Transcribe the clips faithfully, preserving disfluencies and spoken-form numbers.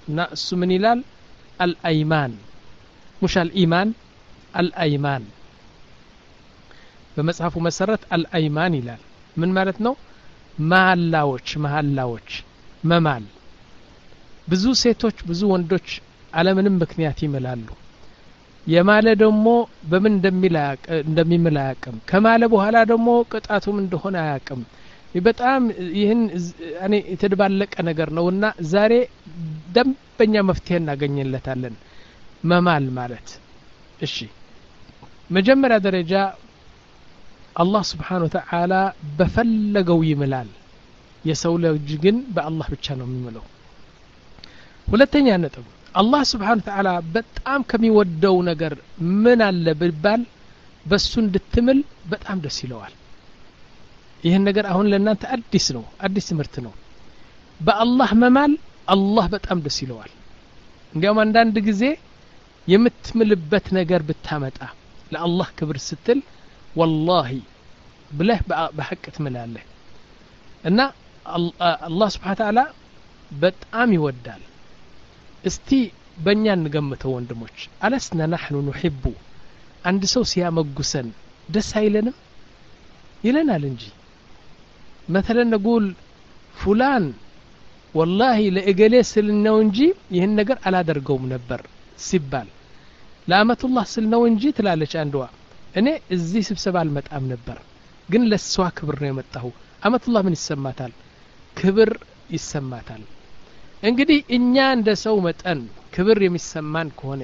نا እሱ ምን ይላል الأيمان مش الإيمان الأيمان በመጽሐፉ መሰረት الأيمان ይላል ምን ማለት ነው መሐላዎች መሐላዎች መማል ብዙ ሴቶች ብዙ ወንዶች አለምንም ምክንያት ይምላሉ የማለ ደግሞ በምን እንደሚላቅ እንደሚምላቅም ከማለ በኋላ ደግሞ ቅጣቱም እንደሆነ አያቅም በጣም ይህን እኔ የተደባለቀ ነገር ነውና ዛሬ ደንበኛ መፍትሄ እናገኝለታለን መማል ማለት እሺ መጀመሪያ ደረጃ አላህ Subhanahu Wa Ta'ala በፈለገው ይምላል የሰው ልጅ ግን በአላህ ብቻ ነው የሚምለው ሁለተኛ ነጥብ አላህ Subhanahu Wa Ta'ala በጣም ከሚወደው ነገር ምን አለ ቢባል በሱ እንድትምል በጣም ደስ ይለዋል ይሄን ነገር አሁን ለእናንተ አዲስ ነው አዲስ ትምህርት ነው በአላህ መማል አላህ በጣም ደስ ይለዋል እንዲያውም አንዳንድ ጊዜ የምትምልበት ነገር ብታመጣ ለአላህ ክብር ስትል والله ብለህ በሐቅ ትምላለህ እና አላህ Subhanahu Wa Ta'ala በጣም ይወዳል እስቲ በእኛ እንገምተው ወንድሞች አለስና نحن نحب አንድ ሰው ሲያመጉሰን ደስ አይለንም ይለናል እንጂ مثلا نقول فلان والله ለእገሌ ስልነው እንጂ ይሄን ነገር አላደርገውም ነበር ሲባል ለአመቱላህ ስልነው እንጂ ትላለች አንዷ እኔ እዚህ ስብሰባ አልመጣም ነበር ግን ለሷ ክብር ነው የመጣው አመቱላህ ምን ይሰማታል ክብር ይሰማታል እንግዲህ እኛ እንደ ሰው መጠን ክብር የሚሰማን ከሆነ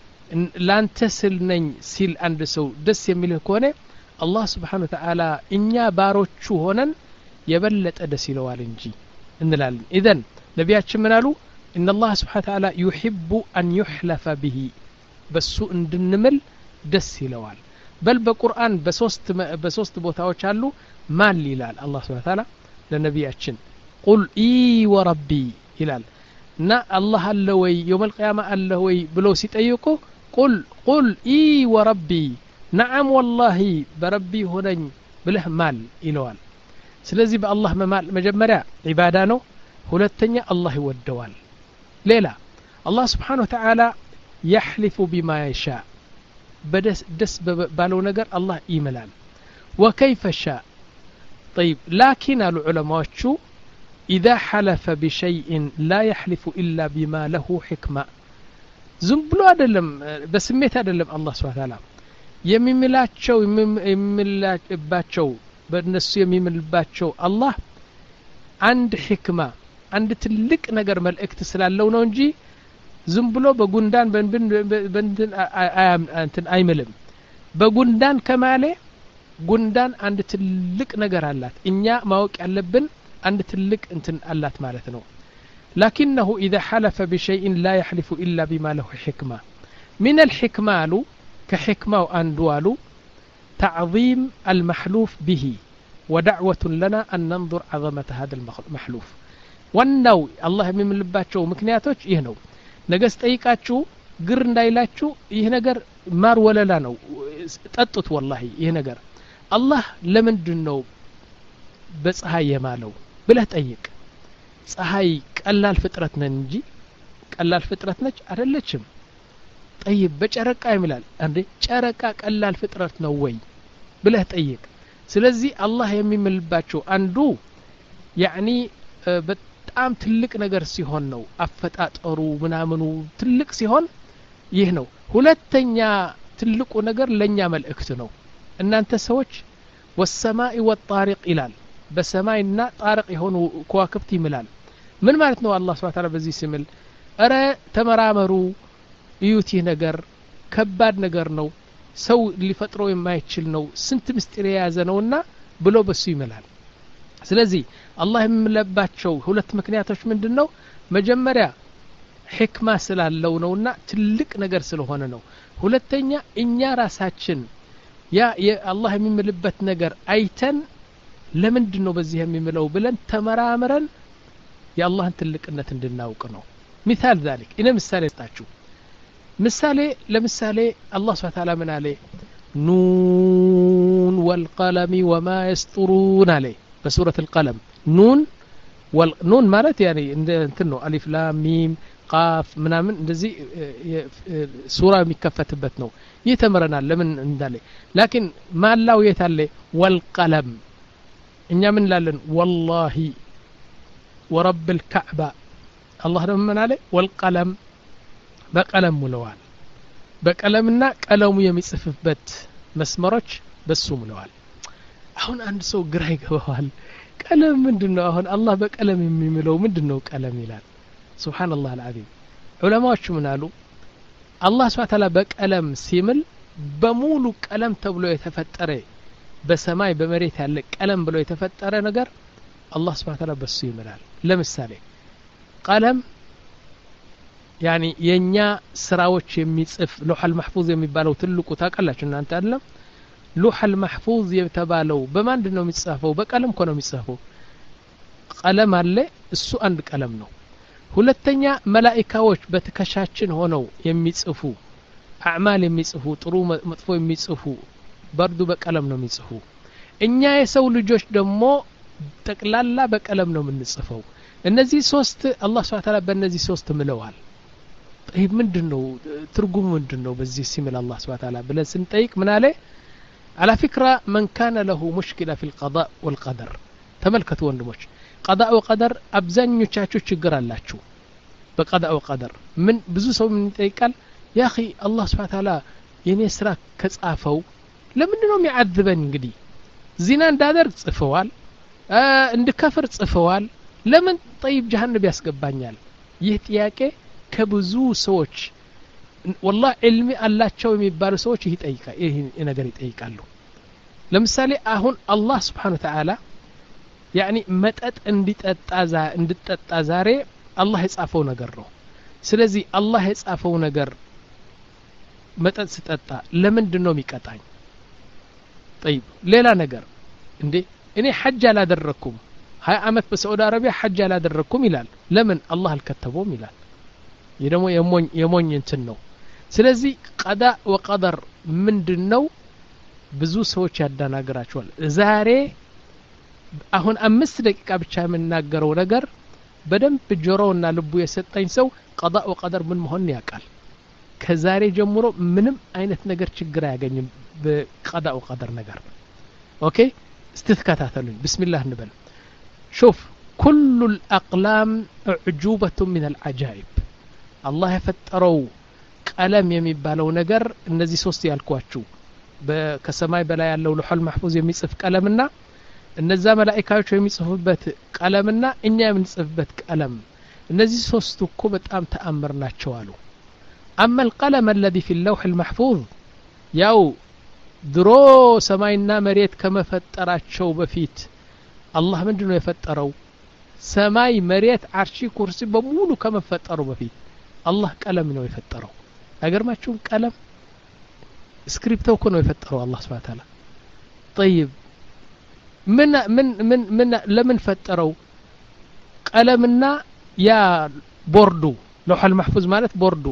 ላንተ ስልነኝ ሲል አንድ ሰው ደስ የሚልህ ከሆነ አላህ Subhanahu Wa Ta'ala እኛ ባሮቹ ሆነን የበለጠ ደስ ይለዋል እንጂ እንላለን ኢዘን ነቢያችን ምን አሉ ان الله سبحانه وتعالى يحب ان يحلف به በሱ እንድንምል ደስ ይለዋል በል በቁርአን በሶስት በሶስት ቦታዎች አሉ ማል ይላል አላህ Subhanahu Wa Ta'ala ለነቢያችን قل اي وربي ይላል እና አላህ አለ ወይ يوم القيامه አለ ወይ ብለው ሲጠይቁ قل قل اي وربي نعم والله بربي ሆነኝ ብለህ ማል ይለዋል ስለዚህ በአላህ መማል መጀመሪያ ዒባዳ ነው ሁለተኛ አላህ ይወደዋል ሌላ አላህ Subhanahu Wa Ta'ala يحلف بما يشاء بدس دس بالو ነገር አላህ ይምላል وكيف شاء طيب لكن العلماء شو إذا حلف بشيء لا يحلف إلا بما له حكمة ዝም ብሎ አይደለም በስሜት አይደለም አላህ Subhanahu Wa Ta'ala የሚምላቸው የሚምላባቸው በእነሱ የሚምልባቸው አላህ አንድ ህክማ አንድ ትልቅ ነገር መልእክት ስላለው ነው እንጂ ዝም ብሎ በጉንዳን በእንትን በእንትን እንትን አይምልም በጉንዳን ከማለ ጉንዳን አንድ ትልቅ ነገር አላት እኛ ማወቅ ያለብን አንድ ትልቅ እንትን አላት ማለት ነው لكنه إذا حلف بشيء لا يحلف إلا بما له حكمة من الحكمة كحكمة أندوالو تعظيم المحلوف به ودعوة لنا أن ننظر عظمة هذا المحلوف والنو الله من لباتشو مكنياتوش يهنو نقص تأيكاتشو قر እንዳይላችሁ ይህ ነገር ማር ወለላ ነው ጠጥት والله ይህ ነገር አላህ ለምንድን ነው በፀሐይ የማለው ብለህ ጠይቅ ፀሐይ ቀላል ፍጥረት ነን እንጂ ቀላል ፍጥረት ነች አይደለችም ጠይብ በጨረቃ ይምላል እንዴ ጨረቃ ቀላል ፍጥረት ነው ወይ ብለህ ጠይቅ ስለዚህ አላህ የሚምልባቸው አንዱ ያኒ በጣም ትልቅ ነገር ሲሆን ነው አፈጣጠሩ ምናምኑ ትልቅ ሲሆን ይህ ነው ሁለተኛ ትልቁ ነገር ለኛ መልእክት ነው እናንተ ሰዎች والسماء والطارق ይላል በሰማይና ጣርቅ የሆኑ ከዋክብት ይምላል ምን ማለት ነው አላህ Subhanahu Wa Ta'ala በዚህ ሲምል አረ ተመራመሩ እዩት ይህ ነገር ከባድ ነገር ነው ሰው ሊፈጥረው የማይችል ነው ስንት ምስጢር የያዘ ነውና ብሎ በሱ ይምላል ስለዚህ አላህ የሚምልባቸው ሁለት ምክንያቶች ምንድነው መጀመሪያ ህክማ ስላለው ነውና ትልቅ ነገር ስለሆነ ነው ሁለተኛ እኛ ራሳችን ያ የአላህ የሚምልበት ነገር አይተን ለምንድነው በዚህ የሚምለው ብለን ተመራምረን የአላህን ትልቅነት እንድናውቅ ነው مثال ذلك እኔ ምሳሌ ልስጣችሁ ምሳሌ ለምሳሌ አላህ Subhanahu Wa Ta'ala ምን አለ ኑን والقلم وما يسطرون አለ በሱረት القلم ኑን والنون مالت يعني እንትን ነው አሊፍ ላም ሚም ቃፍ ምናምን እንደዚህ ሱራ የሚከፈትበት ነው ይተምረናል ለምን እንዳለ لكن ማላው የታለ والقلم እኛ ምን ላለን والله ورب الكعبة الله ደግሞ ምን አለ والقلم በቀለም ሙለዋል በቀለምና ቀለሙ የሚጽፍበት መስመሮች በሱ ሙለዋል አሁን አንድ ሰው ግራ ይገባዋል ቀለም ምንድነው አሁን አላህ በቀለም የሚምለው ምንድነው ቀለም ይላል ሱብሃንአላህ አልዓዚም ዑለማዎች ምን አሉ አላህ Subhanahu Ta'ala በቀለም ሲምል በሙሉ ቀለም ተብሎ የተፈጠረ በሰማይ በመሬት ያለ ቀለም ብሎ የተፈጠረ ነገር አላህ Subhanahu Ta'ala በሱ ይምላል ለምሳሌ ቀለም يعني የኛ ስራዎች የሚጽፍ ሎሐል ማህፉዝ የሚባለው ትልቁ ታውቃላችሁ እናንተ አይደለም ሎሐል ማህፉዝ የተባለው በማንድ ነው የሚጻፈው በቀለም እኮ ነው የሚጻፈው ቀለም አለ እሱ አንድ ቀለም ነው ሁለተኛ መላእክቶች በትከሻችን ሆነው የሚጽፉ አዕማል የሚጽፉ ጥሩ መጥፎ የሚጽፉ በርዱ በቀለም ነው የሚጽፉ እኛ የሰው ልጆች ደግሞ ጠቅላላ በቀለም ነው የምንጽፈው እነዚህ ሶስት አላህ Subhanahu Ta'ala በእነዚህ ሶስት ምለዋል ይህ ምንድነው ትርጉሙ ምንድነው በዚህ ሲምል አላህ Subhanahu Ta'ala ብለን ስንጠይቅ ምን አለ على فكرة من كان له مشكلة في القضاء والقدر تملكتوا ወንድሞች قضاء وقدر አብዛኞቻችሁ ችግር አላችሁ በقضاء وقدر من ብዙ ሰው ምን ይጠይቃል يا اخي الله Subhanahu Ta'ala የኔ ስራ ከጻፈው ለምን ነው የሚያذበኝ እንግዲህ ዚና እንዳደርግ ጽፈዋል እንድከፍር ጽፈዋል ለምን طيب جهنم ያስገባኛል ይህ ጥያቄ ከብዙ ሰዎች والله علمي አላቸው የሚባሉ ሰዎች ይሄ ጠይቃ ይሄ ነገር ይጠይቃሉ ለምሳሌ አሁን አላህ Subhanahu Wa Ta'ala يعني መጠጥ እንዲጠጣ ዛ እንድጠጣ ዛሬ አላህ የጻፈው ነገር ነው ስለዚህ አላህ የጻፈው ነገር መጠጥ ስጠጣ ለምንድን ነው የሚቀጣኝ طيب ሌላ ነገር እንዴ እኔ ሐጅ አላደረኩም ሃያ አመት በሳዑዲ አረቢያ ሐጅ አላደረኩም ይላል ለምን አላህ አልከተበውም ይላል ይደሞ የሞኝ የሞኝ እንትን ነው ስለዚህ ቀዳ ወቀደር ምንድነው ብዙ ሰዎች ያዳናግራቸዋል ዛሬ አሁን አምስት ደቂቃ ብቻ የምናገረው ነገር በደንብ ጆሮውና ልቡ የሰጠኝ ሰው ቀዳ ወቀደር ምን መሆን ያውቃል ከዛሬ ጀምሮ ምንም አይነት ነገር ችግር አያገኝም በቀዳ ወቀደር ነገር ኦኬ استتكاتاتلون بسم الله نبل شوف كل الأقلام أعجوبة من العجائب الله يفتروا قلم የሚባለው ነገር እነዚህ ሶስት ያልኳችሁ በከሰማይ በላይ ያለው ለሁል محفوظ የሚጽፍ ቀለምና እነዛ መላእክቶች የሚጽፉበት ቀለምና እኛ የምንጽፍበት ቀለም እነዚህ ሶስቱ እኮ በጣም ተአምር ናቸው አሉ اما القلم الذي في اللوح المحفوظ ያው ድሮ ሰማይና መሬት ከመፈጠራቸው በፊት አላህ ምንድነው የፈጠረው ሰማይ መሬት አርሺ ኩርሲ በሙሉ ከመፈጠሩ በፊት አላህ ቀለም ነው የፈጠረው አገርማችሁም ቀለም ስክሪፕቶ እኮ ነው የፈጠረው አላህ Subhanahu Ta'ala طيب ምን ምን ምን ምን ለምን ፈጠረው ቀለምና ያ ቦርዱ ለውሐል ማህፉዝ ማለት ቦርዱ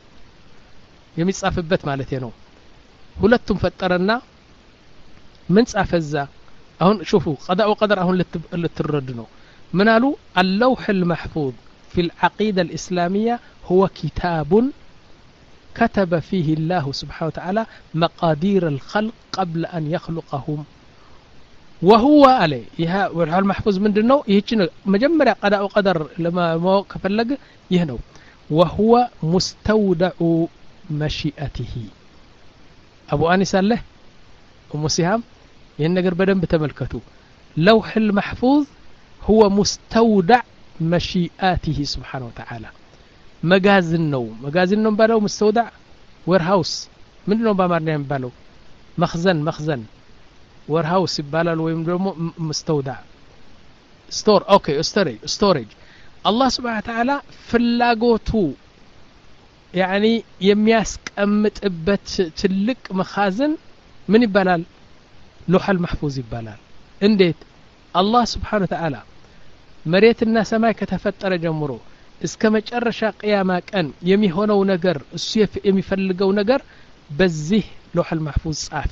የሚጻፍበት ማለት ነው ሁለቱም ፈጠረና ምን ጻፈዛ አሁን شوفوا قضاء وقدر አሁን ልትረዱ ነው ምን አሉ اللوح المحفوظ في العقيدة الإسلامية هو كتاب كتب فيه الله سبحانه وتعالى مقادير الخلق قبل أن يخلقهم وهو عليه يها والحال محفوظ من دنو يهجن مجمرة قضاء وقدر لما ما كفلق يهنو وهو مستودع مشيئته أبو أنس له أم سهام ينقر بدن بتملكته لوح المحفوظ هو مستودع مشيئاته سبحانه وتعالى مجازن نو مجازن نو بالو مستودع ويرهاوس من نو بامرنا بالو مخزن مخزن ويرهاوس يبالال ويم دمو مستودع ستور اوكي ستوريج ستوريج الله سبحانه وتعالى فلاغوتو يعني የሚያስቀምጥበት ትልቅ መኻዘን ምን ይባላል لوح المحفوظ ይባላል እንዴት አላህ Subhanahu Wa Ta'ala መሬትና ሰማይ ከተፈጠረ ጀምሮ እስከ መጨረሻ ቅያማ ቀን የሚሆነው ነገር እሱ የሚፈልገው ነገር በዚህ لوح المحفوظ ጻፈ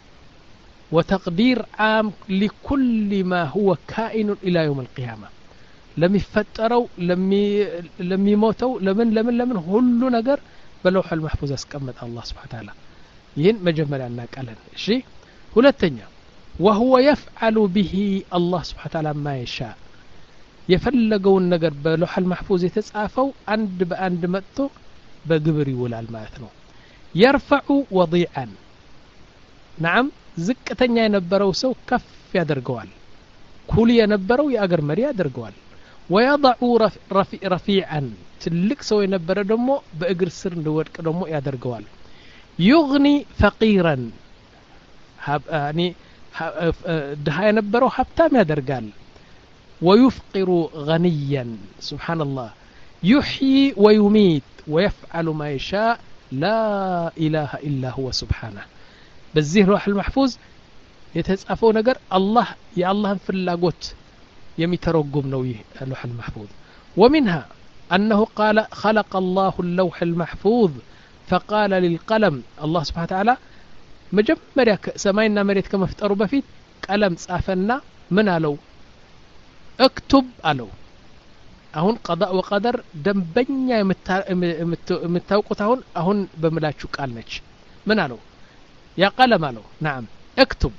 وتقدير عام لكل ما هو كائن إلى يوم القيامة ለሚፈጠረው ለሚሞተው ለምን ለምን ለምን ሁሉ ነገር በለውህ المحفوظ አስቀመጠ አላህ Subhanahu Wa Ta'ala ይህን መጀመሪያ እናቀለን እሺ ሁለተኛ وهو يفعل به الله سبحانه وتعالى ما يشاء የፈለገውን ነገር በለውህ المحفوظ የተጻፈው አንድ በአንድ መጥቶ በግብር ይውላል ማለት ነው يرفع وضيعا نعم ዝቅተኛ የነበረው ሰው ከፍ ያደርገዋል ኩል የነበረው የአገር መሪ ያደርገዋል ويضع رفيعا ትልቅ ሰው የነበረ ደግሞ በእግር ስር እንደወድቅ ደግሞ ያደርገዋል يغني فقيرا يعني ድሃ የነበረው ሀብታም ያደርጋል ويفقر غنيا سبحان الله يحيي ويميت ويفعل ما يشاء لا إله إلا هو سبحانه በዚህ لوح المحفوظ የተጻፈው ነገር አላህ የአላህን ፍላጎት የሚተረጉም ነው ይህ لوح المحفوظ ومنها أنه قال خلق الله اللوح المحفوظ فقال للقلم الله سبحانه وتعالى مجمريا سماينا مريت كمفتروا بفيت قلم صافنا من አለው اكتب አለው አሁን قضاء وقدر ደንበኛ የምታውቁት አሁን አሁን በምላችሁ ቃል ነች ምን አለው يا قلم አለው نعم اكتب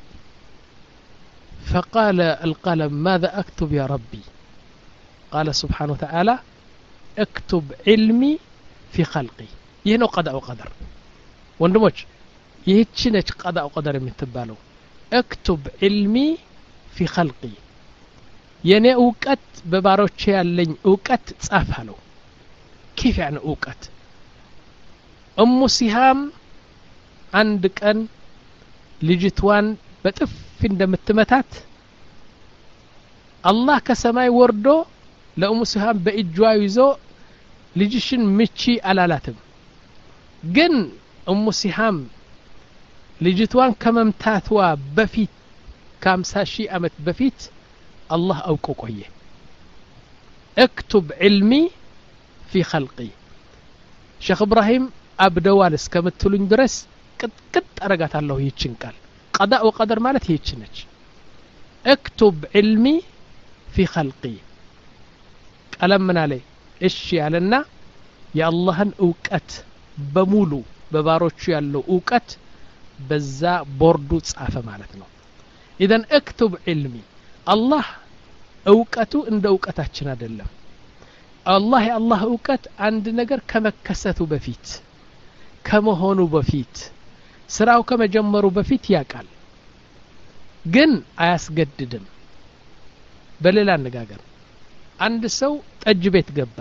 فقال القلم ماذا اكتب يا ربي قال سبحانه وتعالى اكتب علمي في خلقي ይሄ قضاء وقدر ወንድሞች ይህች ነች قضاء وقدر የምትባለው اكتب علمي في خلقي የኔ ዕውቀት በባሮቼ ያለኝ ዕውቀት ጻፍ አለው كيف يعني ዕውቀት ኡሙ ሲሃም አንድ ቀን ልጅቷን በጥፍ እንደምትመታት አላህ ከሰማይ ወርዶ ለኡሙ ሲሃም በእጇ ይዞ ልጅሽን ምቺ አላላትም ግን ኡሙ ሲሃም ልጅቷን ከመምታትዋ በፊት ከአምሳ ሺህ ዓመት በፊት الله أوكو قويه اكتب علمي في خلقي شيخ إبراهيم أبدوال اسكمتلون درس قد قد أرقات الله يتشن قال قضاء وقدر مالت يتشنج اكتب علمي في خلقي ألم من عليه إشي علينا يا الله أوكت بمولو بباروتشو يالو أوكت بزا بوردو تصعف مالتنا إذن اكتب علمي الله እውቀቱ እንደ እውቀታችን አይደለም አላህ የአላህ እውቀት አንድ ነገር ከመከሰቱ በፊት ከመሆኑ በፊት ስራው ከመጀመሩ በፊት ያቃል ግን አያስገድድም በሌላ አነጋገር አንድ ሰው ጠጅ ቤት ገባ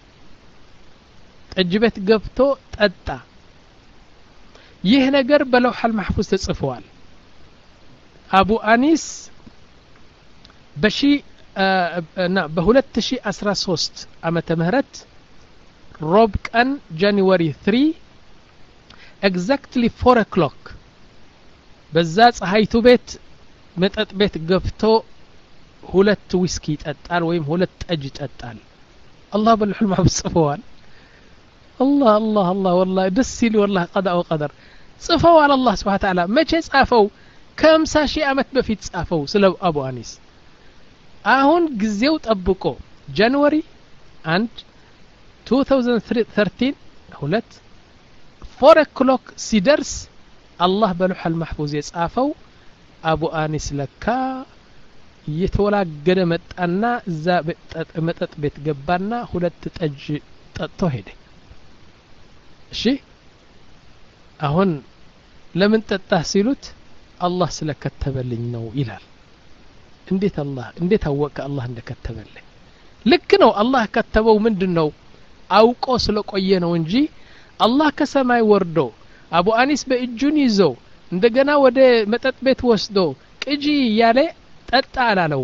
ጠጅ ቤት ገብቶ ጠጣ ይህ ነገር በለውህ المحفوظ ተጽፏል አቡ አኒስ በሺ እና በ2013 ዓመተ ምህረት ሮብ ቀን ጃንዋሪ three exactly four o'clock በዛ ፀሐይቱ ቤት መጠጥ ቤት ገብቶ ሁለት ዊስኪ ጠጣል ወይም ሁለት ጠጅ ጠጣል አላህ በልህ المحفوظ ጽፈዋል الله الله الله والله ደስ ይል والله قضاء وقدر ጽፈዋል አላህ Subhanahu Wa Ta'ala መቼ ጻፈው ከ50 ሺህ ዓመት በፊት ጻፈው ስለ አቡ አኒስ አሁን ጊዜው ጠብቆ ጃንዋሪ one twenty thirteen ሁለት four o'clock ሲደርስ አላህ በለውህ المحفوظ የጻፈው አቡ አኒስ ለካ እየተወላገደ መጣና እዛ መጠጥ ቤት ገባና ሁለት ጠጅ ጠጥቶ ሄደ እሺ አሁን ለምን ጠጣህ ሲሉት አላህ ስለከተበልኝ ነው ይላል እንዴት አላህ እንዴት አወቀ አላህ እንደከተበልኝ ልክ ነው አላህ ከተበው ምንድነው አውቆ ስለቆየ ነው እንጂ አላህ ከሰማይ ወርዶ አቡ አኒስ በእጁን ይዞ እንደገና ወደ መጠጥ ቤት ወስዶ ቅጂ ያለ ጠጣ አላለው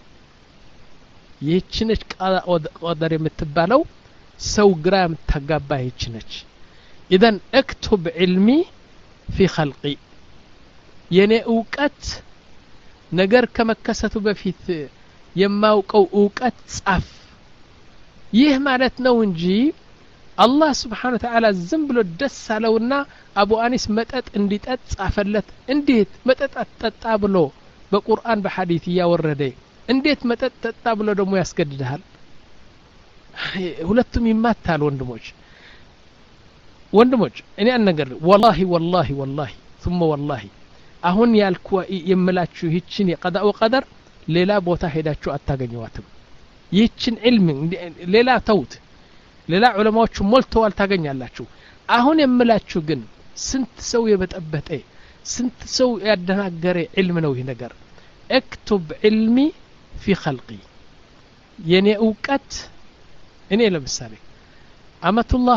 ይህች ነች ቀደር የምትባለው ሰው ግራ የምታጋባ ይህች ነች ኢዘን اكتب علمي في خلقي የኔ ዕውቀት ነገር ከመከሰቱ በፊት የማውቀው ዕውቀት ጻፍ ይህ ማለት ነው እንጂ አላህ Subhanahu Wa Ta'ala ዝም ብሎ ደስ አለውና አቡ አኒስ መጠጥ እንዲጠጥ ጻፈለት እንዴት መጠጥ ጠጣ ብሎ በቁርአን በሐዲስ ያወረደ እንዴት መጠጥ ጠጣ ብሎ ደግሞ ያስገድዳል ሁለቱም ይማታል ወንድሞች ወንድሞች እኔ አንነገር والله والله والله ثم والله አሁን ያልኩ የምላችሁ ይችን የቀዳ ወቀደር ሌላ ቦታ ሄዳችሁ አታገኙዋትም ይችን ዒልም ሌላ ተውት ሌላ ዑለማዎች ሞልተዋል ታገኛላችሁ አሁን የምላችሁ ግን ስንት ሰው የበጠበጠ ስንት ሰው ያደናገረ ዒልም ነው ይሄ ነገር اكتب علمي في خلقي የኔ ዕውቀት እኔ ለምሳሌ አመቱላህ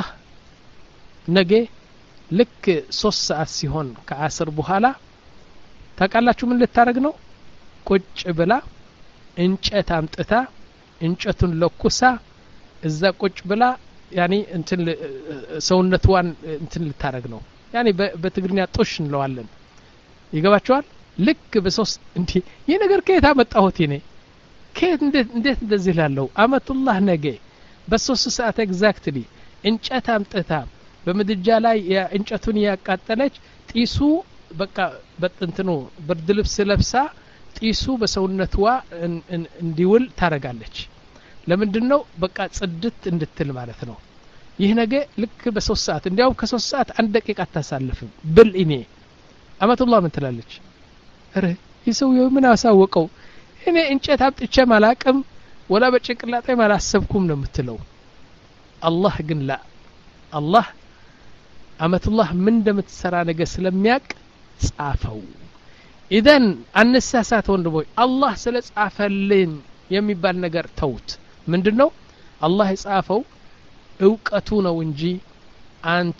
ነገ ልክ ሶስት ሰዓት ሲሆን ከአስር በኋላ ታቃላችሁ ምን ልታረግ ነው ቁጭ ብላ እንጨት አምጥታ እንጨቱን ለኩሳ እዛ ቁጭ ብላ ያኒ እንትን ሰውነቷን እንትን ልታረግ ነው ያኒ በትግርኛ ጦሽ እንለዋለን ይገባችኋል ልክ በሶስት እንዴ ይሄ ነገር ከየት አመጣሁት እኔ ከየት እንዴት እንዴት እንደዚህ ላለው አመቱላህ ነገ በሶስት ሰዓት ኤግዛክትሊ እንጨት አምጥታ በመድጃ ላይ እንጨቱን ያቃጠለች ጢሱ በቃ በጥንትኑ ብርድ ልብስ ለብሳ ጢሱ በሰውነቷ እንዲውል ታረጋለች ለምንድነው በቃ ጽድት እንድትል ማለት ነው ይህ ነገር ልክ በሶስት ሰዓት እንዲያው ከሶስት ሰዓት አንድ ደቂቃ አታሳልፍም ብል እኔ አመቱላህ ምን ትላለች አረ ይሰውየው ምን አሳወቀው እኔ እንጨት አብጥቼ ማላቅም ወላ በጭንቅላጤ ማላሰብኩም ነው የምትለው አላህ ግን ላ አላህ አመቱላህ ምን እንደምትሰራ ነገር ስለሚያቅ ጻፈው ኢደን አንሳሳት ወንድሞች አላህ ስለ ጻፈልን የሚባል ነገር ተውት ምንድነው አላህ የጻፈው ዕውቀቱ ነው እንጂ አንተ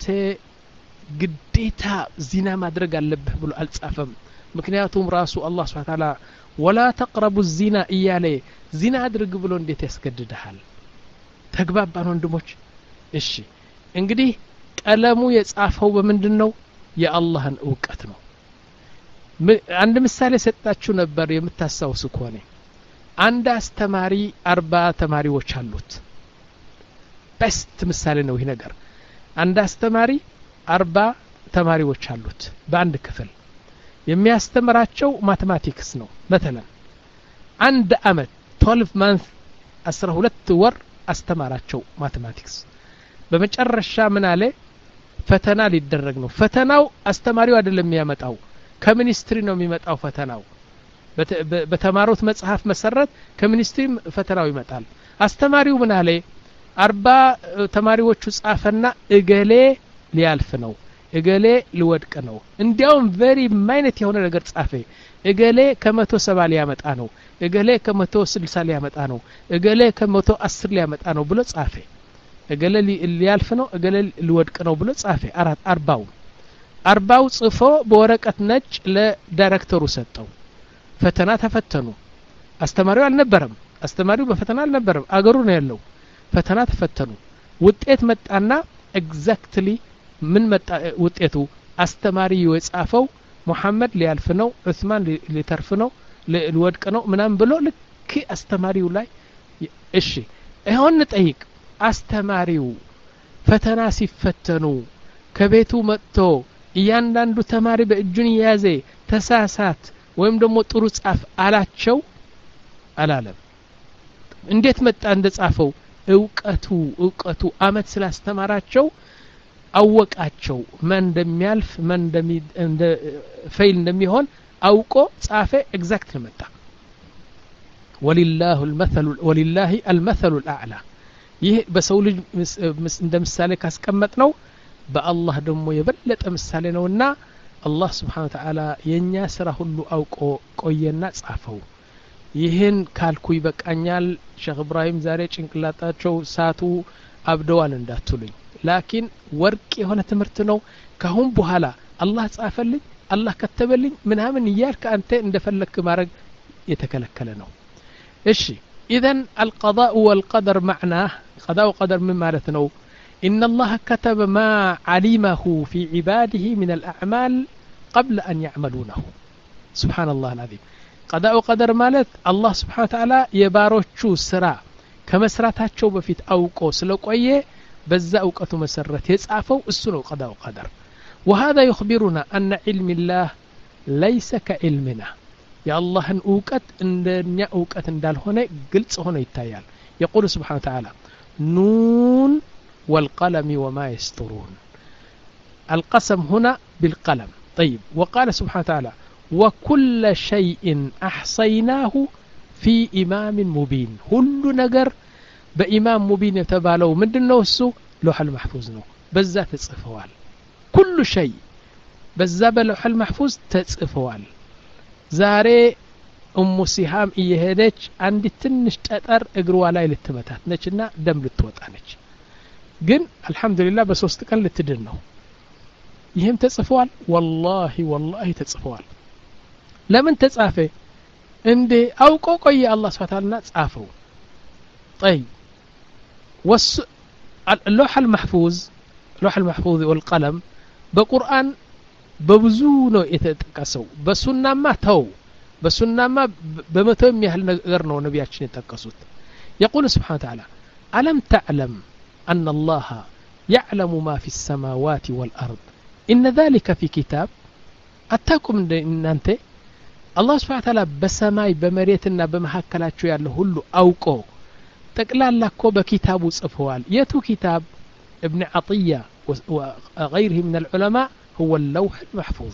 ግዴታ ዚና ማድረግ አለብህ ብሎ አልጻፈም ምክንያቱም ራሱ አላህ Subhanahu Wa Ta'ala ወላ ተቅረቡ ዚና እያለ ዚና አድርግ ብሎ እንዴት ያስገድድሃል ተግባባን ወንድሞች እሺ እንግዲህ ቀለሙ የጻፈው በምንድነው የአላህን ዕውቀት ነው አንድ ምሳሌ ሰጣችሁ ነበር የምታሳውሱ ከሆነ አንድ አስተማሪ አርባ ተማሪዎች አሉት በስት ምሳሌ ነው ይሄ ነገር አንድ አስተማሪ አርባ ተማሪዎች አሉት በአንድ ክፍል የሚያስተምራቸው ማቴማቲክስ ነው مثلا አንድ አመት twelve month አስራ ሁለት ወር አስተማራቸው ማቴማቲክስ በመጨረሻ ምን አለ ፈተና ሊደረግ ነው ፈተናው አስተማሪው አይደለም የሚያመጣው ከሚኒስትሪ ነው የሚመጣው ፈተናው በተማሩት መጽሐፍ መሰረት ከሚኒስትሪ ፈተናው ይመጣል አስተማሪው ምን አለ አርባ ተማሪዎቹ ጻፈና እገሌ ሊያልፍ ነው እገሌ ሊወድቅ ነው እንዲያውም very minute የሆነ ነገር ጻፈ እገሌ ከመቶ ሰባ ሊያመጣ ነው እገሌ ከመቶ ስልሳ ሊያመጣ ነው እገሌ ከመቶ አስር ሊያመጣ ነው ብሎ ጻፈ እገሌ ሊያልፍ ነው እገሌ ሊወድቅ ነው ብሎ ጻፈ አራት አርባው አርባው ጽፎ በወረቀት ነጭ ለዳይሬክተሩ ሰጠው ፈተና ተፈተኑ አስተማሪው አልነበረም አስተማሪው በፈተና አልነበረም አገሩ ነው ያለው ፈተና ተፈተኑ ውጤት መጣና ኤግዛክትሊ ምን መጣ ውጤቱ አስተማሪው የጻፈው ሙሐመድ ሊያልፍ ነው ዑስማን ሊተርፍ ነው ሊወድቅ ነው ምናም ብሎ ልክ አስተማሪው ላይ እሺ ይሁን ጠይቅ አስተማሪው ፈተና ሲፈተኑ ከቤቱ መጥቶ እያንዳንዱ ተማሪ በእጁን ያዘ ተሳሳት ወይም ደግሞ ጥሩ ጻፍ አላቸው አላለም እንዴት መጣ እንደጻፈው ዕውቀቱ ዕውቀቱ አመት ስላስተማራቸው አወቃቸው ማን እንደሚያልፍ ማን እንደሚ እንደ ፌል እንደሚሆን አውቆ ጻፈ ኤግዛክት መጣ ወሊላሁ المثل ولله المثل الاعلى ይህ በሰው ልጅ እንደ ምሳሌ ካስቀመጥ ነው በአላህ ደግሞ የበለጠ ምሳሌ ነውና አላህ Subhanahu Wa Ta'ala የኛ ስራ ሁሉ አውቆ ቆየና ጻፈው ይህን ካልኩ ይበቃኛል ሼክ ኢብራሂም ዛሬ ጭንቅላታቸው ሳቱ አብደዋል እንዳትሉኝ ላኪን ወርቅ የሆነ ትምህርት ነው ካሁን በኋላ አላህ ጻፈልኝ አላህ ከተበልኝ ምናምን ይያልክ አንተ እንደፈለክ ማረግ የተከለከለ ነው እሺ اذا القضاء والقدر معناه قضاء وقدر من معناته ان الله كتب ما علمه في عباده من الاعمال قبل ان يعملونه سبحان الله العظيم قضاء وقدر ማለት الله سبحانه وتعالى የባሮቹ ስራ ከመስራታቸው በፊት አውቆ ስለቆየ በዛ ዕውቀቱ መሰረት የጻፈው እሱ ነው قضاء وقدر وهذا يخبرنا ان علم الله ليس كعلمنا يا الله ዕውቀት እንደኛ ዕውቀት እንዳልሆነ ግልጽ ሆኖ ይታያል يقول سبحانه وتعالى نون والقلم وما يسطرون القسم هنا بالقلم طيب وقال سبحانه وتعالى وكل شيء أحصيناه في إمام مبين كل نجر بإمام مبين يتبالو من النوسو لوح المحفوظ نو بزا تصفوال كل شيء بزا بلوح المحفوظ تصفوال زاري أم سهام إيهدج عندي تنش تأثر إقروا لاي للتمتات نجنا دم للتوتانج جن الحمد لله بس وستقل للتدنو يهم تصفوال والله والله تصفوال لمن تصافي اندي او قوقي الله سبحانه وتعالى تصافو طيب والس اللوح المحفوظ اللوح المحفوظ والقلم بقرآن ببزو ነው የተጠቀሰው በሱናማ ተው በሱናማ በመተው የሚያህል ነገር ነው ነብያችን የተጠቀሱት يقول سبحانه وتعالى ألم تعلم أن الله يعلم ما في السماوات والأرض إن ذلك في كتاب أتاكم إن أنت الله سبحانه وتعالى بسماي بمريتنا بمحكلاتشو ያለው ሁሉ አውቆ ጠቅላላ እኮ በኪታቡ ጽፈዋል የቱ كتاب ابن عطية وغيره من العلماء هو اللوح المحفوظ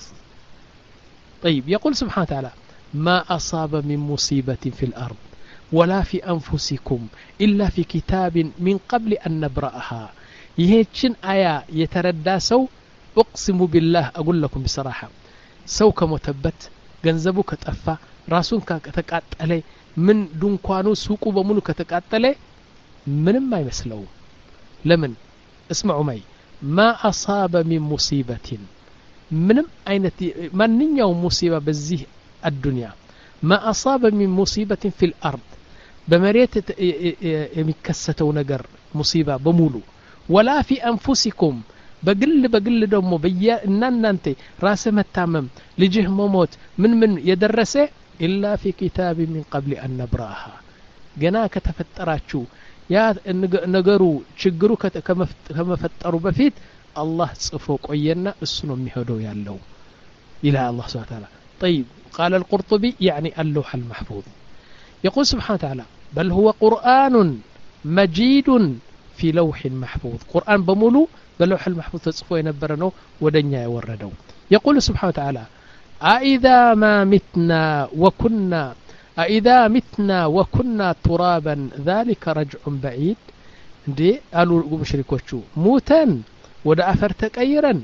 طيب يقول سبحانه وتعالى ما أصاب من مصيبة في الأرض ولا في أنفسكم إلا في كتاب من قبل أن نبرأها يهيتشن آية يتردى سو أقسم بالله أقول لكم بصراحة سو كمتبت ገንዘቡ ከጠፋ ራሱን ከተቃጠለ ምን ዱንኳኑ ሱቁ በሙሉ ከተቃጠለ ምንም አይመስለው ለምን اسمعوا معي ما أصاب من مصيبة ምንም አይነት ማንኛውም ሙሲባ በዚህ الدنيا ما أصاب من مصيبة في الأرض በመሬት የሚከሰተው ነገር ሙሲባ በሙሉ ولا في أنفسكم በግል በግል ደግሞ በያ እናንተ ራስ መታመም ልጅህ መሞት ምን ምን የደረሰ إلا في كتاب من قبل أن نبرأها ገና ከተፈጠራችሁ ያ ነገሩ ችግሩ ከመፈጠሩ በፊት الله ጽፎ ቆየና እሱ ነው የሚሄደው ያለው إلى الله سبحانه وتعالى طيب قال القرطبي يعني اللوح المحفوظ يقول سبحانه وتعالى بل هو قرآن مجيد في لوح محفوظ قرآن بمولو بلوح المحفوظ تصفو ينبرنو ودنيا يوردو يقول سبحانه وتعالى أئذا ما متنا وكنا أئذا متنا وكنا ترابا ذلك رجع بعيد دي قالوا مشركوچو موتن ወደ አፈር ተቀይረን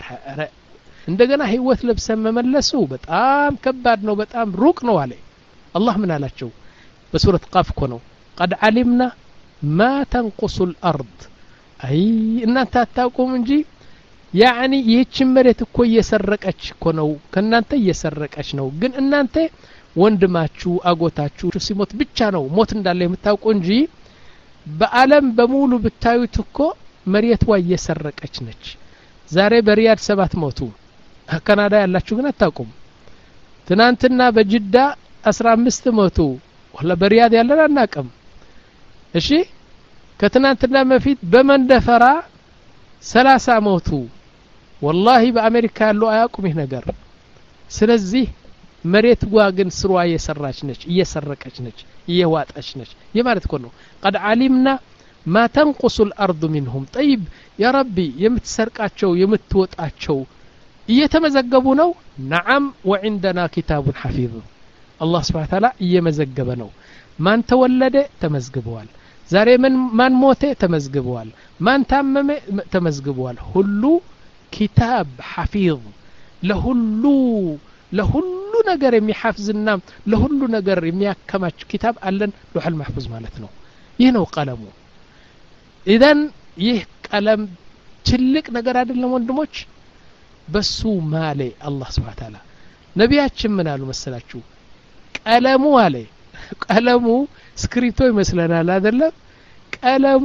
እንደገና ህይወት ለብሰን መመለሱ በጣም ከባድ ነው በጣም ሩቅ ነው አለ አላህ ምን አላቸው በሱረት ቃፍ እኮ ነው قد علمنا ما تنقص الأرض أي እናንተ አታውቁም እንጂ يعني ይህች መሬት እኮ እየሰረቀች እኮ ነው ከናንተ እየሰረቀች ነው ግን እናንተ ወንድማችሁ አጎታችሁ ሲሞት ብቻ ነው ሞት እንዳለ የምታውቁ እንጂ በአለም በሙሉ ብታዩት እኮ መሬቷ እየሰረቀች ነች ዛሬ በሪያድ ሰባት ሞቱ ካናዳ ያላችሁ ግን አታውቁም ትናንትና በጅዳ አስራ አምስት ሞቱ ወላ በሪያድ ያለን አናውቅም እሺ ከትናንትና በፊት በመንደፈራ ሰላሳ ሞቱ والله በአሜሪካ ያለው አያውቁም ይሄ ነገር ስለዚህ መሬት ግን ስሯ እየሰራች ነች እየሰረቀች ነች እየዋጣች ነች የማለት እኮ ነው قد علمنا ما تنقص الأرض منهم طيب يا ربي يمتسرقاچو يمتوطاچو እየተመዘገቡ ነው نعم وعندنا كتاب حفيظ الله سبحانه وتعالى እየመዘገበ ነው ማን ተወለደ ተመዝግበዋል ዛሬ ምን ማን ሞተ ተመዝግበዋል ማን ታመመ ተመዝግበዋል ሁሉ كتاب حفيظ ለሁሉ ለሁሉ ነገር የሚሐፍዝና ለሁሉ ነገር የሚያከማች كتاب አለን لوح المحفوظ ማለት ነው ይህ ነው ቀለሙ إذن ይህ ቀለም ትልቅ ነገር አይደለም ወንድሞች በሱ ማለ አላህ Subhanahu Wa Ta'ala ነቢያችን ምን አሉ መሰላችሁ ቀለሙ አለ ቀለሙ ስክሪፕቶ ይመስለናል አይደለም ቀለሙ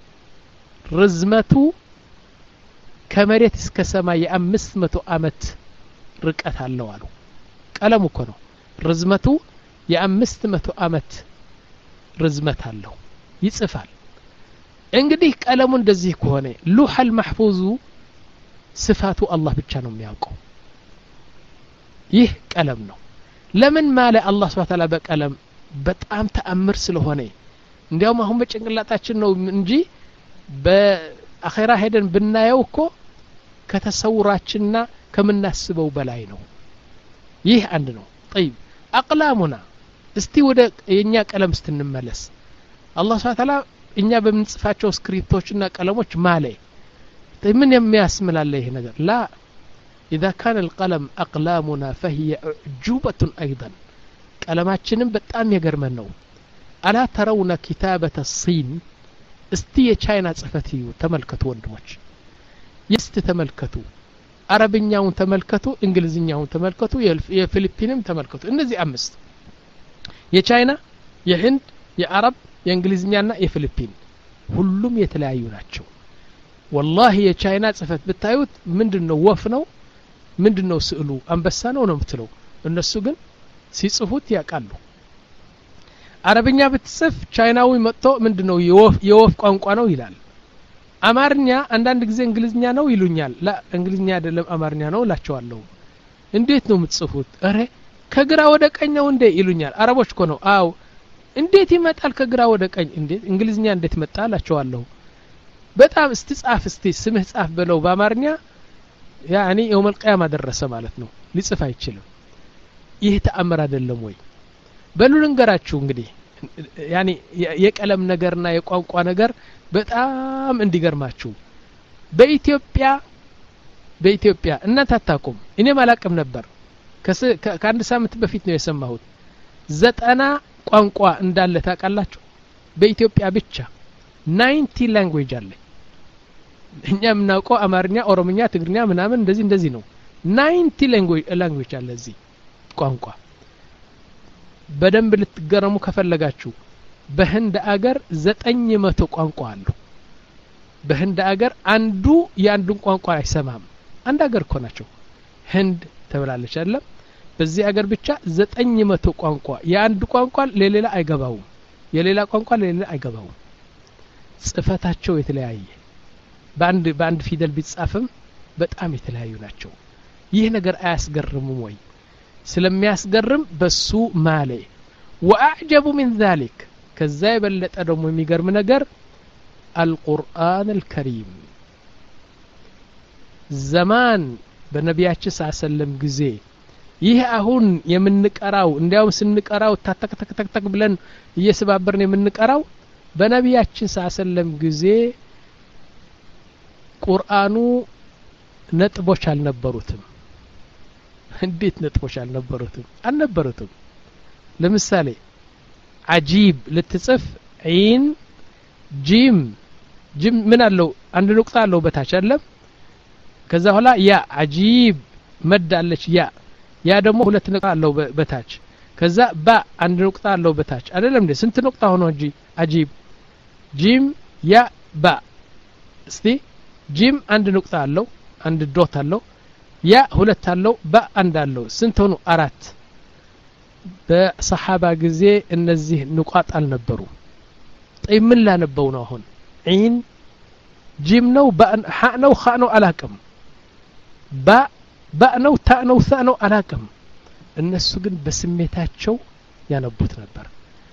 ርዝመቱ ከመሬት እስከ ሰማይ የአምስት መቶ አመት ርቀት አለው አሉ ቀለሙ እኮ ነው ርዝመቱ የአምስት መቶ አመት ርዝመት አለው ይጽፋል እንግዲህ ቀለሙ እንደዚህ ከሆነ ሉህ المحفوظ صفاቱ አላህ ብቻ ነው የሚያውቀው ይህ ቀለም ነው ለምን ማለ አላህ Subhanahu Wa Ta'ala በቀለም በጣም ተአምር ስለሆነ እንዲያውም አሁን በጭንቅላታችን ነው እንጂ በአኺራ ሄደን ብናየው እኮ ከተሰውራችንና ከምናስበው በላይ ነው ይህ አንድ ነው طيب اقلامنا እስቲ ወደ የኛ ቀለም ስትንመለስ አላህ Subhanahu Ta'ala እኛ በምንጽፋቸው ስክሪፕቶችና ቀለሞች ማለ ምን የሚያስምላል ይሄ ነገር لا اذا كان القلم اقلامنا فهي عجوبة ايضا ቀለማችንም በጣም የገርመን ነው አላ ተረውነ كتابة الصين እስቲ የቻይና ጽፈት እዩ ተመልከቱ ወንድሞች ይስት ተመልከቱ አረብኛውን ተመልከቱ እንግሊዝኛውን ተመልከቱ የፊሊፒንም ተመልከቱ እነዚህ አምስት የቻይና የህንድ የአረብ የእንግሊዝኛና የፊሊፒን ሁሉም የተለያዩ ናቸው والله የቻይና ጽፈት ብታዩት ምንድነው ወፍ ነው ምንድነው ስዕሉ አንበሳ ነው ነው የምትለው እነሱ ግን ሲጽፉት ያቃሉ አረብኛ ብትጽፍ ቻይናዊ መጥቶ ምንድነው የወፍ የወፍ ቋንቋ ነው ይላል አማርኛ አንዳንድ ጊዜ እንግሊዝኛ ነው ይሉኛል ላ እንግሊዝኛ አይደለም አማርኛ ነው ላቸዋለሁ እንዴት ነው የምትጽፉት አረ ከግራ ወደ ቀኝ ነው እንዴ ይሉኛል አረቦች እኮ ነው አው እንዴት ይመጣል ከግራ ወደ ቀኝ እንዴት እንግሊዝኛ እንዴት መጣ ላቸዋለሁ በጣም እስቲጻፍ እስቲ ስምህ ጻፍ ብለው በአማርኛ ያኒ يوم القيامه ደረሰ ማለት ነው ሊጽፍ አይችልም ይህ ተአምር አይደለም ወይ በሉ ልንገራችሁ እንግዲህ ያኒ የቀለም ነገርና የቋንቋ ነገር በጣም እንዲገርማችሁ በኢትዮጵያ በኢትዮጵያ እናንተ አታውቁም እኔ ማላቅም ነበር ከአንድ ሳምንት በፊት ነው የሰማሁት ዘጠና ቋንቋ እንዳለ ታውቃላችሁ በኢትዮጵያ ብቻ ninety ላንጉዌጅ አለ እኛ ምናውቀው አማርኛ ኦሮምኛ ትግርኛ ምናምን እንደዚህ እንደዚህ ነው ninety ላንጉዌጅ ላንጉዌጅ አለ እዚህ ቋንቋ በደንብ ልትገረሙ ከፈለጋችሁ በህንድ አገር ዘጠኝ መቶ ቋንቋ አሉ በህንድ አገር አንዱ ያንዱን ቋንቋ አይሰማም አንድ አገር እኮ ናቸው ህንድ ተብላለች አይደለም በዚህ አገር ብቻ ዘጠኝ መቶ ቋንቋ ያንዱ ቋንቋ ለሌላ አይገባው የሌላ ቋንቋ ለሌላ አይገባው ጽፈታቸው የተለያየ በአንድ በአንድ ፊደል ቢጻፍም በጣም የተለያዩ ናቸው ይህ ነገር አያስገርምም ወይ ስለሚያስገርም በሱ ማለ واعجب من ذلك ከዛ የበለጠ ደግሞ የሚገርም ነገር القرآن الكريم ዘማን በነቢያችን ሰለላሁ ጊዜ ይህ አሁን የምንቀራው እንዲያው ስንቀራው ታተክ ተክ ተክ ተክ ብለን እየሰባበርን የምንቀራው በነቢያችን ሰለላሁ ጊዜ ቁርአኑ ነጥቦች አልነበሩትም እንዴት ነጥቦች አልነበሩትም አልነበሩትም ለምሳሌ عجيب ልትጽፍ عين جيم جيم ምን አለው አንድ ንቁጣ አለው በታች አይደለም ከዛ ኋላ ያ عجيب መድ አለች ያ ያ ደግሞ ሁለት ንቁጣ አለው በታች ከዛ ባ አንድ ንቁጣ አለው በታች አይደለም እንዴ ስንት ንቁጣ ሆኖ እንጂ عجيب جيم ያ ባ እስቲ جيم አንድ ንቁጣ አለው አንድ ዶት አለው ያ ሁለት አለው ባ አንድ አለው ስንት ሆኖ አራት በሰሃባ ጊዜ እነዚህ ንቋጥ አልነበሩ طيب ምን ላነበው ነው አሁን عين جيم ነው ባ ሐ ነው ኻ ነው አላቀም ባ ባ ነው ታ ነው ሳ ነው አላቀም እነሱ ግን በስሜታቸው ያነቡት ነበር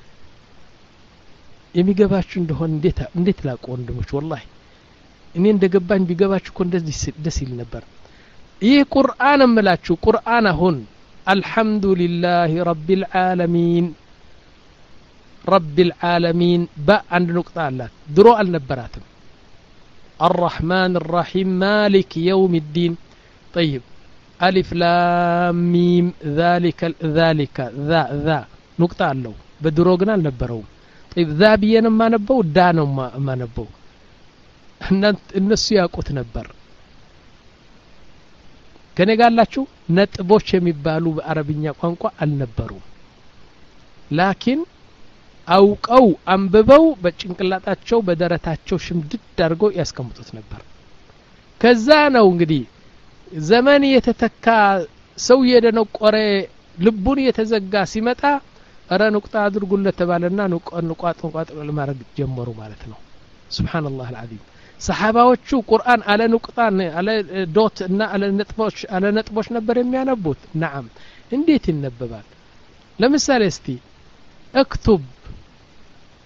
የሚገባችሁ እንደሆነ እንዴት እንዴት ላቆ ወንድሞች والله እኔ እንደገባኝ ቢገባችሁ እኮ እንደዚህ ደስ ይል ነበር ይህ ቁርአን እምላችሁ ቁርአን አሁን الحمد لله رب العالمين رب العالمين با عند نقطة الله درو النبراتم الرحمن الرحيم مالك يوم الدين طيب ألف لام ميم ذلك ذلك ذا ذا نقطة الله بدروقنا النبرو طيب ذا بينا ما نبو دانا ما, ما نبو الناس ياقوت نبر ከኔ ጋላችሁ ነጥቦች የሚባሉ በአረብኛ ቋንቋ አልነበሩ ላኪን አውቀው አንብበው በጭንቅላታቸው በደረታቸው ሽምድድ አድርገው ያስቀምጡት ነበር ከዛ ነው እንግዲህ ዘመን የተተካ ሰው የደነቆረ ልቡን የተዘጋ ሲመጣ አረ ንቁጣ አድርጉለት ተባለና ንቁጣ ንቁጣ ንቁጣ ለማድረግ ጀመሩ ማለት ነው ሱብሃንአላህ አልዓዚም ሰሃባዎቹ ቁርአን አለ ንቁጣ አለ ዶት እና አለ ነጥቦች አለ ነጥቦች ነበር የሚያነቡት نعم እንዴት ይነበባል ለምሳሌ እስቲ اكتب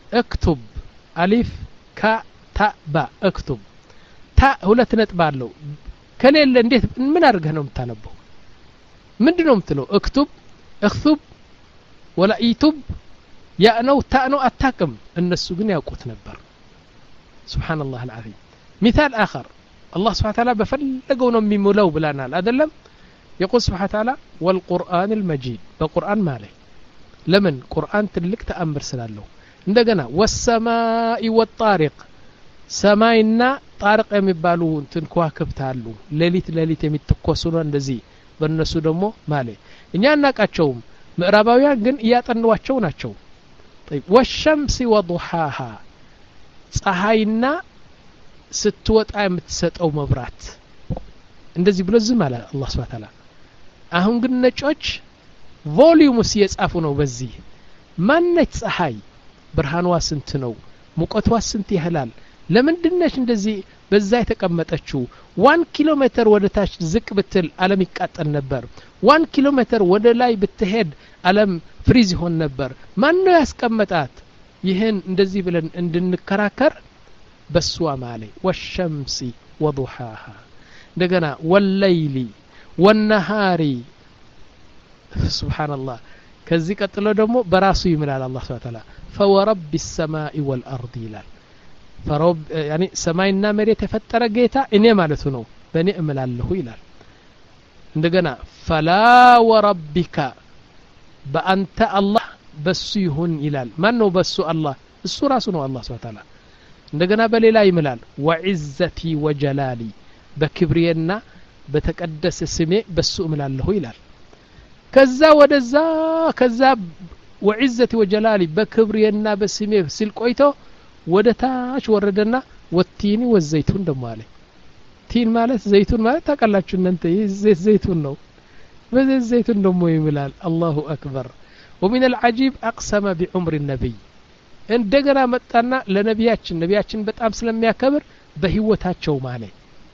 اكتب ألف كا تا با اكتب تا ሁለት ነጥብ አለው ከሌለ እንዴት ምን አድርገህ ነው የምታነበው ምንድነው የምትለው اكتب اكتب ولا يتب يا ነው ታ ነው አታቅም እነሱ ግን ያውቁት ነበር سبحان الله العظيم مثال آخر الله سبحانه وتعالى بفلقوا ነው የሚሞላው ብለናል አይደለም يقول سبحانه وتعالى والقرآن المجيد بقرآن مالي لمن قرآن ትልቅ ተአምር ስላለው እንደገና والسماء والطارق ሰማይና ጣርቅ የሚባሉ እንትን ከዋክብት አሉ ሌሊት ሌሊት የሚተኮሱ ነው እንደዚህ በእነሱ ደግሞ ማለት እኛ እናቃቸውም ምዕራባውያን ግን ያጠንዋቸው ናቸው طيب والشمس وضحاها ፀሐይና ስትወጣ የምትሰጠው መብራት እንደዚህ ብሎ ዝም አለ አላህ Subhanahu Ta'ala አሁን ግን ነጮች ቮሊዩምስ እየጻፉ ነው በዚህ ማነች ፀሐይ ብርሃንዋ ስንት ነው ሙቀቷ ስንት ይህላል ለምንድነሽ እንደዚህ በዛ የተቀመጠችው አንድ ኪሎ ሜትር ወደ ታች ዝቅ ብትል ዓለም ይቃጠል ነበር አንድ ኪሎ ሜትር ወደ ላይ ብትሄድ ዓለም ፍሪዝ ይሆን ነበር ማን ነው ያስቀመጣት ይሄን እንደዚህ ብለን እንድንከራከር በስዋ ማለት والشمس وضحاها እንደገና والليل والنهار سبحان الله ከዚህ ቀጥሎ ደግሞ በራሱ ይምላል አላህ Subhanahu Ta'ala فورب السماء والارض ይላል فرب يعني ሰማይና መሬት የፈጠረ ጌታ እኔ ማለት ነው በእኔ እምላለሁ ይላል እንደገና فلا وربك በአንተ አላህ በሱ ይሁን ይላል ማን ነው በሱ አላህ እሱ ራሱ ነው አላህ Subhanahu Ta'ala እንደገና በሌላ ይምላል وعزتي وجلالي በክብሬና በተቀደሰ ስሜ በሱ እምላለሁ ይላል ከዛ ወደዛ ከዛ وعزتي وجلالي በክብሬና በስሜ ሲል ቆይቶ ወደ ታች ወረደና ወቲኒ ወዘይቱን ደሞ አለ ቲን ማለት ዘይቱን ማለት ታቀላችሁ እናንተ ዘይት ዘይቱን ነው በዘይት ዘይቱን ደሞ ይምላል الله اكبر ومن العجيب اقسم بعمر النبي እንደገና መጣና ለነቢያችን ነቢያችን በጣም ስለሚያከብር በህይወታቸው ማለት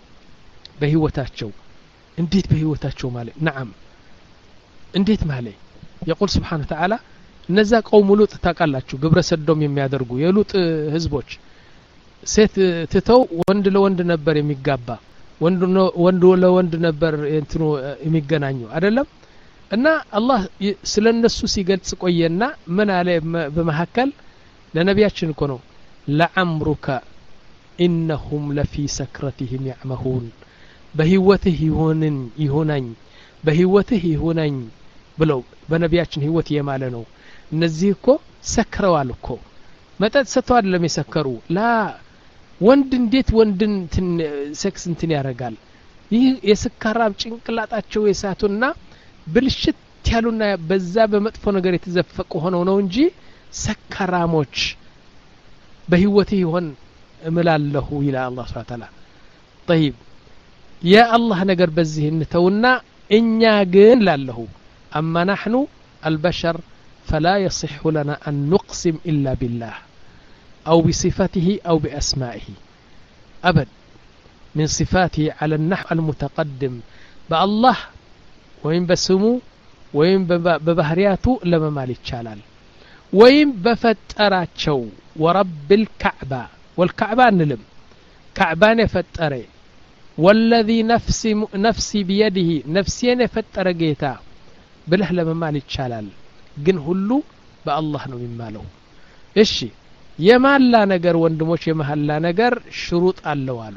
በህይወታቸው እንዴት በህይወታቸው ማለት نعم እንዴት ማለት يقول سبحانه وتعالى እነዛ ቀውም ሉጥ ታቃላችሁ ግብረ ሰዶም የሚያደርጉ የሉጥ ህዝቦች ሴት ትተው ወንድ ለወንድ ነበር የሚጋባ ወንድ ወንድ ለወንድ ነበር እንትኑ የሚገናኙ አይደለም እና አላህ ስለነሱ ሲገልጽ ቆየና ምን አለ በመሐከል ለነቢያችን እኮ ነው ለዓምሩከ ኢነሁም ለፊ ሰክረቲሂም ያዕመሁን በህይወትህ ይሆንን ይሆናኝ በህይወትህ ይሆናኝ ብለው በነቢያችን ህይወት የማለ ነው እነዚህ እኮ ሰክረዋል እኮ መጠጥ ሰጥተዋል ለሚሰከሩ ላ ወንድ እንዴት ወንድን ሴክስ እንትን ያረጋል ይህ የስካራም ጭንቅላታቸው የሳቱና ብልሽት ያሉና በዛ በመጥፎ ነገር የተዘፈቁ ሆነው ነው እንጂ ሰከራሞች በህይወቴ ይሆን እምላልሁ ኢላ አላህ Subhanahu Ta'ala طيب يا الله ነገር በዚህ እንተውና እኛ ግን ላለሁ اما نحن البشر فلا يصح لنا ان نقسم الا بالله او بصفته او باسمائه ابد من صفاته على النحو المتقدم بالله وين بسمو وين ببهرياته لما مال يتشالال وين بفتراچو ورب الكعبة والكعبة نلم كعبان فتري والذي نفسي نفسي بيده نفسين فتر جيتا بله لما مال يتشالال ግን ሁሉ በአላህ ነው የሚማለው እሺ የማላ ነገር ወንድሞች የማላ ነገር ሽሩጥ አለው አሉ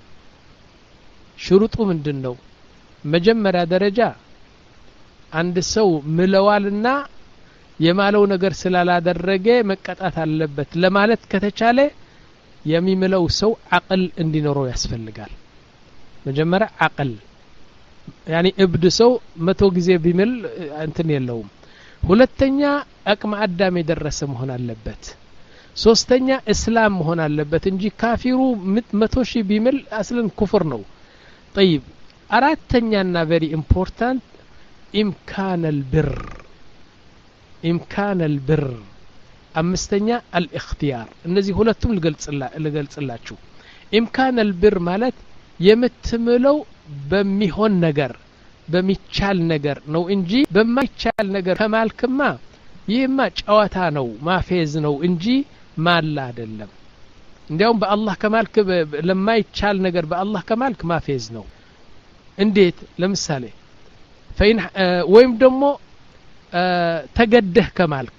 ሽሩጡ ምንድነው መጀመሪያ ደረጃ አንድ ሰው ምለዋልና የማለው ነገር ስላላደረገ መቀጣት አለበት ለማለት ከተቻለ የሚምለው ሰው አቅል እንዲኖረው ያስፈልጋል መጀመሪያ አቅል ያኒ እብድ ሰው መቶ ጊዜ ቢምል እንትን የለውም ሁለተኛ አቅመ አዳም የደረሰ መሆን አለበት ሶስተኛ እስላም መሆን አለበት እንጂ ካፊሩ መቶ ሺህ ቢምል አስለን ኩፍር ነው طيب አራተኛና very important امكان البر امكان البر አምስተኛ الاختيار እነዚህ ሁለቱም ልገልጽላ ልገልጽላችሁ امكان البر ማለት የምትምለው በሚሆን ነገር በሚቻል ነገር ነው እንጂ በማይቻል ነገር ከማልክማ ይህማ ጨዋታ ነው ማፌዝ ነው እንጂ ማላ አይደለም እንዲያውም በአላህ ከማልክ ለማይቻል ነገር በአላህ ከማልክ ማፌዝ ነው እንዴት ለምሳሌ ፈይን ወይም ደግሞ ተገደህ ከማልክ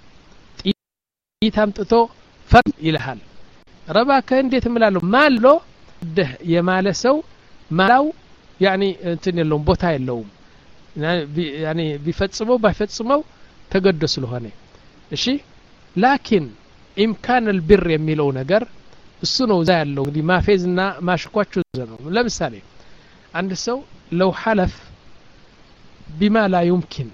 ይታምጥቶ ፈር ይልሃል ረባከ እንዴት እምላለሁ ማሎ ደህ የማለ ሰው ማላው يعني እንትን የለውም ቦታ የለውም يعني ቢፈጽመው ባይፈጽመው ተገዶ ስለሆነ እሺ ላኪን ኢምካን البر የሚለው ነገር እሱ ነው ዛ ያለው እንግዲህ ማፌዝና ማሽኳቹ ነው ለምሳሌ አንድ ሰው لو حلف بما لا يمكن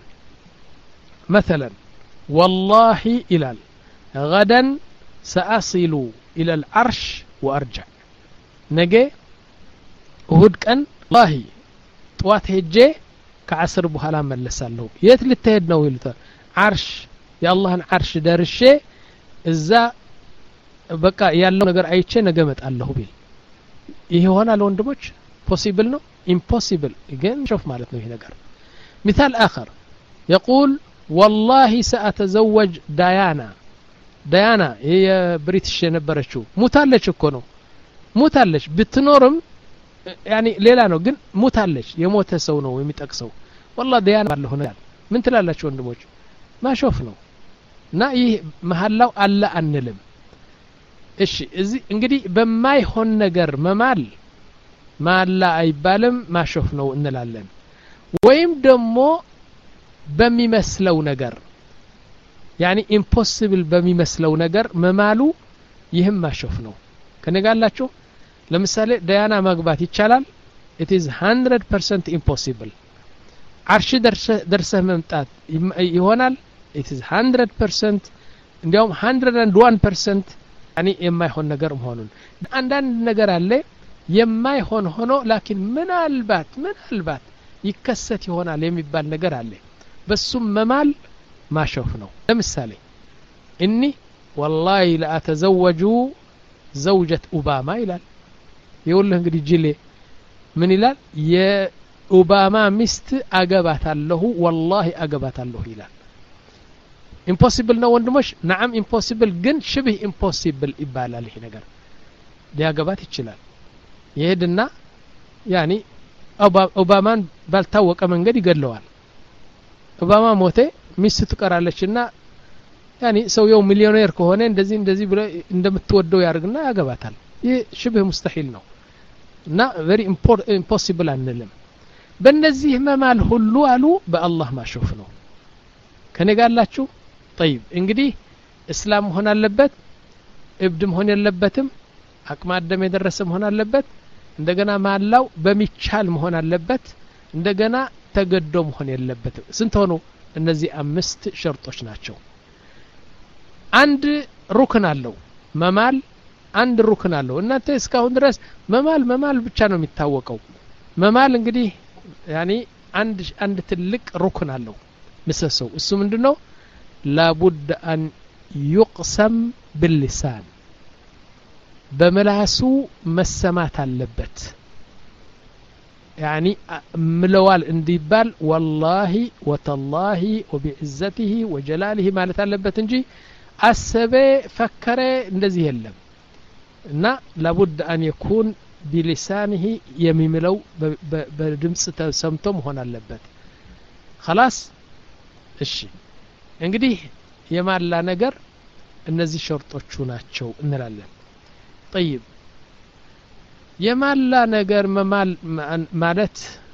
مثلا والله إلى غدا سأصل إلى العرش وأرجع نجي እሁድ ቀን والله طوات ሄጄ ከዓስር በኋላ መለሳለሁ የት ልትሄድ ነው ይሉታል ዓርሽ የአላህን ዓርሽ ደርሼ እዛ በቃ ያለው ነገር አይቼ ነገ መጣለሁ ቢል ይሄ ሆናል ወንድሞች ፖሲብል ነው ኢምፖሲብል ግን شوف ማለት ነው ይሄ ነገር مثال آخر يقول والله سأتزوج ديانا ديانا هي بريتش የነበረችው ሙታለች እኮ ነው ሙታለች ብትኖርም يعني ሌላ ነው ግን ሙታለች የሞተ ሰው ነው የሚጠቅሰው والله ديانا ባለው ሆነ ምን ትላላችሁ ወንድሞች ማሾፍ ነው እና ይህ መሐላው አለ አንልም እሺ እዚህ እንግዲህ በማይሆን ነገር መማል ማላ አይባልም ማሾፍ ነው እንላለን ወይም ደግሞ በሚመስለው ነገር يعني impossible በሚመስለው ነገር መማሉ ይህም ማሾፍ ነው ከነጋላችሁ ለምሳሌ ዳያና ማግባት ይቻላል it is one hundred percent impossible አርሽ ደርሰህ መምጣት ይሆናል it is one hundred percent እንዲያውም one hundred one percent يعني የማይሆን ነገር መሆኑን አንዳንድ ነገር አለ የማይሆን ሆኖ ላኪን ምናልባት ምናልባት ይከሰት ይሆናል የሚባል ነገር አለ በሱም መማል ማሾፍ ነው ለምሳሌ اني والله لا اتزوج زوجة اوباما ይላል ይውልህ እንግዲህ ጅሌ ምን ይላል የኦባማ ሚስት አገባታለሁ والله አገባታለሁ ይላል ኢምፖሲብል ነው ወንድሞች نعم ኢምፖሲብል ግን ሽብህ ኢምፖሲብል ይባላል ይሄ ነገር ሊያገባት ይችላል ይሄድና يعني ኦባማን ባልታወቀ መንገድ ይገድለዋል ኦባማ ሞተ ሚስት ትቀራለችና يعني ሰውየው ሚሊዮኔር ከሆነ እንደዚህ እንደዚህ ብሎ እንደምትወደው ያርግና ያገባታል ይሄ ሽብህ ሙስተሂል ነው እና very impossible አንልም በእነዚህ መማል ሁሉ አሉ በአላህ ማሾፍ ነው ከነጋላችሁ طيب እንግዲህ እስላም ሆነ አለበት እብድም ሆነ የለበትም አቅመ አደም የደረሰ መሆን አለበት እንደገና ማላው በሚቻል መሆን አለበት እንደገና ተገዶ መሆን የለበትም ስንት ሆኖ እነዚህ አምስት ሸርጦች ናቸው አንድ ሩክን አለው መማል አንድ ሩክን አለው እናንተ እስካሁን ድረስ መማል መማል ብቻ ነው የሚታወቀው መማል እንግዲህ يعني አንድ አንድ ትልቅ ሩክን አለው ምሰሰው እሱ ምንድነው لابد ان يقسم باللسان በመላሱ መሰማት አለበት يعني ملوال እንዲባል والله وتالله وبعزته وجلاله ማለት አለበት እንጂ አሰበ ፈከረ እንደዚህ የለም እና لابد ان يكون بلسانه የሚምለው በድምጽ ተሰምቶ መሆን አለበት خلاص እሺ እንግዲህ የማላ ነገር እነዚህ ሸርጦቹ ናቸው እንላለን طيب የማላ ነገር መማል ማለት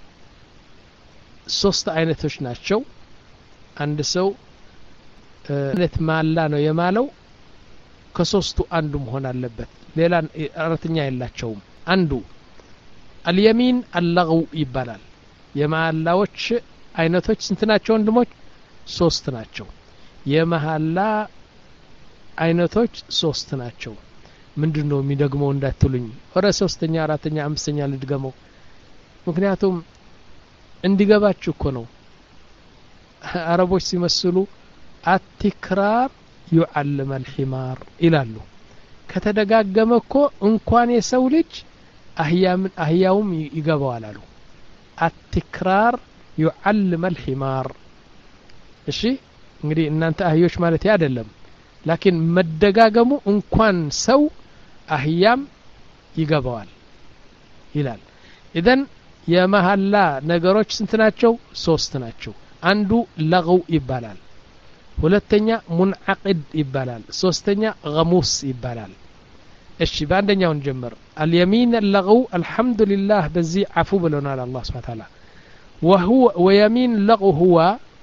ሶስት አይነቶች ናቸው አንድ ሰው እለት ማላ ነው የማለው ከሶስቱ አንዱ መሆን አለበት ሌላ አራተኛ የላቸውም አንዱ اليمين اللغو ይባላል የማላዎች አይነቶች ስንት ናቸው ወንድሞች ሶስት ናቸው የመሐላ አይነቶች ሶስት ናቸው ምንድነው የሚደግመው እንዳትሉኝ ወረ ሶስተኛ አራተኛ አምስተኛ ልድገመው ምክንያቱም እንዲገባችሁ እኮ ነው አረቦች ሲመስሉ አትክራር يعلم الحمار ይላሉ ከተደጋገመ እኮ እንኳን የሰው ልጅ አህያም አህያውም ይገባዋል አሉ አትክራር يعلم الحمار እሺ እንግዲህ እናንተ አህዮች ማለት አይደለም لكن مدغاغمو እንኳን ሰው አህያም ይገባዋል ይላል اذا የመሐላ ነገሮች ስንት ናቸው ሶስት ናቸው አንዱ ለغው ይባላል ሁለተኛ ሙንዓቅድ ይባላል ሶስተኛ ገሙስ ይባላል እሺ በአንደኛው እንጀምር اليمين اللغو الحمد لله بزي عفو بلنا الله سبحانه وتعالى وهو ويمين اللغو هو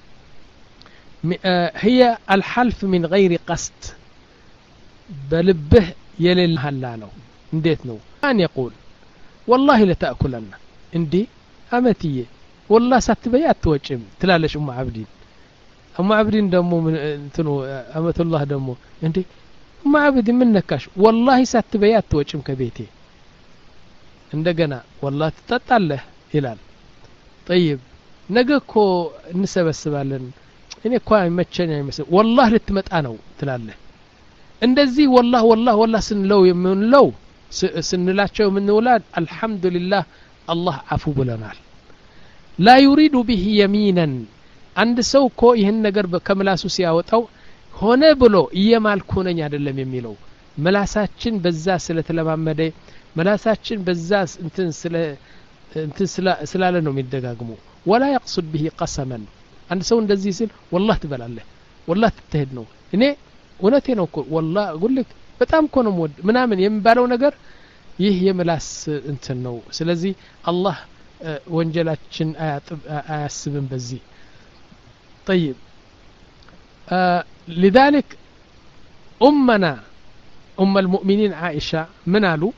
هي الحلف من غير قصد بلبه يلل هلا ነው እንዴት ነው አን يقول والله لتأكلن እንዴ አመትዬ والله ሳትበይ አትወጭም ትላለሽ ኡም አብዲን ኡም አብዲን ደሞ እንትኑ አመቱላህ ደሞ እንዴ ኡም አብዲ ምን ነካሽ والله ሳትበይ አትወጭም ከቤቴ እንደገና والله ትጠጣለህ ይላል طيب ነገኮ እንሰበስባለን እኔ እኮ አይመቸኝ አይመስል والله ልትመጣ ነው ትላለህ እንደዚህ والله والله والله ስንለው የምንለው ስንላቸው የምንውላድ አልহামዱሊላህ الله عفو ብለናል لا يريد به يمينا አንድ ሰው እኮ ይሄን ነገር ከመላሱ ሲያወጣው ሆነ ብሎ እየማልኩ ነኝ አይደለም የሚለው መላሳችን በዛ ስለተለማመደ መላሳችን በዛ እንትን ስለ እንትን ስላለ ነው የሚደጋግመው ولا يقصد به قسما አንድ ሰው እንደዚህ ሲል والله ትበላለህ والله ትተሄድ ነው እኔ እውነቴ ነው እኮ والله ጉልክ በጣም እኮ ነው ወድ ምናምን የሚባለው ነገር ይህ የመላስ እንትን ነው ስለዚህ አላህ ወንጀላችን አያስብም በዚህ طيب آه لذلك أمنا أم المؤمنين عائشة من قالوا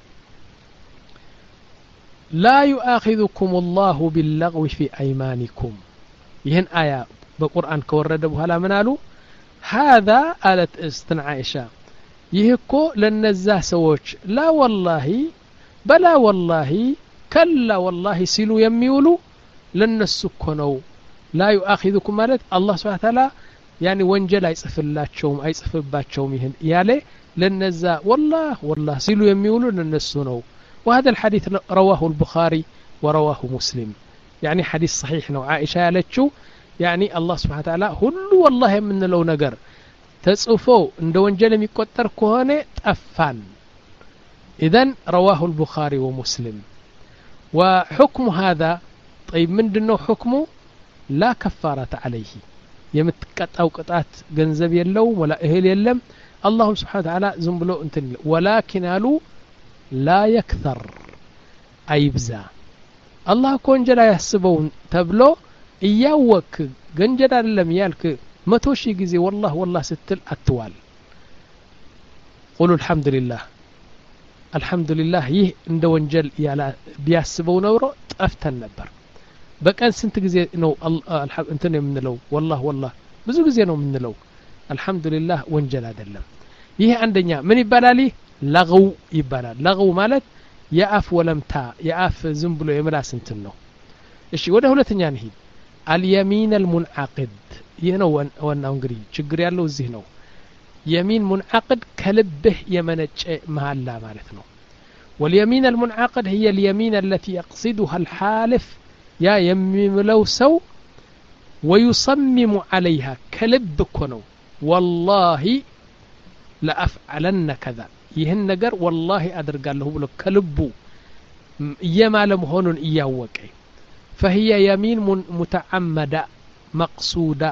لا يؤاخذكم الله باللغو في أيمانكم يهن آية بالقرآن كورد بها من قالوا هذا آلة استن عائشة يهكو لنزاه سووش لا والله بلا والله كلا والله سيلو يميولو لنسكنو لا يؤاخذكم مالت الله سبحانه وتعالى يعني وانجل አይጽፍላቸውም አይጽፍባቸውም ይሄን ያለ ለነዛ والله والله سيلو يميولو لنسونو وهذا الحديث رواه البخاري ورواه مسلم يعني حديث صحيح ነው عائشة ያለችው يعني الله سبحانه وتعالى ሁሉ والله የምንለው ነገር ተጽፎ እንደ ወንጀል የሚቆጠር ከሆነ ጠፋን اذا رواه البخاري ومسلم وحكم هذا طيب ምንድነው حكمه لا كفارة عليه يمتقطاو قطات ገንዘብ የለው ولا እህል የለም الله سبحانه وتعالى ዝም ብሎ እንትን ولكن قالوا لا يكثر አይብዛ الله ኮንጀላ ያስበው ተብሎ እያወክ ገንጀል አይደለም ያልክ መቶ ሺህ ጊዜ والله والله ስትል አትዋል قولوا الحمد لله الحمد لله ይህ እንደ ወንጀል ያላ ቢያስበው ነው ጠፍተን ነበር በቀን ስንት ጊዜ ነው እንትን የምንለው والله والله ብዙ ጊዜ ነው የምንለው አልহামዱሊላህ ወንጀል አይደለም ይሄ አንደኛ ምን ይባላል ለغው ይባላል ለغው ማለት የአፍ ወለምታ የአፍ ዝም ብሎ የምላስ እንትን ነው እሺ ወደ ሁለተኛ እንሂድ اليمين المنعقد ይሄ ነው ዋናው እንግዲህ ችግር ያለው እዚህ ነው يمين منعقد كلبه يمنጨ መሐላ ማለት ነው واليمين المنعقد هي اليمين التي يقصدها الحالف يا يميملو سو ويصمم عليها كلب كنو والله لا افعلن كذا ይህን ነገር والله አደርጋለሁ ብሎ ከልቡ የማለ መሆኑን እያወቀ فهي يمين متعمدة مقصودة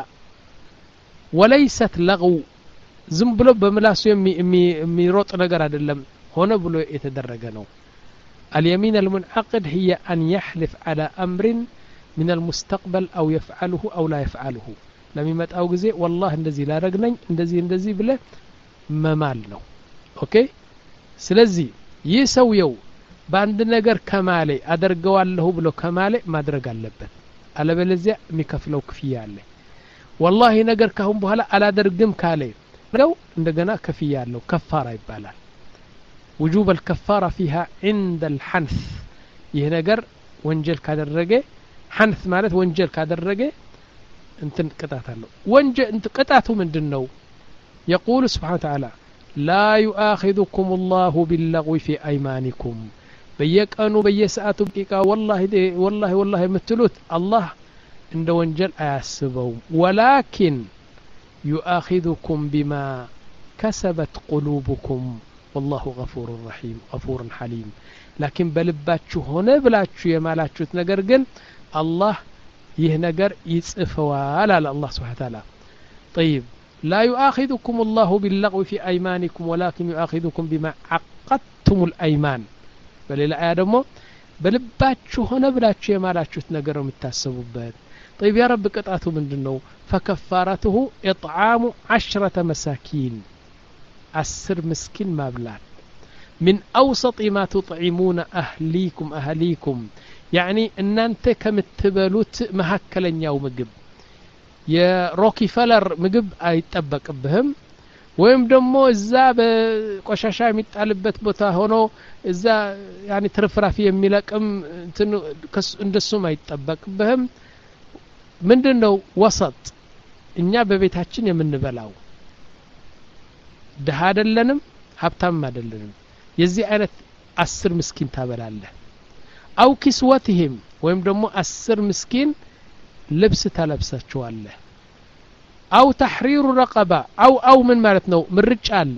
وليست لغو ዝም ብሎ በመላሱ የሚሮጥ ነገር አይደለም ሆነ ብሎ የተደረገ ነው اليمين المنعقد هي أن يحلف على أمر من المستقبل أو يفعله أو لا يفعله لم يمت أو جزء والله اندزي لا رجنين اندزي اندزي بله ممال ነው اوكي ስለዚህ ይሰውየው በአንድ ነገር ከማለ አደርገዋለሁ ብሎ ከማለ ማድረግ አለበት አለበለዚያ የሚከፍለው ክፍያ አለ والله ነገር ካሁን በኋላ አላደርግም ካለ ነው እንደገና ክፍያ አለው ከፋራ ይባላል وجوب الكفارة فيها عند الحنث ይህ ነገር ወንጀል ካደረገ حنث ማለት ወንጀል ካደረገ እንትን ቅጣት አለው ወንጀል እንት ቅጣቱ ምንድነው يقول سبحانه وتعالى لا يؤاخذكم الله باللغو في أيمانكم በየቀኑ በየሰዓቱ ደቂቃ والله والله والله የምትሉት الله እንደ ወንጀል አያስበው ولكن يؤاخذكم بما كسبت قلوبكم والله غفور رحيم غفور حليم لكن بلباتشو هنا بلاتشو يمالاتشو تنقر قل الله يهنقر يصفوال على الله سبحانه وتعالى طيب لا يؤاخذكم الله باللغو في أيمانكم ولكن يؤاخذكم بما عقدتم الأيمان بل الآية دمو بلباتشو هنا بلاتشو يمالاتشو تنقر ومتاسبوا بات طيب يا رب قطعته من دنو فكفارته إطعام عشرة مساكين عشر مسكين ما بلاد من أوسط ما تطعمون أهليكم أهليكم يعني أن أنت كمتبلوت مهكلا يوم مقب يا روكي فلر مقب أيتبك بهم ويم دمو إزا بقشاشا يمتقلبت بوتا هونو إزا يعني ترفرافي يميلكم اندسو ما يتبك بهم من دنو وسط እኛ በቤታችን የምንበላው ደሃ አይደለንም ሀብታም አይደለንም የዚህ አይነት አስር ምስኪን ታበላለህ አው ኪስወትህም ወይም ደግሞ አስር ምስኪን ልብስ ታለብሳቸዋለህ አው ተሕሪሩ ረቀባ አው አው ምን ማለት ነው ምርጫ አለ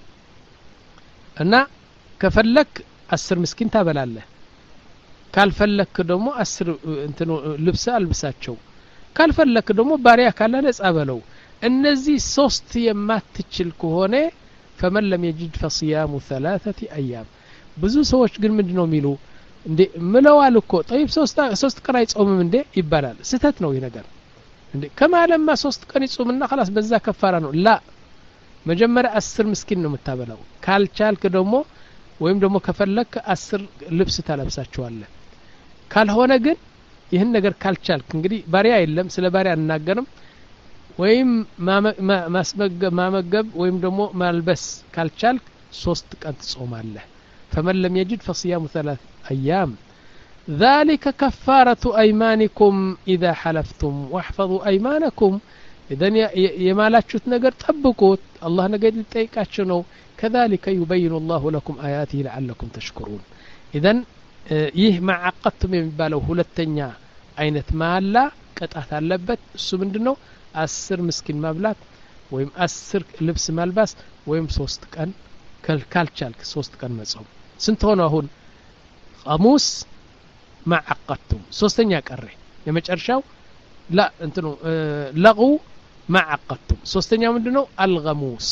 እና ከፈለክ አስር ምስኪን ታበላለህ ካልፈለክ ደግሞ አስር እንትኑ ልብስ አልብሳቸው ካልፈለክ ደግሞ ባሪያ ካለ ነጻ በለው እነዚህ ሶስት የማትችል ከሆነ فمن لم يجد فصيام ثلاثه ايام ብዙ ሰዎች ግን ምንድነው የሚሉ እንዴ ምለዋል እኮ طيب ሶስት ሶስት ቀን አይጾምም እንዴ ይባላል ስተት ነው ይሄ ነገር እንዴ ከማለማ ሶስት ቀን ይጾምና خلاص በዛ ከፋራ ነው ላ መጀመሪያ አስር ምስኪን ነው የምታበላው ካልቻልክ ደግሞ ወይም ደግሞ ከፈለክ አስር ልብስ ታለብሳቸዋለህ ካልሆነ ግን ይህን ነገር ካልቻልክ እንግዲህ ባሪያ የለም ስለ ባሪያ እናገርም ወይም ማስመገብ ማመገብ ወይም ደግሞ ማልበስ ካልቻልክ ሶስት ቀን ትጾማለህ فمن لم يجد فصيام ثلاث ايام ذلك كفارة ايمانكم اذا حلفتم واحفظوا ايمانكم اذا የማላችሁት ነገር ጠብቁት አላህ ነገር ይጠይቃችሁ ነው كذلك يبين الله لكم آياته لعلكم تشكرون اذا ይህ ማዓቀቱም የሚባለው ሁለተኛ አይነት ማላ ቀጣት አለበት እሱ ምንድነው አስር ምስኪን ማብላት ወይም አስር ልብስ ማልባስ ወይም ሶስት ቀን ካልቻልክ ሶስት ቀን መጾም ስንት ሆነ አሁን ሐሙስ ማዓቀቱም ሶስተኛ ቀረ የመጨረሻው ላ እንትኑ ለጉ ማዓቀቱም ሶስተኛው ምንድነው አልገሙስ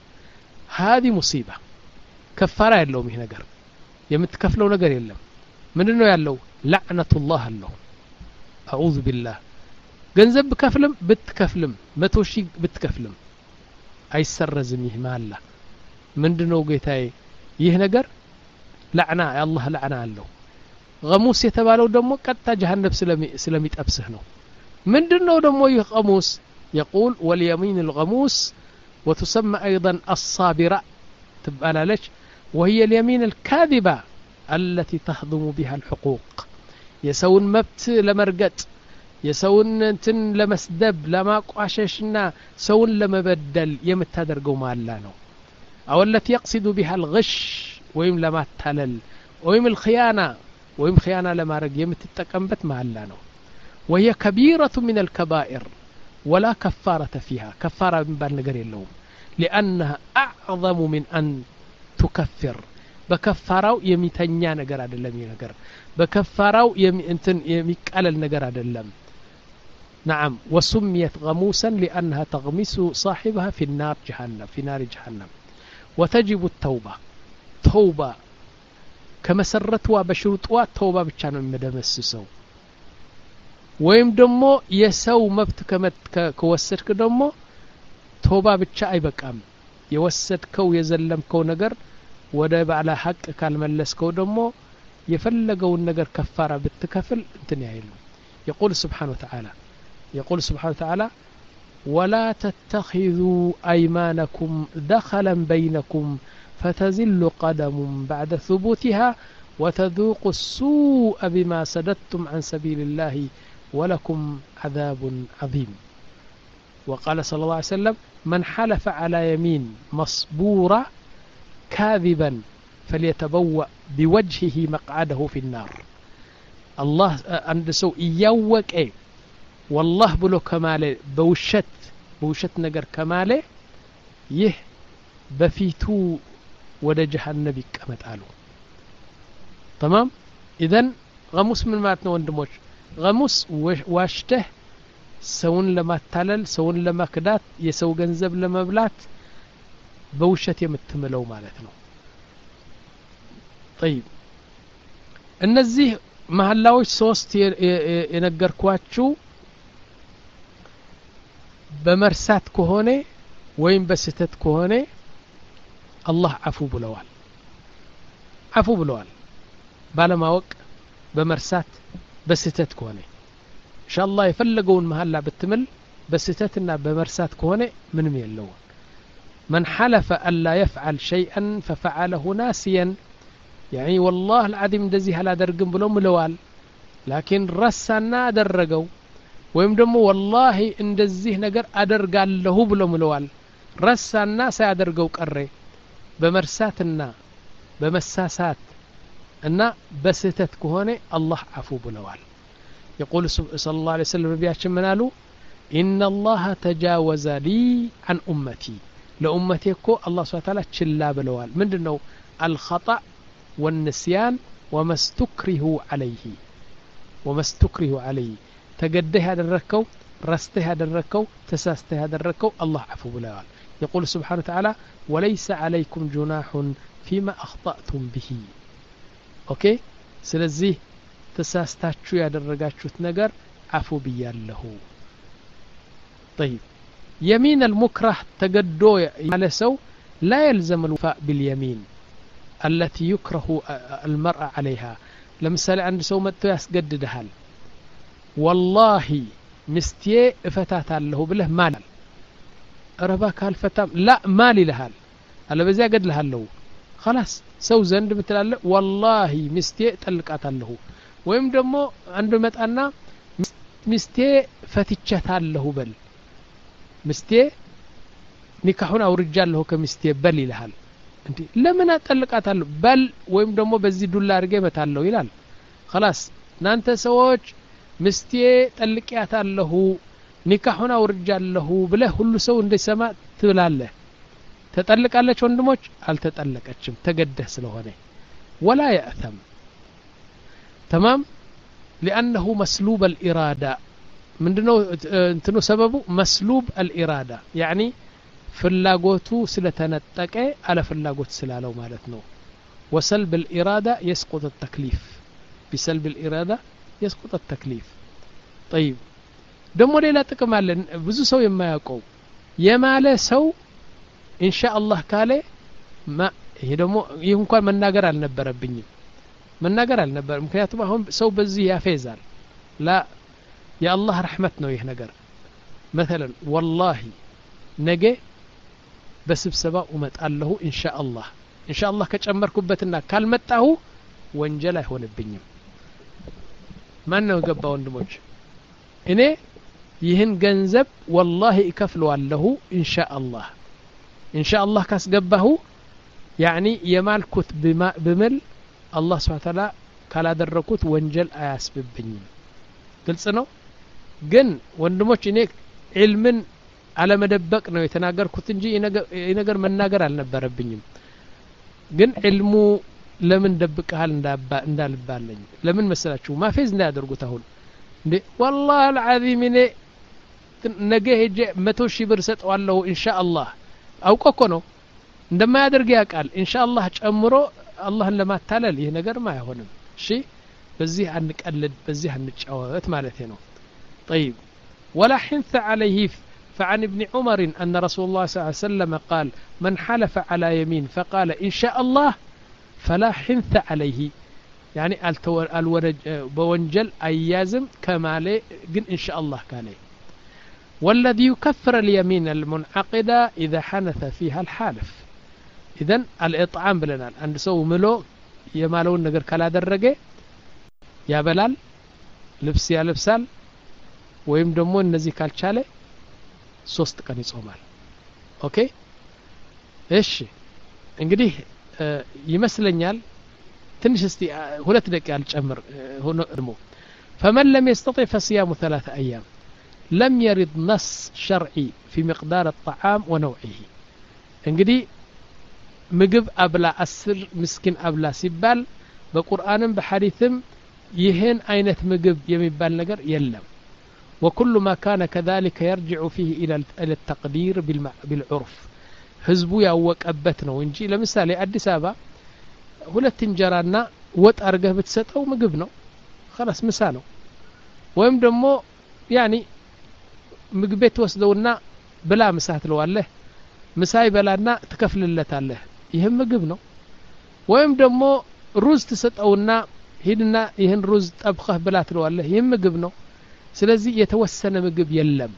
هذه مصيبه كفاره የለውም ይሄ ነገር የምትከፍለው ነገር የለም ምንድነው ያለው لعنه الله أعوذ بالله ገንዘብ በከፍልም ብትከፍልም መቶ ሺህ ብትከፍልም አይሰረዝም ይህ ማላ ምንድነው ጌታዬ ይህ ነገር لعنه الله لعنه አለው ገሙስ የተባለው ደግሞ ቀጣ ጀሃነም ስለሚጠብስህ ነው ምንድነው ደግሞ ይህ ገሙስ يقول واليمين الغموس وتسمى أيضا الصابرة تبالالش وهي اليمين الكاذبة التي تهضم بها الحقوق يسون مبت لمرقت يسون انتن لمسدب لما قاششنا سون لمبدل يمتادرقوا مالانو او التي يقصد بها الغش ويم لما تلل ويم الخيانة ويم خيانة لما رق يمتتقنبت مالانو وهي كبيرة من الكبائر ولا كفارة فيها كفارة من بالنقر اللوم لأنها أعظم من أن تكفر بكفاراو يميتنيا نجر عدلم ينجر بكفاراو يمي انتن يميقلل نجر عدلم نعم وسميت غموسا لأنها تغمس صاحبها في النار جهنم في نار جهنم وتجب التوبة توبة كما سرتوا بشروطوا توبة بتشانو مدمسسو ወይም ደግሞ የሰው መብት ከወሰድክ ደግሞ ቶባ ብቻ አይበቃም የወሰድከው የዘለምከው ነገር ወደ ባለ ሐቅ ካልመለስከው ደግሞ የፈለገውን ነገር ከፋራ ብትከፍል እንትን ያይሉ يقول سبحانه وتعالى يقول سبحانه وتعالى ولا تتخذوا أيمانكم دخلا بينكم فتزل قدم بعد ثبوتها وتذوقوا السوء بما سددتم عن سبيل الله ولكم عذاب عظيم وقال صلى الله عليه وسلم من حلف على يمين مصبورة كاذبا فليتبوأ بوجهه مقعده في النار الله عند سو يوك ايه والله بلو كماله بوشت بوشت نجر كماله يه በፊቱ ወደ ጀሃነም ይቀመጣሉ تمام اذا غሙስ ምን ማለት ነው ወንድሞች غሙስ ዋሽተህ ሰውን ለማታለል ሰውን ለማክዳት የሰው ገንዘብ ለመብላት በውሸት የምትምለው ማለት ነው طيب እነዚህ መሐላዎች ሶስት የነገርኳችሁ በመርሳት ከሆነ ወይም በስተት ከሆነ አላህ አፉ ብለዋል አፉ ብለዋል ባለማወቅ በመርሳት በስተት ከሆነ ኢንሻአላህ የፈለገውን መሐላ ብትምል በስተትና በመርሳት ከሆነ ምንም የለው من حلف ألا يفعل شيئا ففعله ناسيا يعني والله العظيم እንደዚህ አላደርግም ብሎ ምለዋል لكن ረሳና አደረገው ወይም ደግሞ والله እንደዚህ ነገር አደርጋለሁ ብሎ ምለዋል ረሳና ሳያደርገው ቀረ በመርሳትና በመሳሳት እና በስተት ከሆነ አላህ አፉ ብለዋል يقول صلى الله عليه وسلم بياችን ምን አሉ إن الله تجاوز لي عن أمتي لأمتي እኮ الله سبحانه وتعالى ችላ ብለዋል ምንድነው الخطأ والنسيان وما استكره عليه وما استكره عليه تقديه ያደረከው رستيه ያደረከው ተሳስተህ ያደረከው الله عفو ብለዋል يقول سبحانه وتعالى وليس عليكم جناح فيما أخطأتم به اوكي ስለዚህ ተሳስታችሁ ያደረጋችሁት ነገር عفو ብያለሁ طيب يمين المكره تقدو على سو لا يلزم الوفاء باليمين التي يكره المرأة عليها لمثال عند سو متو يسجددها والله مستي فتات له بله مال ربك الفتام لا مالي لها على بزي قد لها له خلاص سو زند بتلاله والله مستي طلقات له ወይም ደግሞ አንዱ መጣና ሚስቴ ፈትቻታለሁ በል ሚስቴ ኒካሁን አውርጃለሁ ከሚስቴ በል ይልሃል እንዴ ለምን አጠልቃታለሁ በል ወይም ደግሞ በዚህ ዱላ አርገ መታለሁ ይላል خلاص እናንተ ሰዎች ሚስቴ ጠልቂያታለሁ ኒካሁን አውርጃለሁ ብለህ ሁሉ ሰው እንደሰማ ትብላለህ ተጠልቃለች ወንድሞች አልተጠለቀችም ተገደህ ስለሆነ ولا يأثم تمام لأنه مسلوب الإرادة من دنو انتنو سببه مسلوب الإرادة يعني فلاغوتو سلتنتقى على فلاغوت سلالو مالتنو وسلب الإرادة يسقط التكليف بسلب الإرادة يسقط التكليف طيب دمو ليلا تقم على بزو سو يما يقو يماله سو إن شاء الله كاله ما يدمو ينكون من ناقر النبربني من نقر النبر مكنياتهم هم سو بزي يافيزال لا يا الله رحمتنا يه نقر مثلا والله نجي بس بسبب ومت الله إن شاء الله إن شاء الله كتشمر كبتنا كلمته وانجله هون البنيم ما إنه جبا وندمج إني يهن جنزب والله يكفلوا له إن شاء الله إن شاء الله كاس جبه يعني يمال كت بما بمل الله سبحانه وتعالى كلا دركوت وانجل አያስብብኝም ግልጽ ነው ግን ወንድሞች እኔ ዒልምን على መደበቅ ነው የተናገርኩት እንጂ የነገር መናገር አልነበረብኝም ግን ዒልሙ ለምን ደብቀሃል እንዳባ እንዳልባለኝ ለምን መሰላችሁ ማፌዝ እንዳያደርጉት አሁን እንዴ والله العظيم እኔ ነገ ሄጄ መቶ ሺህ ብር ሰጠዋለሁ ኢንሻአላህ አውቆኮ ነው እንደማያደርግ ያቃል ኢንሻአላህ ጨምሮ الله لما تالل ይሄ ነገር ማይሆንም እሺ በዚህ አንቀልድ በዚህ አንጫወት ማለት ነው طيب ولا حنث عليه فعن ابن عمر أن رسول الله صلى الله عليه وسلم قال من حلف على يمين فقال إن شاء الله فلا حنث عليه يعني الورج بونجل أيازم كماله قل إن شاء الله كالي والذي يكفر اليمين المنعقدة إذا حنث فيها الحالف إذن الإطعام بلنا عند سو ملو يمالون نجر كلا درجة يا بلال لبس يا لبسال ويم دمون نزي كالشالة ሶስት ቀን ይጾማል ኦኬ እሺ እንግዲህ ይመስለኛል ትንሽ እስቲ ሁለት ደቂቃ አልጨምር ሆኖ እድሞ فمن لم يستطع فصيام ثلاثة أيام لم يرد نص شرعي في مقدار الطعام ونوعه እንግዲህ ምግብ አብላ አስር ምስኪን አብላ ሲባል በቁርአንም በሐዲስም ይህን አይነት ምግብ የሚባል ነገር የለም وكل ما كان كذلك يرجع فيه إلى التقدير بالعرف ህዝቡ ያወቀበት ነው እንጂ ለምሳሌ አዲስ አበባ ሁለት እንጀራና ወጥ አርገህ ብትሰጠው ምግብ ነው خلاص ምሳ ነው ወይም ደግሞ ያኒ ምግብ ቤት ወስደውና ብላ ምሳ ትለዋለህ ምሳ ይበላና ትከፍልለታለህ ይሄም ምግብ ነው ወይም ደግሞ ሩዝ ተሰጠውና ሂድና ይሄን ሩዝ ጠብኸህ ብላ ትለዋለህ ይሄም ምግብ ነው ስለዚህ የተወሰነ ምግብ የለም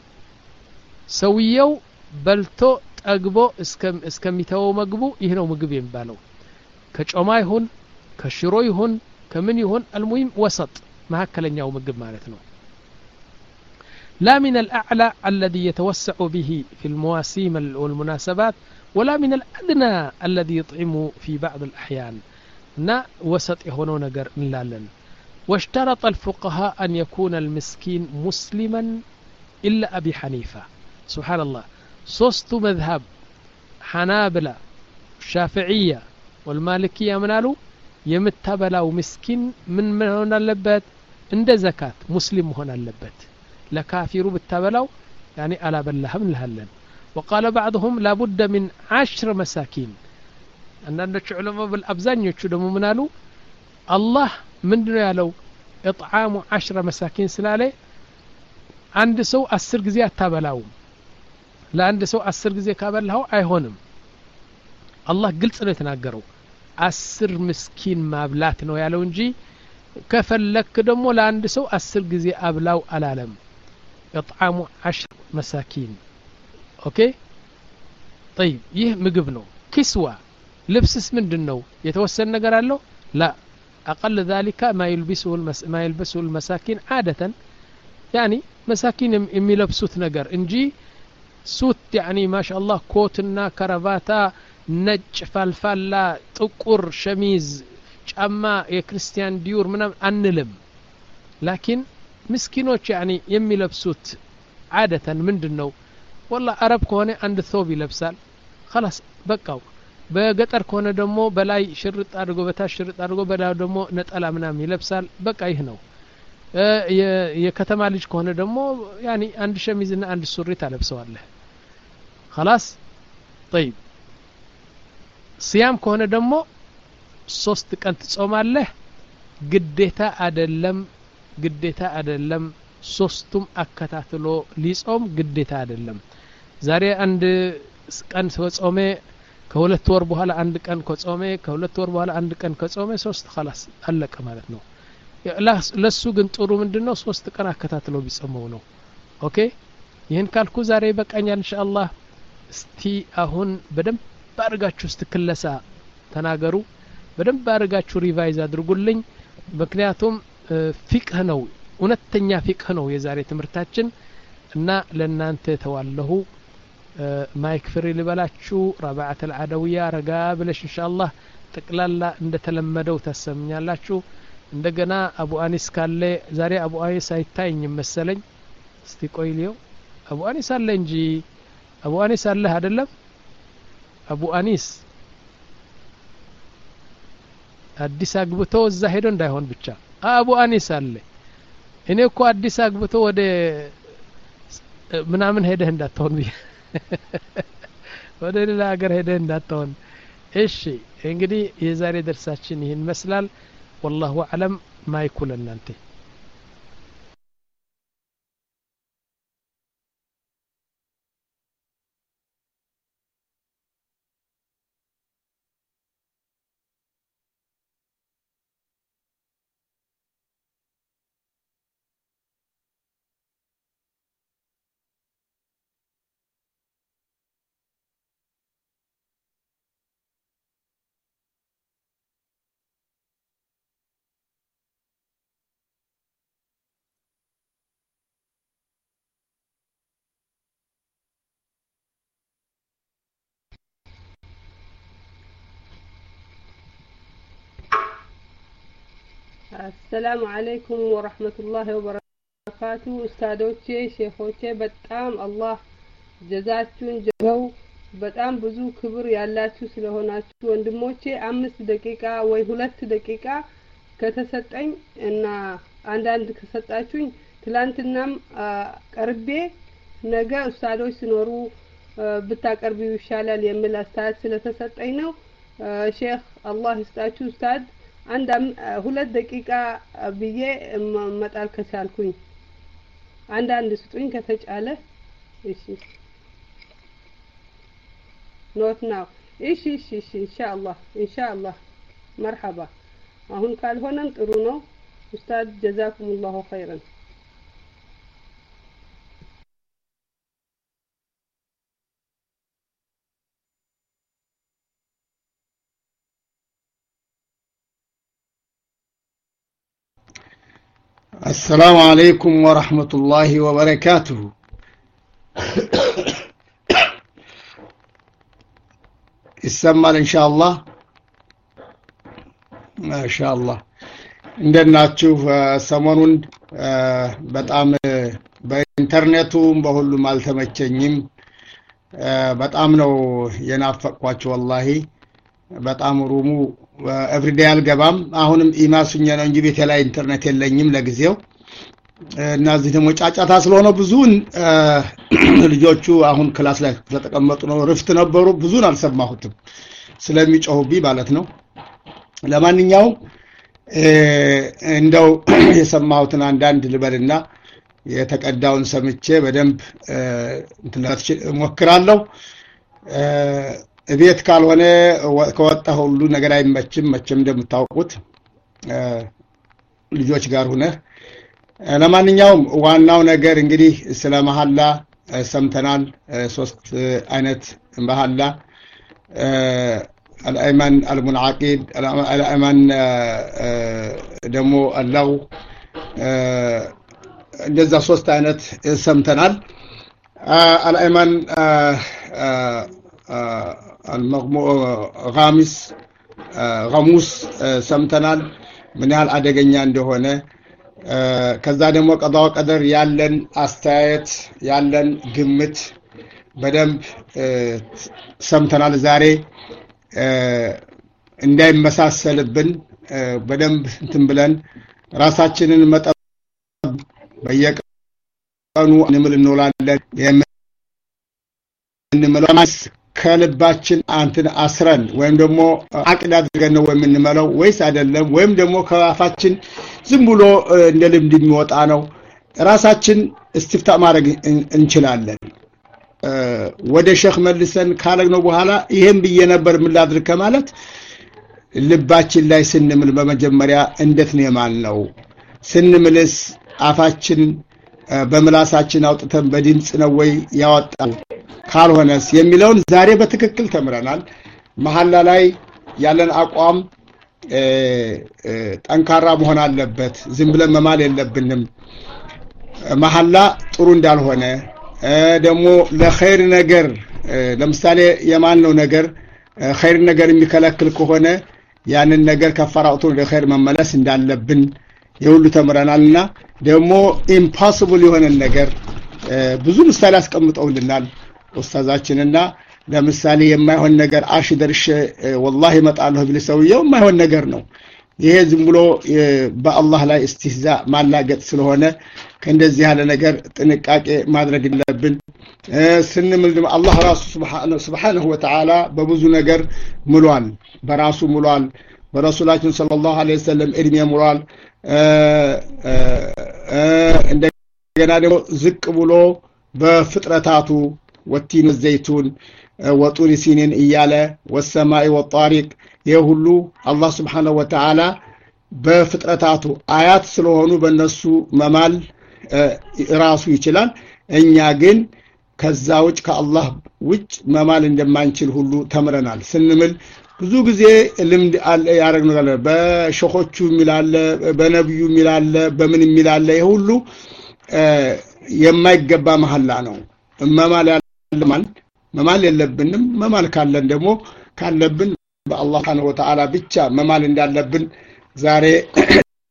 ሰውየው በልቶ ጠግቦ እስከም እስከሚተወው ምግቡ ይሄ ነው ምግብ የሚባለው ከጮማ ይሁን ከሽሮ ይሁን ከምን ይሁን المهم وسط መካከለኛው ምግብ ማለት ነው لا من الأعلى الذي يتوسع به في المواسم والمناسبات ولا من الأدنى الذي يطعم في بعض الأحيان نا وسط يهونو نجر نلالن واشترط الفقهاء أن يكون المسكين مسلما إلا أبي حنيفة سبحان الله صوست مذهب حنابلة الشافعية والمالكية منالو يمتبلاو مسكين من من هنا اللبات عند زكاة مسلم هنا اللبات لكافر بالتبلاو يعني ألا بلهم لهلن وقال بعضهم لابد من عشر مساكين أننا علماء بالأبزان يتشدموا منالو الله من دنيا لو إطعام عشر مساكين سلالي عند سو أسر جزية تبلاو لا عند سو أسر جزية كابلهو أيهونم الله قلت سنة تناقروا أسر مسكين ما بلاتنو يالو نجي كفلك دمو لا عند سو أسر جزية أبلاو العالم إطعام عشر مساكين أوكي طيب يه مقبنو كسوة لبسس من دنو يتوسل نقر له لا أقل ذلك ما يلبسه المس... ما يلبسه المساكين عادة يعني مساكين يمي لبسوت نقر انجي سوت يعني ما شاء الله كوتنا كرافاتا نج فالفالا تقر شميز جاما يا كريستيان ديور منام أنلم لكن مسكينوش يعني يمي لبسوت عادة من دنو والله عرب كونه عند ثوب يلبسال خلاص بقاو በገጠር ከሆነ ደግሞ በላይ ሽርጥ አድርጎ በታች ሽርጥ አድርጎ በላይ ደግሞ ነጠላ ምናምን ይለብሳል በቃ ይህ ነው የከተማ ልጅ ከሆነ ደግሞ ያኒ አንድ ሸሚዝና አንድ ሱሪ ታለብሰዋለህ خلاص طيب صيام ከሆነ ደግሞ ሶስት ቀን ትጾማለህ ግዴታ አይደለም ግዴታ አይደለም ሶስቱም አከታትሎ ሊጾም ግዴታ አይደለም ዛሬ አንድ ቀን ተጾመ ከሁለት ወር በኋላ አንድ ቀን ከጾመ ከሁለት ወር በኋላ አንድ ቀን ከጾመ ሶስት خلاص አለቀ ማለት ነው ለሱ ግን ጥሩ ምንድነው ሶስት ቀን አከታትሎ ቢጾመው ነው ኦኬ ይሄን ካልኩ ዛሬ በቃኛል ኢንሻአላህ እስቲ አሁን በደንብ ባርጋችሁ ስትክለሳ ተናገሩ በደንብ ባርጋችሁ ሪቫይዝ አድርጉልኝ ምክንያቱም ፊቅህ ነው እውነተኛ ፊቅህ ነው የዛሬ ትምህርታችን እና ለእናንተ ተዋለሁ ማይክ ፍሪ ልበላችሁ ረባዓት العدوية ረጋ ብለሽ ኢንሻአላህ ጠቅላላ እንደተለመደው ተሰምኛላችሁ እንደገና አቡ አኒስ ካለ ዛሬ አቡ አኒስ አይታይኝ መሰለኝ እስቲ ቆይልየው አቡ አኒስ አለ እንጂ አቡ አኒስ አለ አይደለም አቡ አኒስ አዲስ አግብቶ እዛ ሄዶ እንዳይሆን ብቻ አቡ አኒስ አለ እኔ እኮ አዲስ አግብቶ ወደ ምናምን ሄደህ እንዳትሆን ብዬ ወደ ሌላ ሀገር ሄደህ እንዳትሆን እሺ እንግዲህ የዛሬ ደርሳችን ይሄን መስላል والله اعلم ما يكون እናንተ السلام عليكم ورحمة الله وبركاته أستاذوتي شيخوتي بتام الله جزاكم جو በጣም ብዙ ክብር ያላችሁ ስለሆናችሁ ወንድሞቼ አምስት ደቂቃ ወይ ሁለት ደቂቃ ከተሰጠኝ እና አንዳንድ ከሰጣችሁኝ ትላንትናም ቀርቤ ነገ ኡስታዶች ሲኖሩ ብታቀርቢው ይሻላል የሚል አስተያየት ስለተሰጠኝ ነው። ሼክ አላህ ይስጣችሁ ኡስታድ አንድ ሁለት ደቂቃ ብዬ መጣል ከቻልኩኝ አንድ አንድ ስጡኝ ከተቻለ እሺ ኖት ናው እሺ እሺ እሺ ኢንሻአላህ ኢንሻአላህ መርሐባ አሁን ካልሆነም ጥሩ ነው ኡስታድ ጀዛኩሙላሁ ኸይረን السلام عليكم ورحمة الله وبركاته يسمى إن شاء الله ما شاء الله عندنا تشوف سمرون بتأم بإنترنتو بقول ما التمتشنيم بتأمنو ينافق واتش والله በጣም ሩሙ ኤቭሪዴይ አልገባም አሁንም ኢማሱኛ ነው እንጂ ቤት ላይ ኢንተርኔት የለኝም ለጊዜው እና እዚህ ደግሞ ጫጫታ ስለሆነ ብዙን ልጆቹ አሁን ክላስ ላይ ተቀመጡ ነው ርፍት ነበሩ ብዙን አልሰማሁትም ስለሚጮሁብኝ ማለት ነው ለማንኛውም እንደው የሰማሁትን አንዳንድ ልበልና የተቀዳውን ሰምቼ በደንብ እንትናት ሞክራለሁ ቤት ካልሆነ ከወጣ ሁሉ ነገር አይመችም መቼም እንደምታውቁት ልጆች ጋር ሆነ ለማንኛውም ዋናው ነገር እንግዲህ ስለ መሐላ ሰምተናል ሶስት አይነት መሐላ الأيمان المنعقد الأيمان دمو اللغو እንደዛ ሶስት አይነት ሰምተናል الأيمان المغمو غامس غموس سمتنال من ያህል አደገኛ እንደሆነ ከዛ ደግሞ ቀዳው ቀደር ያለን አስተያየት ያለን ግምት በደንብ ሰምተናል ዛሬ እንዳይመሳሰልብን በደንብ እንትን ብለን ራሳችንን መጠበቅ በየቀኑ እንምል እንውላለን የምንመለስ ከልባችን አንተን አስረን ወይም ደግሞ አቅድ አድርገን ነው የምንመለው ወይስ አይደለም ወይም ደግሞ ከአፋችን ዝም ብሎ እንደ ልምድ የሚወጣ ነው ራሳችን እስቲፍታ ማድረግ እንችላለን ወደ ሼክ መልሰን ካለግነው በኋላ ይሄን ብዬ ነበር ምን ላድርግ ከማለት ልባችን ላይ ስንምል በመጀመሪያ እንዴት ነው የማልነው ስንምልስ አፋችን በመላሳችን አውጥተን በድምጽ ነው ወይ ያወጣው ካልሆነስ የሚለውን ዛሬ በትክክል ተምረናል መሐላ ላይ ያለን አቋም ጠንካራ መሆን አለበት ዝም ብለን መማል የለብንም መሐላ ጥሩ እንዳልሆነ ደግሞ ለኸይር ነገር ለምሳሌ የማልነው ነገር ኸይር ነገር የሚከለክል ከሆነ ያንን ነገር ከፈራውቶ ለኸይር መመለስ እንዳለብን የሁሉ ተምረናልና ደግሞ ኢምፖሲብል የሆነ ነገር ብዙ ምሳሌ አስቀምጠውልናል ኡስታዛችንና ለምሳሌ የማይሆን ነገር አሽ ደርሽ والله መጣለሁ ቢል ሰውየው የማይሆን ነገር ነው ይሄ ዝም ብሎ በአላህ ላይ እስቲህዛ ማላገጥ ስለሆነ ከእንደዚህ ያለ ነገር ጥንቃቄ ማድረግ ይለብን ስንምል አላህ ራሱ Subhanahu Subhanahu Wa Ta'ala በብዙ ነገር ምሏል በራሱ ምሏል በረሱላችን ሰለላሁ ዐለይሂ ወሰለም እድሜ ምሏል እንደገና ደግሞ ዝቅ ብሎ በፍጥረታቱ ወቲን ዘይቱን ወጡር ሲኒን እያለ ወሰማይ ወጣሪቅ የሁሉ አላህ Subhanahu Wa Ta'ala በፍጥረታቱ አያት ስለሆኑ በእነሱ መማል ራሱ ይችላል እኛ ግን ከዛውጭ ከአላህ ውጭ መማል እንደማንችል ሁሉ ተምረናል ስንምል ብዙ ጊዜ ልምድ ያረግነው አለ በሸኾቹ ሚላለ በነብዩ ሚላለ በምን ሚላለ ይሁሉ የማይገባ መሐላ ነው መማል ያለማል መማል የለብንም መማል ካለን ደግሞ ካለብን በአላህ Subhanahu Wa Ta'ala ብቻ መማል እንዳለብን ዛሬ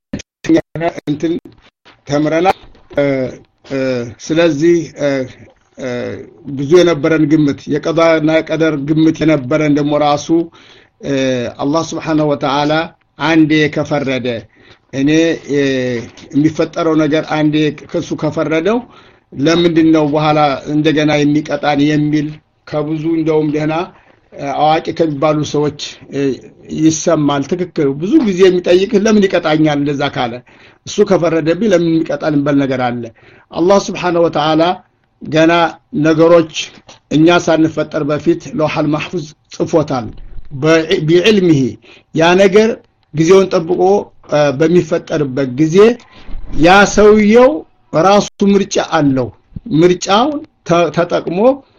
እንትን ተምረናል ስለዚህ ብዙ የነበረን ግምት የቀዳና የቀደር ግምት የነበረን ደሞ ራሱ አላህ Subhanahu Wa Ta'ala አንዴ ከፈረደ እኔ የሚፈጠረው ነገር አንዴ ከሱ ከፈረደው ለምንድነው በኋላ እንደገና የሚቀጣን የሚል ከብዙ እንደውም ደህና አዋቂ ከሚባሉ ሰዎች ይሰማል ትክክል ብዙ ጊዜ የሚጠይቅ ለምን ይቀጣኛል እንደዛ ካለ እሱ ከፈረደብኝ ለምን ይቀጣል እንበል ነገር አለ አላህ Subhanahu Wa Ta'ala ገና ነገሮች እኛ ሳንፈጠር በፊት ለውሐል ማህፉዝ ጽፎታል በዕልምህ ያ ነገር ጊዜውን ጠብቆ በሚፈጠርበት ጊዜ ያ ሰውየው ራሱ ምርጫ አለው ምርጫውን ተጠቅሞ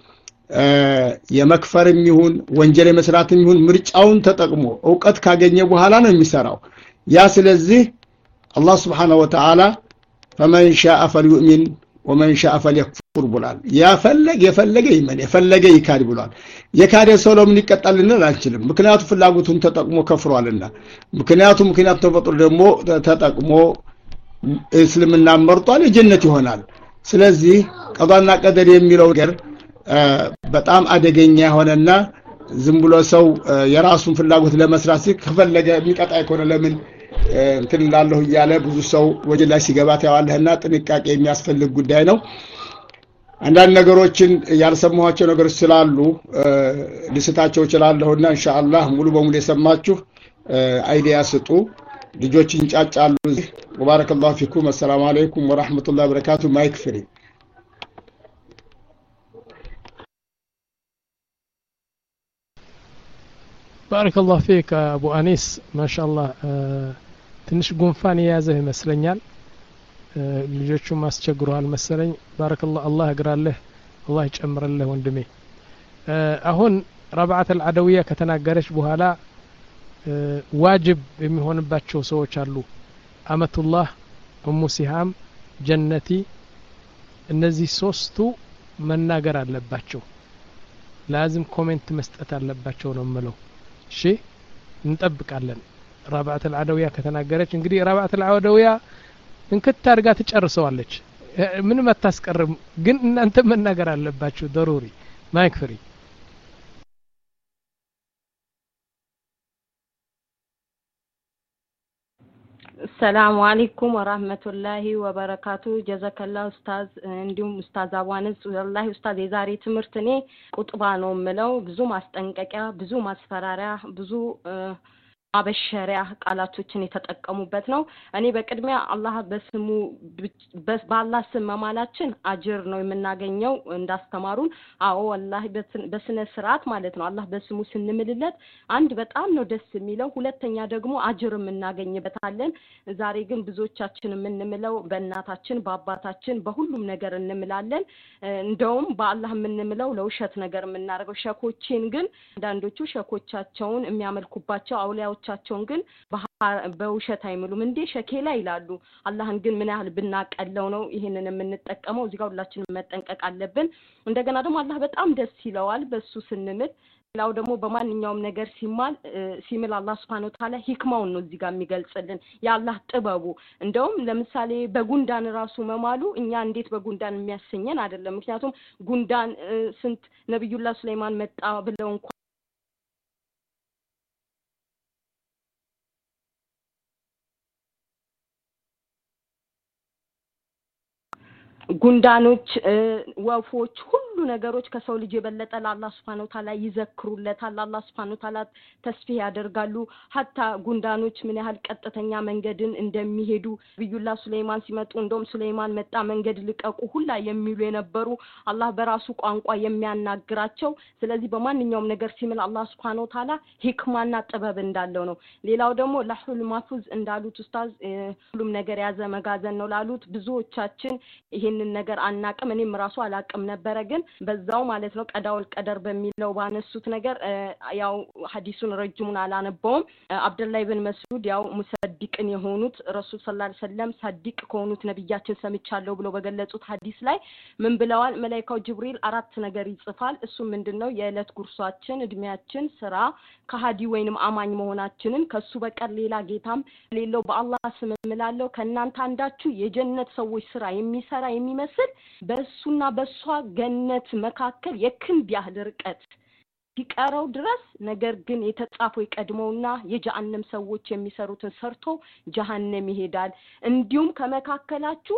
የመክፈርም ይሁን ወንጀል መስራትም ይሁን ምርጫውን ተጠቅሞ ዕውቀት ካገኘ በኋላ ነው የሚሰራው ያ ስለዚህ አላህ Subhanahu Wa Ta'ala فمن شاء فليؤمن ومن شاء فليكفر ብሏል ያፈለገ የፈለገ ይመን የፈለገ ይካድ ብሏል የካደ ሰው ለምን ይቀጣልና አንችልም ምክንያቱ ፍላጎቱን ተጠቅሞ ከፍሯልና ምክንያቱ ምክንያቱ ተፈጥሮ ደግሞ ተጠቅሞ እስልምና መርጧል የጀነት ይሆናል ስለዚህ ቀዳና ቀደር የሚለው ነገር በጣም አደገኛ ሆነና ዝም ብሎ ሰው የራሱን ፍላጎት ለመስራት ከፈለገ የሚቀጣ ይኮነ ለምን እንትን ላለው ይያለ ብዙ ሰው ወጀ ላይ ሲገባ ታያለህና ጥንቃቄ የሚያስፈልግ ጉዳይ ነው አንዳንድ ነገሮችን ያልሰማኋቸው ነገሮች ስላሉ ልስታቸው ይችላልሁና ኢንሻአላህ ሙሉ በሙሉ የሰማችሁ አይዲያ ስጡ ልጆች እንጫጫሉ ወባረከላሁ ፊኩም አሰላሙ አለይኩም ወራህመቱላሂ ወበረካቱ ማይክ ፍሪ بارك الله فيك ابو انيس ما شاء الله ትንሽ ጉንፋን የያዘህ ይመስለኛል ልጆቹ ማስቸግሯል መሰለኝ ባረከላህ አላህ ያግራለህ አላህ ይጨምርልህ ወንድሜ አሁን ረብዓት العدويه ከተናገረች በኋላ ዋጅብ የሚሆንባቸው ሰዎች አሉ አመቱላህ ኡሙ ሲሃም ጀነቲ እነዚህ ሶስቱ መናገር አለባቸው لازم ኮሜንት መስጠት አለባቸው ነው የምለው እሺ እንጠብቃለን ረብዓት العدويه ከተናገረች እንግዲህ ረብዓት العدويه እንከት አድርጋ ትጨርሰዋለች ምንም አታስቀርም ግን እናንተ መናገር አለባችሁ ضروري ማይክ ፍሪ السلام عليكم ورحمة الله وبركاته جزاك الله أستاذ እንዲሁም ኡስታዝ አዋንስ ወላሂ ኡስታዝ የዛሬ ትምህርት እኔ ቁጥባ ነው የምለው ብዙ ማስጠንቀቂያ ብዙ ማስፈራሪያ ብዙ አበሸሪያ ቃላቶችን የተጠቀሙበት ነው እኔ በቅድሚያ አላህ በስሙ በአላህ ስም መማላችን አጅር ነው የምናገኘው እንዳስተማሩን አዎ ወላሂ በስነ ስርዓት ማለት ነው አላህ በስሙ ስንምልለት አንድ በጣም ነው ደስ የሚለው ሁለተኛ ደግሞ አጅር እናገኝበታለን ዛሬ ግን ብዙዎቻችን የምንምለው በእናታችን በአባታችን በሁሉም ነገር እንምላለን እንደውም በአላህ የምንምለው ለውሸት ነገር የምናደርገው ሸኮችን ግን አንዳንዶቹ ሸኮቻቸውን የሚያመልኩባቸው አውሊያው ቻቸውን ግን በውሸት አይምሉም እንዴ ሸኬላ ይላሉ አላህን ግን ምን ያህል ብናቀለው ነው ይሄንን የምንጠቀመው እዚህ ጋር ሁላችንም መጠንቀቅ አለብን እንደገና ደግሞ አላህ በጣም ደስ ይለዋል በሱ ስንምል ላው ደግሞ በማንኛውም ነገር ሲማል ሲምል አላህ Subhanahu Wa Ta'ala ሂክማውን ነው እዚህ ጋር የሚገልጽልን ያላህ ጥበቡ እንደውም ለምሳሌ በጉንዳን ራሱ መማሉ እኛ እንዴት በጉንዳን የሚያሰኘን አይደለም ምክንያቱም ጉንዳን ስንት ነብዩላህ ሱለይማን መጣ ብለው እንኳን ጉንዳኖች ወፎች ሁሉ ነገሮች ከሰው ልጅ የበለጠ ለአላህ Subhanahu Wa Ta'ala ይዘክሩለታል አላህ Subhanahu Wa Ta'ala ተስቢህ ያደርጋሉ hatta ጉንዳኖች ምን ያህል ቀጥተኛ መንገድን እንደሚሄዱ ነብዩላህ ሱለይማን ሲመጡ እንደውም ሱለይማን መጣ መንገድ ልቀቁ ሁላ የሚሉ የነበሩ አላህ በራሱ ቋንቋ የሚያናግራቸው ስለዚህ በማንኛውም ነገር ሲምል አላህ Subhanahu Wa Ta'ala ሂክማና ጥበብ እንዳለው ነው ሌላው ደግሞ ለሁል ማፉዝ እንዳሉት ኡስታዝ ሁሉም ነገር ያዘ መጋዘን ነው ላሉት ብዙዎቻችን ይሄንን ነገር አናቀም እኔም ራሱ አላቀም ነበር ግን በዛው ማለት ነው ቀዳውል ቀደር በሚለው ባነሱት ነገር ያው ሐዲሱን ረጅሙን አላነበውም አብዱላህ ኢብኑ መስዑድ ያው ሙሰድቅን የሆኑት ረሱል ሰለላሁ ዐለይሂ ወሰለም ሰድቅ ከሆኑት ነብያችን ሰምቻለሁ ብሎ በገለጹት ሐዲስ ላይ ምን ብለዋል መላእክቱ ጅብሪል አራት ነገር ይጽፋል እሱ ምንድነው የዕለት ጉርሷችን እድሜያችን ስራ ከሃዲ ወይንም አማኝ መሆናችንን ከሱ በቀር ሌላ ጌታም ሌለው በአላህ ስም እምላለው ከናንተ አንዳችሁ የጀነት ሰዎች ስራ የሚሰራ የሚመስል በሱና በሷ ገነት ጀነት መካከል የክንድ ያህል ርቀት ሲቀረው ድረስ ነገር ግን የተጻፈው ይቀድመውና የጀሃነም ሰዎች የሚሰሩትን ሰርቶ ጀሃነም ይሄዳል እንዲሁም ከመካከላችሁ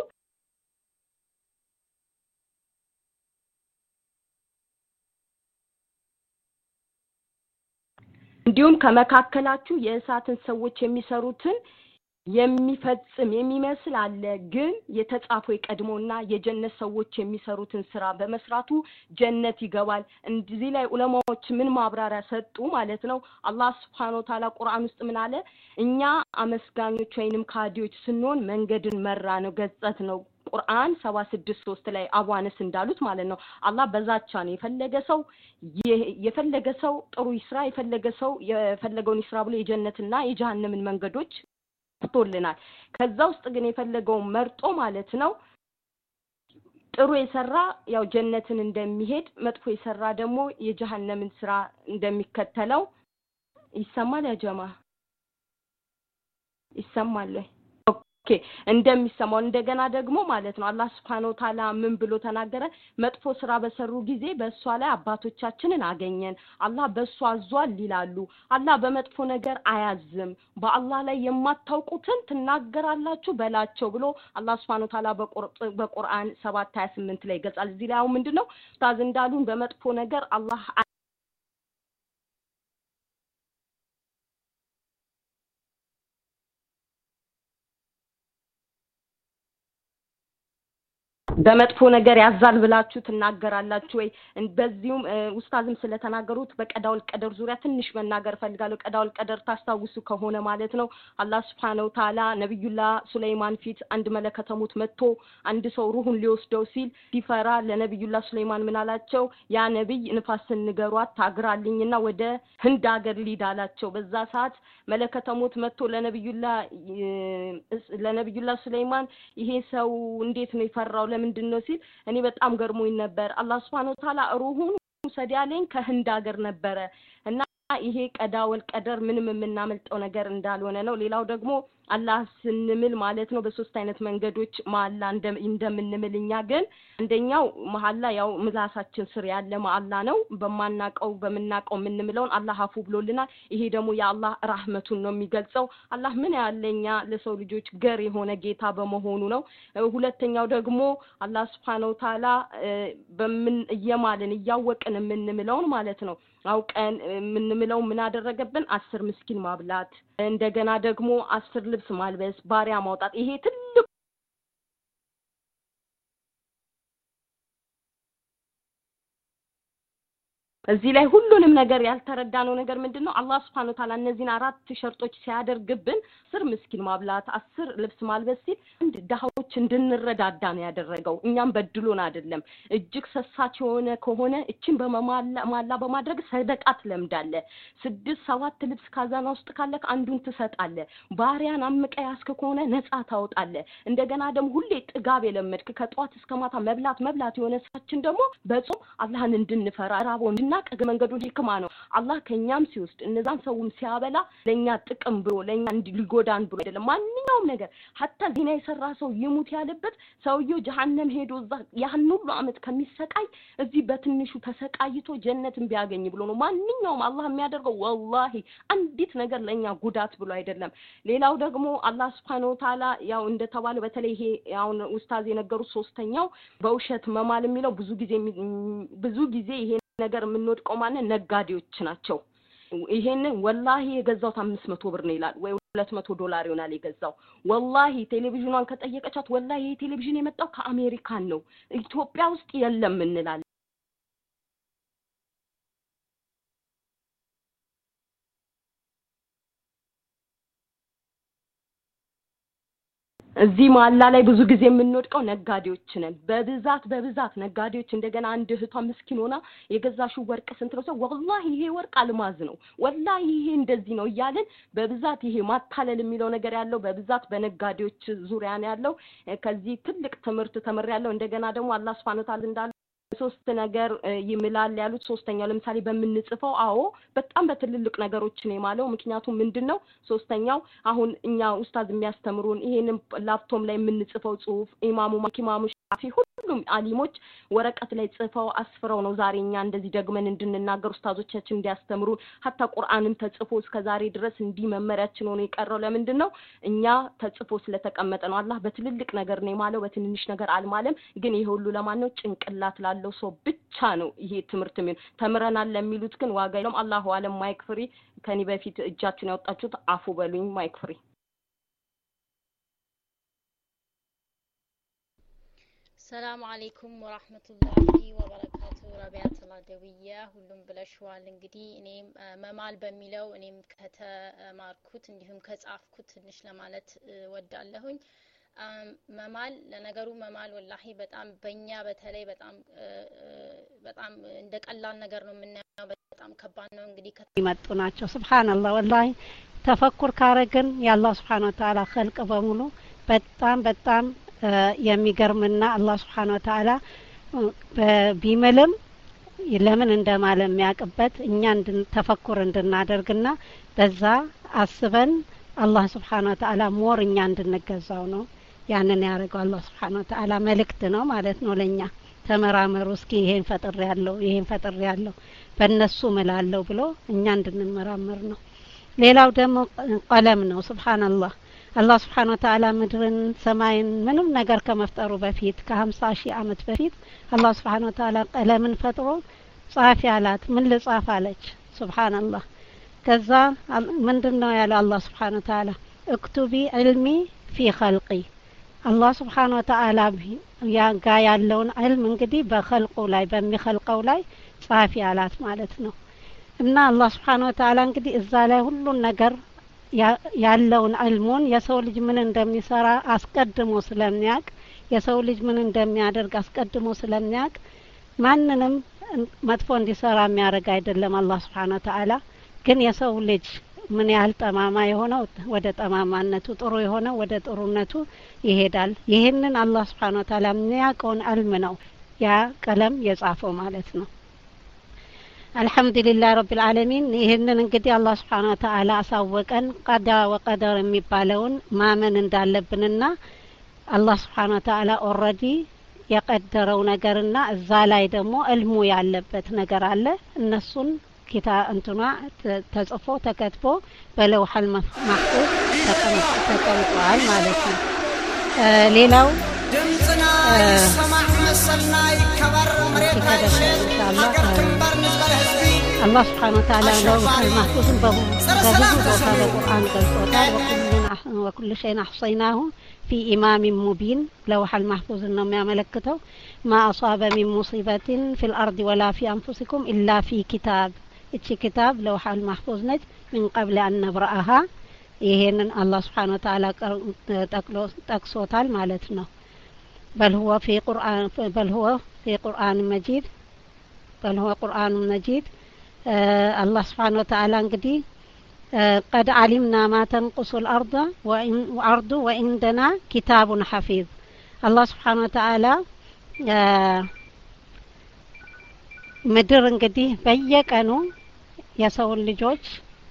እንዲሁም ከመካከላችሁ የእሳትን ሰዎች የሚሰሩትን የሚፈጽም የሚመስል አለ ግን የተጻፈው ይቀድመውና የጀነት ሰዎች የሚሰሩትን ስራ በመስራቱ ጀነት ይገባል እንዚህ ላይ ዑለማዎች ምን ማብራሪያ ሰጡ ማለት ነው አላህ Subhanahu Wa Ta'ala ቁርአን ውስጥ ምን አለ እኛ አመስጋኞች ወይንም ካዲዎች ስንሆን መንገድን መራ ነው ገጸት ነው ቁርአን ሰባ ስድስት ሶስት ላይ አቧንስ እንዳሉት ማለት ነው አላህ በዛቻ ነው የፈለገ ሰው የፈለገ ሰው ጥሩ ይስራ የፈለገ ሰው የፈለገውን ይስራ ብሎ የጀነትና የጀሃነምን መንገዶች ተቶልናል ከዛ ውስጥ ግን የፈለገው መርጦ ማለት ነው ጥሩ የሰራ ያው ጀነትን እንደሚሄድ መጥፎ የሰራ ደግሞ የጀሃነምን ስራ እንደሚከተለው ይሰማል ያ ጀማ ይሰማል ኦኬ እንደሚሰማው እንደገና ደግሞ ማለት ነው አላህ Subhanahu Wa Ta'ala ምን ብሎ ተናገረ መጥፎ ስራ በሰሩ ጊዜ በእሷ ላይ አባቶቻችንን አገኘን አላህ በእሷ አዟል ይላሉ አላህ በመጥፎ ነገር አያዝም በአላህ ላይ የማታውቁትን ትናገራላችሁ በላቸው ብሎ አላህ Subhanahu Wa Ta'ala በቁርአን ሰባት ሃያ ስምንት ላይ ገልጿል እዚህ ላይ አሁን ምንድነው ኡስታዝ እንዳሉን በመጥፎ ነገር አላህ በመጥፎ ነገር ያዛል ብላችሁ ትናገራላችሁ ወይ በዚሁም ኡስታዝም ስለተናገሩት በቀዳውል ቀደር ዙሪያ ትንሽ መናገር ፈልጋለሁ ቀዳውል ቀደር ታስታውሱ ከሆነ ማለት ነው አላህ Subhanahu Wa Ta'ala ነብዩላህ ሱለይማን ፊት አንድ መለከተሙት መጥቶ አንድ ሰው ሩሁን ሊወስደው ሲል ሲፈራ ለነብዩላህ ሱለይማን ምን አላቸው ያ ነብይ ንፋስን ንገሯት ታግራልኝና ወደ ህንድ ሀገር ሊዳላቸው በዛ ሰዓት መለከተሙት መጥቶ ለነብዩላህ ለነብዩላህ ሱለይማን ይሄ ሰው እንዴት ነው ይፈራው ምንድነው ሲል እኔ በጣም ገርሞኝ ነበር አላህ Subhanahu Wa Ta'ala ሩሁን ሰዲያለኝ ከህንድ ሀገር ነበረ እና ይሄ ቀዳወል ቀደር ምንም የምናመልጠው ነገር እንዳልሆነ ነው ሌላው ደግሞ አላህ ስንምል ማለት ነው በሶስት አይነት መንገዶች ማላ እንደምንምልኛ ግን አንደኛው መሐላ ያው ምላሳችን ስር ያለ ማላ ነው በማናቀው በመናቀው ምንምለውን አላህ አፉ ብሎልናል ይሄ ደግሞ ያአላህ ረህመቱን ነው የሚገልጸው አላህ ምን ያለኛ ለሰው ልጆች ገር የሆነ ጌታ በመሆኑ ነው ሁለተኛው ደግሞ አላህ Subhanahu Wa Ta'ala በምን እየማልን እያወቅን ምንምለውን ማለት ነው አውቀን ምንምለው ምን አደረገብን አስር ምስኪን ማብላት እንደገና ደግሞ አስር ልብስ ማልበስ ባሪያ ማውጣት ይሄ ትልቅ እዚህ ላይ ሁሉንም ነገር ያልተረዳነው ነገር ምንድነው አላህ Subhanahu Wa Ta'ala እነዚህን አራት ሸርጦች ሲያደርግብን አስር ምስኪን ማብላት አስር ልብስ ማልበስ ሲል እንደ ዳህዎች እንድንረዳዳ ነው ያደረገው እኛም በድሎን አይደለም እጅግ ሰሳች የሆነ ከሆነ እቺን በመማላ ማላ በማድረግ ሰደቃት ለምዳለ ስድስት ሰባት ልብስ ካዛና ውስጥ ካለክ አንዱን ትሰጣለ ባሪያን አምቀ ያስከ ከሆነ ነፃ ታውጣለ እንደገና ደግሞ ሁሌ ጥጋብ የለመድክ ከጧት እስከ ማታ መብላት መብላት የሆነ ሳችን ደግሞ በጾም አላህን እንድንፈራ ራቦ እንድናቀ መንገዱን ህክማ ነው አላህ ከኛም ሲወስድ እነዛን ሰውም ሲያበላ ለኛ ጥቅም ብሎ ለኛ እንዲጎዳን ብሎ አይደለም ማንኛውም ነገር hatta ዚና የሰራ ሰው ይሙት ያለበት ሰውየው ጀሃነም ሄዶ እዛ ያን ሁሉ አመት ከሚሰቃይ እዚህ በትንሹ ተሰቃይቶ ጀነትን ቢያገኝ ብሎ ነው ማንኛውም አላህ የሚያደርገው ወላሂ አንዲት ነገር ለኛ ጉዳት ብሎ አይደለም ሌላው ደግሞ አላህ Subhanahu Wa Ta'ala ያው እንደተባለ በተለይ ይሄ ያው ኡስታዝ የነገሩ ሶስተኛው በውሸት መማል የሚለው ብዙ ጊዜ ብዙ ጊዜ ይሄ ነገር ምንወድቀው ማለት ነጋዴዎች ናቸው ይሄንን ወላሂ የገዛው አምስት መቶ ብር ነው ይላል ወይ ሁለት መቶ ዶላር ይሆናል የገዛው ወላሂ ቴሌቪዥኗን ከጠየቀቻት ወላሂ ይሄ ቴሌቪዥን የመጣው ከአሜሪካን ነው ኢትዮጵያ ውስጥ የለም እንላለን እዚህ ማላ ላይ ብዙ ጊዜ የምንወድቀው ነጋዴዎች ነን በብዛት በብዛት ነጋዴዎች እንደገና አንድ እህቷ ምስኪን ሆና የገዛሽው ወርቅ ስንት ነው ሰው ወላሂ ይሄ ወርቅ አልማዝ ነው ወላሂ ይሄ እንደዚህ ነው ይያልን በብዛት ይሄ ማታለል የሚለው ነገር ያለው በብዛት በነጋዴዎች ዙሪያ ነው ያለው ከዚህ ትልቅ ትምህርት ተመር ያለው እንደገና ደግሞ አላህ Subhanahu Wa Ta'ala እንዳለ ሶስት ነገር ይምላል ያሉት ሶስተኛው ለምሳሌ በምንጽፈው አዎ በጣም በትልልቅ ነገሮች ነው የማለው ምክንያቱም ምንድነው ሶስተኛው አሁን እኛ ኡስታዝ የሚያስተምሩን ይሄንን ላፕቶም ላይ የምንጽፈው ጽሁፍ ኢማሙ ማኪማሙ ሻፊ ሁሉም አሊሞች ወረቀት ላይ ጽፈው አስፍረው ነው ዛሬኛ እንደዚህ ደግመን እንድንናገር ኡስታዞቻችን እንዲያስተምሩ ሀታ ቁርአንም ተጽፎ እስከ ዛሬ ድረስ እንዲመመሪያችን ሆኖ የቀረው ለምንድነው እኛ ተጽፎ ስለተቀመጠ ነው አላህ በትልልቅ ነገር ነው የማለው በትንንሽ ነገር አልማለም ግን ይሄ ሁሉ ለማን ነው ጭንቅላት ላለው ሰው ብቻ ነው ይሄ ትምህርት ምን ተምረናል ለሚሉት ግን ዋጋ የለም አላሁ አለም ማይክ ፍሪ ከኒ በፊት እጃችሁን ያወጣችሁት አፉ በሉኝ ማይክ ፍሪ ሰላም አለይኩም ወራህመቱላሂ ወበረካቱ ረቢያት አላደውያ ሁሉም ብለሽዋል እንግዲህ እኔም መማል በሚለው እኔም ከተማርኩት እንዲሁም ከጻፍኩት ትንሽ ለማለት ወዳለሁኝ መማል ለነገሩ መማል ወላሂ በጣም በእኛ በተለይ በጣም በጣም እንደ ቀላል ነገር ነው የምናየው በጣም ከባድ ነው እንግዲህ ይመጡ ናቸው ሱብሃንአላህ ወላሂ ተፈኩር ካረግን የአላህ Subhanahu Wa Ta'ala خلق በሙሉ በጣም በጣም የሚገርምና አላህ Subhanahu Wa Ta'ala ቢመለም ለምን እንደማለ የሚያቀበት እኛ ተፈኩር እንድናደርግና በዛ አስበን አላህ Subhanahu Wa Ta'ala ሞር እኛ እንድንገዛው ነው ያንን ያረጋው አላህ Subhanahu Wa Ta'ala መልእክት ነው ማለት ነው ለኛ ተመራመሩ እስኪ ይሄን ፈጥር ያለው ይሄን ፈጥር ያለው በእነሱ መላለው ብሎ እኛ እንድንመራመር ነው ሌላው ደግሞ ቀለም ነው ሱብሃንአላህ አላህ Subhanahu Wa Ta'ala ምድርን ሰማይን ምንም ነገር ከመፍጠሩ በፊት ከ50 ሺህ አመት በፊት አላህ Subhanahu Wa Ta'ala ቀለምን ፈጥሮ ጻፊ አላት ምን ልጻፍ አለች ሱብሃንአላህ ከዛ ምንድነው ያለው አላህ Subhanahu Wa Ta'ala اكتبي علمي في خلقي አላህ Subhanahu Wa Ta'ala ያጋ ያለውን علم እንግዲህ በخلقው ላይ በሚخلቀው ላይ ጻፊ አላት ማለት ነው እና አላህ Subhanahu Wa Ta'ala እንግዲህ እዛ ላይ ሁሉን ነገር ያለውን علمون የሰው ልጅ ምን እንደሚሰራ አስቀድሞ ስለሚያቅ የሰው ልጅ ምን እንደሚያደርግ አስቀድሞ ስለሚያቅ ማንንም መጥፎ እንዲሰራ የሚያደርግ አይደለም አላህ Subhanahu Wa Ta'ala ግን የሰው ልጅ ምን ያህል ጠማማ የሆነው ወደ ጠማማነቱ ጥሩ የሆነው ወደ ጥሩነቱ ይሄዳል ይሄንን አላህ Subhanahu Wa Ta'ala የሚያውቀውን علم ነው ያ ቀለም የጻፈው ማለት ነው አልহামዱሊላህ ረብል ዓለሚን ይሄንን እንግዲህ አላህ Subhanahu Wa Ta'ala አሳወቀን ቀዳ ወቀደር የሚባለውን ማመን እንዳለብንና አላህ Subhanahu Wa Ta'ala ኦሬዲ የቀደረው ነገርና እዛ ላይ ደግሞ علሙ ያለበት ነገር አለ እነሱን ኪታ እንትኗ ተጽፎ ተከትቦ በለውሐል ማህፉዝ ተቀምጧል ማለት ነው ሌላው ድምጽና ይሰማዕ መሰልና ይከበር መሬት አይሸል ሀገር ድንበር ንዝበለ ህዝቢ አላህ Subhanahu Wa Ta'ala ለውሐል ማህፉዝን በብዙ ቦታ በቁርአን ገልጾታል وكل شيء احصيناه في امام مبين لوح المحفوظ ነው የሚያመለክተው ما اصاب من مصيبه في الارض ولا في انفسكم الا في كتاب እቺ كتاب لوح المحفوظ ነች من قبل ان نبرأها ይሄንን አላህ Subhanahu Wa Ta'ala ጠቅሎ ጠቅሶታል ማለት ነው بل هو في قرآن بل هو في قرآن مجيد بل هو قرآن مجيد الله سبحانه وتعالى እንግዲህ قد علمنا ما تنقص الأرض وأرض وعندنا كتاب حفيظ الله سبحانه وتعالى ምድር እንግዲህ በየቀኑ የሰው ልጆች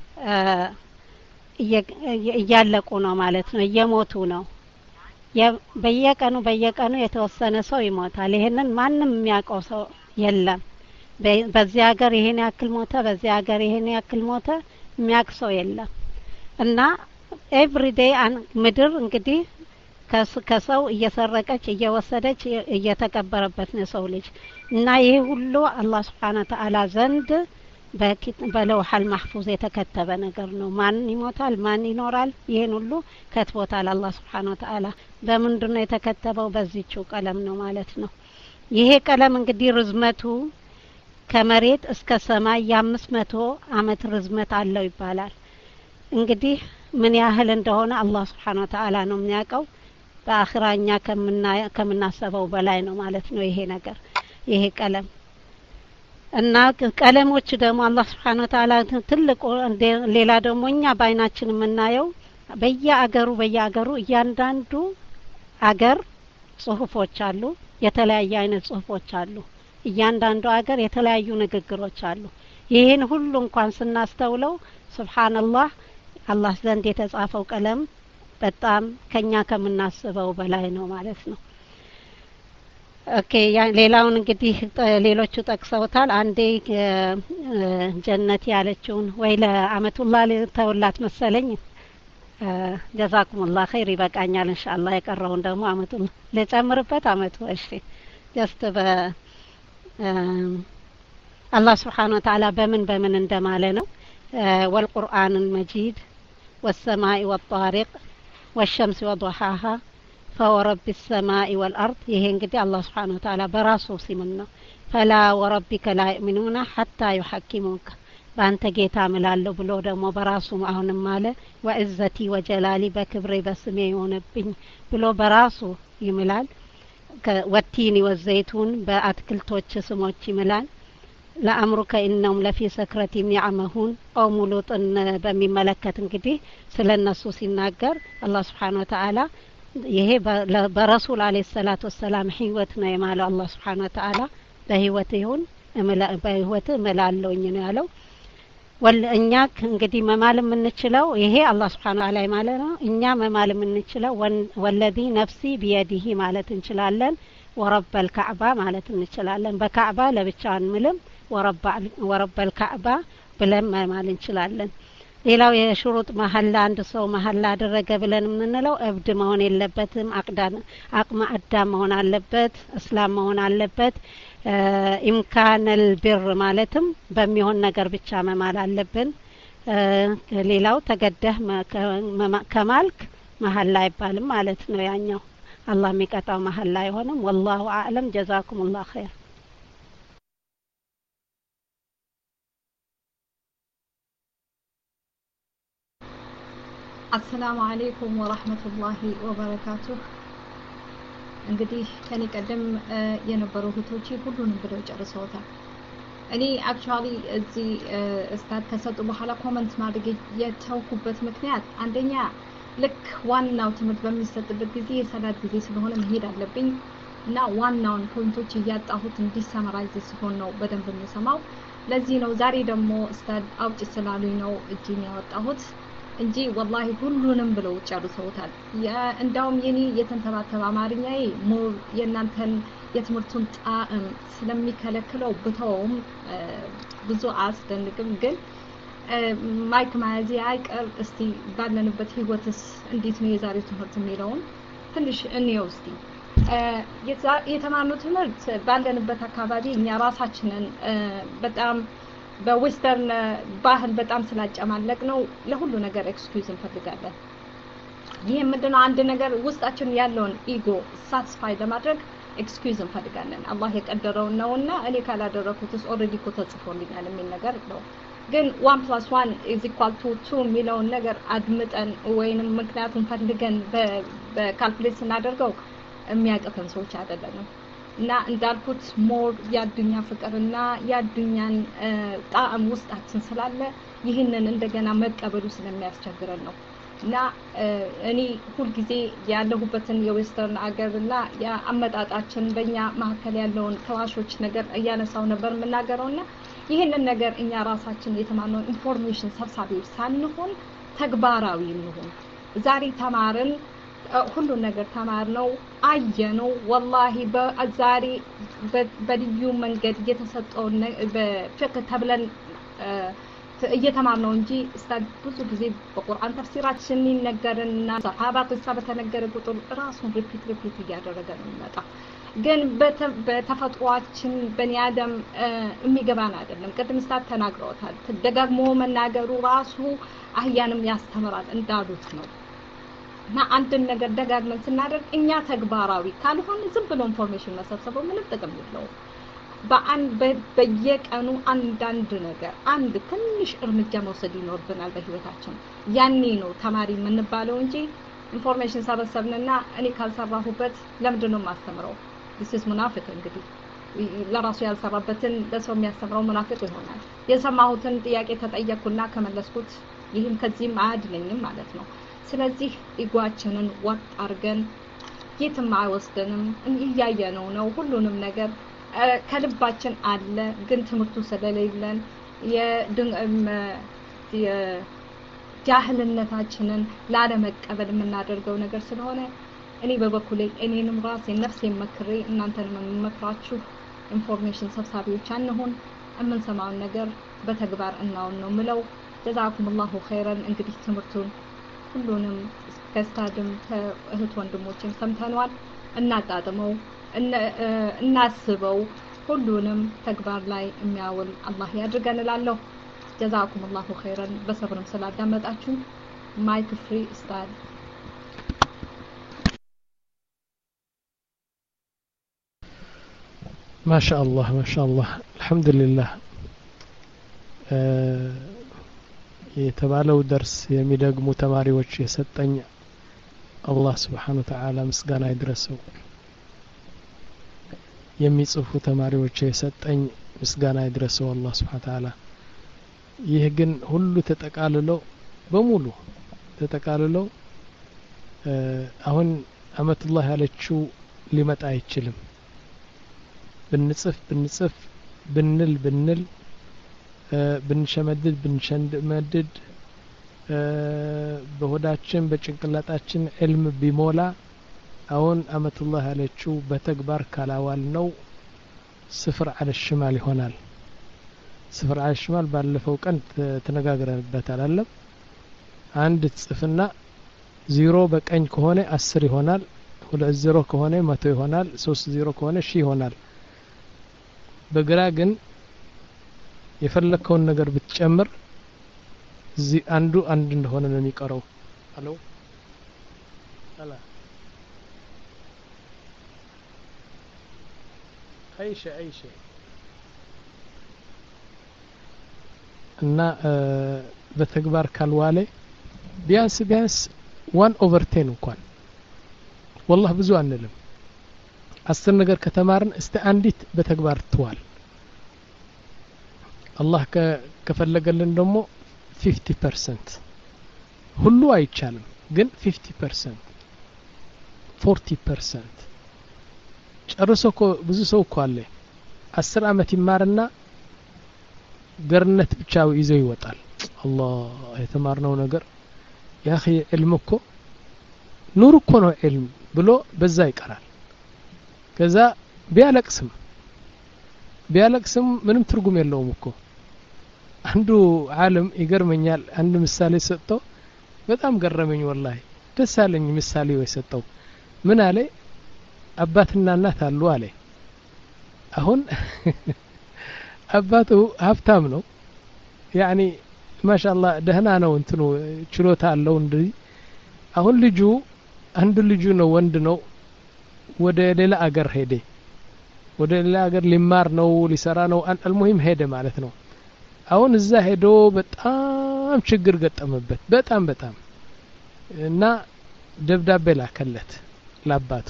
እያለቁ ነው ማለት ነው እየሞቱ ነው በየቀኑ በየቀኑ የተወሰነ ሰው ይሞታል ይሄንን ማንም የሚያውቀው ሰው የለም በዚህ ሀገር ይሄን ያክል ሞተ በዚህ ሀገር ይሄን ያክል ሞተ የሚያውቅ ሰው የለም እና ኤቭሪ ዴይ ምድር እንግዲህ ከሰው እየሰረቀች እየወሰደች እየተቀበረበት ነው ሰው ልጅ እና ይሄ ሁሉ አላህ Subhanahu Wa Ta'ala ዘንድ በለውሐል ማህፉዝ የተከተበ ነገር ነው ማን ይሞታል ማን ይኖራል ይሄን ሁሉ ከትቦታል አላህ Subhanahu Wa Ta'ala በምንድነው የተከተበው በዚህው ቀለም ነው ማለት ነው ይሄ ቀለም እንግዲህ ርዝመቱ ከመሬት እስከ ሰማይ የአምስት መቶ አመት ርዝመት አለው ይባላል እንግዲህ ምን ያህል እንደሆነ አላህ Subhanahu Wa Ta'ala ነው የሚያውቀው በአኺራኛ ከመና ከመናሰበው በላይ ነው ማለት ነው ይሄ ነገር ይሄ ቀለም እና ቀለሞች ደግሞ አላህ Subhanahu Wa Ta'ala ትልቁ ሌላ ደግሞ እኛ ባይናችን የምናየው በየአገሩ በየአገሩ እያንዳንዱ አገር ጽሁፎች አሉ የተለያየ አይነት ጽሁፎች አሉ እያንዳንዱ ሀገር የተለያዩ ንግግሮች አሉ። ይሄን ሁሉ እንኳን ስናስተውለው ሱብሃንአላህ አላህ ዘንድ የተጻፈው ቀለም በጣም ከኛ ከምናስበው በላይ ነው ማለት ነው። ኦኬ ሌላውን እንግዲህ ሌሎቹ ጠቅሰውታል። አንዴ ጀነት ያለችውን ወይ ለአመቱላህ ተውላት መሰለኝ። ጀዛኩሙላህ ኸይር ይበቃኛል ኢንሻአላህ። የቀረውን ደግሞ አመቱላህ ለጨምርበት አመቱ እሺ ጀስት በ አላህ Subhanahu Wa Ta'ala በምን በምን እንደማለ ነው። والقرآن المجيد والسماء والطارق والشمس وضحاها فورب السماء والأرض ይሄ እንግዲህ አላህ Subhanahu Wa Ta'ala በራሱ ሲምን ነው። فلا وربك لا يؤمنون حتى يحكموك በአንተ ጌታ እምላለሁ ብሎ ደግሞ በራሱ አሁንም አለ ወዕዘቲ ወጀላሊ በክብሬ በስሜ የሆነብኝ ብሎ በራሱ ይምላል። ወቲኒ ወዘይቱን በአትክልቶች ስሞች ይምላል። ለአምሩከ ኢነሁም ለፊ ሰክረቲም ያዕመሁን ቀውሙ ሉጥን በሚመለከት እንግዲህ ስለነሱ ሲናገር አላህ Subhanahu Wa Ta'ala ይሄ በረሱል አለይሂ ሰላቱ ወሰላም ህይወት ነው የማለው አላህ Subhanahu Wa Ta'ala በህይወት ይሁን በህይወት እምላለሁኝ ነው ያለው። ወልእኛ እንግዲህ መማል የምንችለው ይሄ አላህ Subhanahu Wa Ta'ala ማለት ነው። እኛ መማል የምንችለው ወለዲ ነፍሲ ቢየዲሂ ማለት እንችላለን። ወረበል ካዕባ ማለት እንችላለን። በካዕባ ለብቻው አንምልም። ወረባ ወረበል ካዕባ ብለን መማል እንችላለን። ሌላው የሽሩጥ መሐላ አንድ ሰው መሐላ አደረገ ብለን የምንለው እብድ መሆን የለበትም። አቅዳን አቅመ አዳም መሆን አለበት። እስላም መሆን አለበት። ኢምካነል ቢር ማለትም በሚሆን ነገር ብቻ መማል አለብን። ሌላው ተገደህ ከማልክ መሐላ አይባልም ማለት ነው። ያኛው አላህ የሚቀጣው መሐላ አይሆንም። والله اعلم جزاكم الله خير السلام عليكم ورحمة الله وبركاته እንግዲህ ከኔ ቀደም የነበሩ ህቶቼ ሁሉንም ብለው ጨርሰውታል። እኔ አክቹአሊ እዚህ ስታርት ከሰጡ በኋላ ኮሜንት ማድረግ የተውኩበት ምክንያት አንደኛ ልክ ዋናው ትምህርት በሚሰጥበት ጊዜ የሰላት ጊዜ ስለሆነ መሄድ አለብኝ እና ዋናውን ፖይንቶች እያጣሁት እንዲሰመራይዝ ሲሆን ነው በደንብ የምሰማው። ለዚህ ነው ዛሬ ደግሞ ስታድ አውጭ ስላሉኝ ነው እጄን ያወጣሁት እንጂ ወላሂ ሁሉንም ብለው ጨርሰውታል። ያ እንዳውም የኔ የተንተባተበ አማርኛዬ ሞር የናንተን የትምህርቱን ጣዕም ስለሚከለክለው ብተውም ብዙ አስደንቅም። ግን ማይክ ማያዚ አይቀር እስቲ ባለንበት ህይወትስ እንዴት ነው የዛሬው ትምህርት የሚለውን ትንሽ እንየው እስቲ። የተማርነው ትምህርት ባለንበት አካባቢ እኛ ራሳችንን በጣም በዌስተርን ባህል በጣም ስላጨማለቅ ነው ለሁሉ ነገር ኤክስኪዩዝ እንፈልጋለን። ይሄ ምንድነው አንድ ነገር ውስጣችን ያለውን ኢጎ ሳቲስፋይ ለማድረግ ኤክስኪዩዝ እንፈልጋለን። አላህ የቀደረው ነውና እኔ ካላደረኩትስ ኦሬዲ እኮ ተጽፎልኛል የሚል ነገር ነው። ግን one plus one is equal to two የሚለውን ነገር አድምጠን ወይንም ምክንያቱም ፈልገን በካልኩሌት ስናደርገው የሚያቀተን ሰዎች አይደለንም። እና እንዳልኩት ሞር ያዱኛ ፍቅርና ያዱኛን ጣዕም ውስጣችን ስላለ ይህንን እንደገና መቀበሉ ስለሚያስቸግረን ነው። እና እኔ ሁሉ ጊዜ ያለሁበትን የዌስተርን አገርና ያአመጣጣችን በእኛ መካከል ያለውን ክላሾች ነገር እያነሳው ነበር የምናገረውና ይህንን ነገር እኛ ራሳችን የተማርነው ኢንፎርሜሽን ሰብሳቢዎች ሳንሆን ተግባራዊ እንሆን። ዛሬ ተማርን ሁሉ ነገር ተማርነው አየነው። ወላሂ በዛሬ በልዩ መንገድ እየተሰጠው በፍቅህ ተብለን እየተማርነው እንጂ ስታድ ብዙ ጊዜ በቁርአን ተፍሲራችን ይነገርና ሰሃባ ቅሳ በተነገረ ቁጥር ራሱን ሪፒት ሪፒት እያደረገ ነው የሚመጣ። ግን በተፈጥሯችን በኒ አደም የሚገባን አይደለም። ቅድም ስታት ተናግረውታል። ደጋግሞ መናገሩ ራሱ አህያንም ያስተምራል እንዳሉት ነው። እና አንድን ነገር ደጋግመን ስናደርግ እኛ ተግባራዊ ካልሆነ ዝም ብሎ ኢንፎርሜሽን መሰብሰብ ምንም ጥቅም የለውም። በአንድ በየቀኑ አንዳንድ ነገር አንድ ትንሽ እርምጃ መውሰድ ይኖርብናል በህይወታችን። ያኔ ነው ተማሪ የምንባለው እንጂ ኢንፎርሜሽን ሰበሰብንና እኔ ካልሰራሁበት ለምንድን ነው የማስተምረው? this is ሙናፊቅ። እንግዲህ ለራሱ ያልሰራበትን ለሰው የሚያስተምረው ሙናፊቅ ይሆናል። የሰማሁትን ጥያቄ ተጠየቅኩና ከመለስኩት ይህም ከዚህም አያድለኝም ማለት ነው። ስለዚህ ኢጓችንን ወጥ አርገን የትም አይወስደንም። እያየነው ነው ሁሉንም ነገር ከልባችን አለ ግን ትምህርቱ ስለሌለን የጃህልነታችንን ላለመቀበል የምናደርገው ነገር ስለሆነ እኔ በበኩሌ እኔንም ራሴ ነፍሴን መክሬ እናንተንም የምመክራችሁ ኢንፎርሜሽን ሰብሳቢዎች አንሆን የምንሰማውን ነገር በተግባር እናውን ነው ምለው ጀዛኩም الله خيرا እንግዲህ ትምህርቱን ሁሉንም ከስታድም ከእህት ወንድሞችን ሰምተናል እናጣጥመው እናስበው ሁሉንም ተግባር ላይ የሚያውል አላህ ያድርገን እላለሁ ጀዛኩም الله خيرا በሰብርም ስላዳመጣችሁ ማይክ ፍሪ ስታድ ما شاء الله ما شاء الله الحمد لله የተባለው ደርስ የሚደግሙ ተማሪዎች የሰጠኝ አላህ Subhanahu Wa Ta'ala ምስጋና ይድረሰው የሚጽፉ ተማሪዎች የሰጠኝ ምስጋና ይድረሰው አላህ Subhanahu Wa Ta'ala ይህ ግን ሁሉ ተጠቃልለው በሙሉ ተጠቃልለው አሁን አመቱላህ ያለችው ሊመጣ አይችልም ብንጽፍ ብንጽፍ ብንል ብንል ብንሸመድድ ብንሸመድድ በሆዳችን በጭንቅላታችን ዕልም ቢሞላ አሁን አመቱላህ ያለችው በተግባር ካላዋል ነው ስፍር على الشمال ይሆናል ስፍር على الشمال ባለፈው ቀን ተነጋግረንበታል አይደል አንድ ጽፍና ዜሮ በቀኝ ከሆነ አስር ይሆናል ሁለት ዜሮ ከሆነ መቶ ይሆናል ሶስት ዜሮ ከሆነ ሺህ ይሆናል በግራ ግን የፈለከውን ነገር ብትጨምር እዚ አንዱ አንድ እንደሆነ ነው የሚቀረው አሎ አላ አይሽ አይሽ እና በተግባር ካልዋለ ቢያንስ ቢያንስ one over ten እንኳን والله ብዙ አንልም አስር ነገር ከተማርን እስቲ አንዲት በተግባር ትዋል አላህ ከፈለገልን ደግሞ fifty percent ሁሉ አይቻልም ግን fifty percent forty percent ጨርሶ እኮ ብዙ ሰው እኮ አለ አስር አመት ይማርና ገርነት ብቻ ይዘው ይወጣል አላህ የተማርነው ነገር ያ اخي علم እኮ ኑር እኮ ነው علم ብሎ በዛ ይቀራል ከዛ ቢያለቅስም ቢያለቅስም ምንም ትርጉም የለውም እኮ አንዱ ዓለም ይገርመኛል አንድ ምሳሌ ሰጠው በጣም ገረመኝ والله ደስ አለኝ ምሳሌው የሰጠው ምን አለ አባትና እናት አሉ አለ አሁን አባቱ ሀብታም ነው يعني ما شاء الله ደህና ነው እንትኑ ችሎታ አለው እንዴ አሁን ልጁ አንዱ ልጁ ነው ወንድ ነው ወደ ሌላ አገር ሄደ ወደ ሌላ አገር ሊማር ነው ሊሰራ ነው المهم ሄደ ማለት ነው አሁን እዛ ሄዶ በጣም ችግር ገጠመበት በጣም በጣም እና ደብዳቤ ላከለት ለአባቱ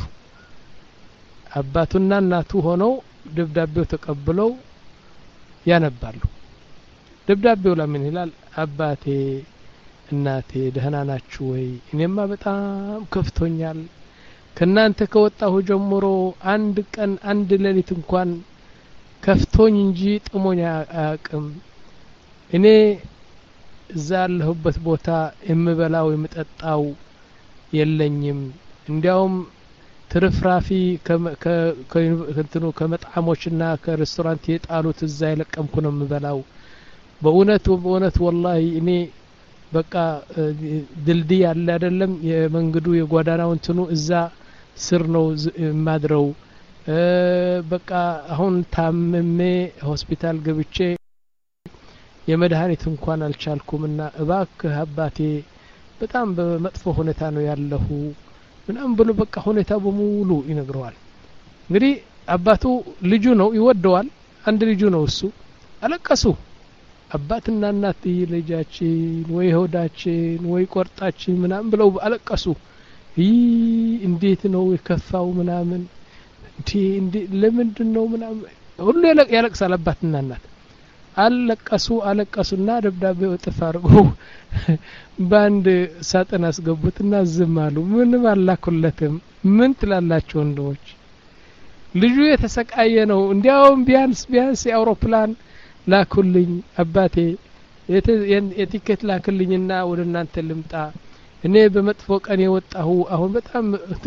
አባቱና እናቱ ሆነው ደብዳቤው ተቀብለው ያነባሉ ደብዳቤው ለምን ይላል አባቴ እናቴ ደህና ናችሁ ወይ እኔማ በጣም ከፍቶኛል ከናንተ ከወጣሁ ጀምሮ አንድ ቀን አንድ ሌሊት እንኳን ከፍቶኝ እንጂ ጥሞኝ አያቅም እኔ እዛ ያለሁበት ቦታ የምበላው የምጠጣው የለኝም እንዲያውም ትርፍራፊ ከእንትኑ ከመጣሞችና ከሬስቶራንት የጣሉት እዛ የለቀምኩ ነው የምበላው በእውነት በእውነት والله እኔ በቃ ድልድይ ያለ አይደለም የመንገዱ የጓዳናው እንትኑ እዛ ስር ነው ማድረው በቃ አሁን ታምሜ ሆስፒታል ገብቼ የመድኃኒት እንኳን አልቻልኩምና እባክህ አባቴ በጣም በመጥፎ ሁኔታ ነው ያለሁ ምናም ብሎ በቃ ሁኔታ በሙሉ ይነግረዋል እንግዲህ አባቱ ልጁ ነው ይወደዋል አንድ ልጁ ነው እሱ አለቀሱ አባትና እናት ልጃችን ወይ ሆዳችን ወይ ቆርጣችን ምናም ብለው አለቀሱ ይህ እንዴት ነው የከፋው ምናምን እንዴ እንዴ ለምንድነው ምናም ሁሉ ያለቅሳል አባትና እናት አለቀሱ አለቀሱና ደብዳቤው ጥፋርጉ ባንድ ሳጥን አስገቡትና ዝም አሉ ምንም አላኩለትም ምን ትላላችሁ ወንዶች ልጁ የተሰቃየ ነው እንዲያውም ቢያንስ ቢያንስ የአውሮፕላን ላኩልኝ አባቴ የቲኬት ላክልኝና ወደ እናንተ ልምጣ እኔ በመጥፎ ቀን የወጣሁ አሁን በጣም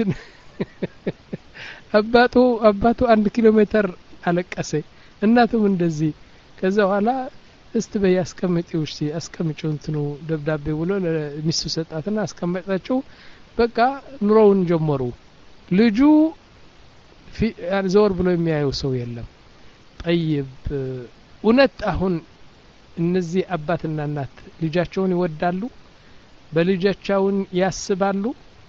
አባቱ አባቱ አንድ ኪሎ ሜትር አለቀሰ እናቱም እንደዚህ ከዛ በኋላ እስቲ በያስቀምጪው እሺ አስቀምጪው እንትኑ ደብዳቤ ብሎ ለሚስቱ ሰጣትና አስቀመጣቸው በቃ ኑሮውን ጀመሩ ልጁ ዞር ብሎ የሚያየው ሰው የለም طيب እውነት አሁን እነዚህ አባትና እናት ልጃቸውን ይወዳሉ በልጃቸውን ያስባሉ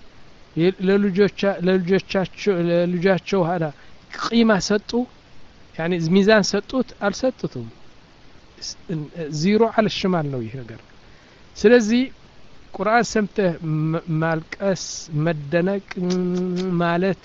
ለልጆቻ ለልጆቻቸው ለልጃቸው ሀዳ ቂማ ሰጡ يعني ሚዛን ሰጡት አልሰጡትም ዜሮ على الشمال ነው ይሄ ነገር ስለዚህ ቁርአን ሰምተህ ማልቀስ መደነቅ ማለት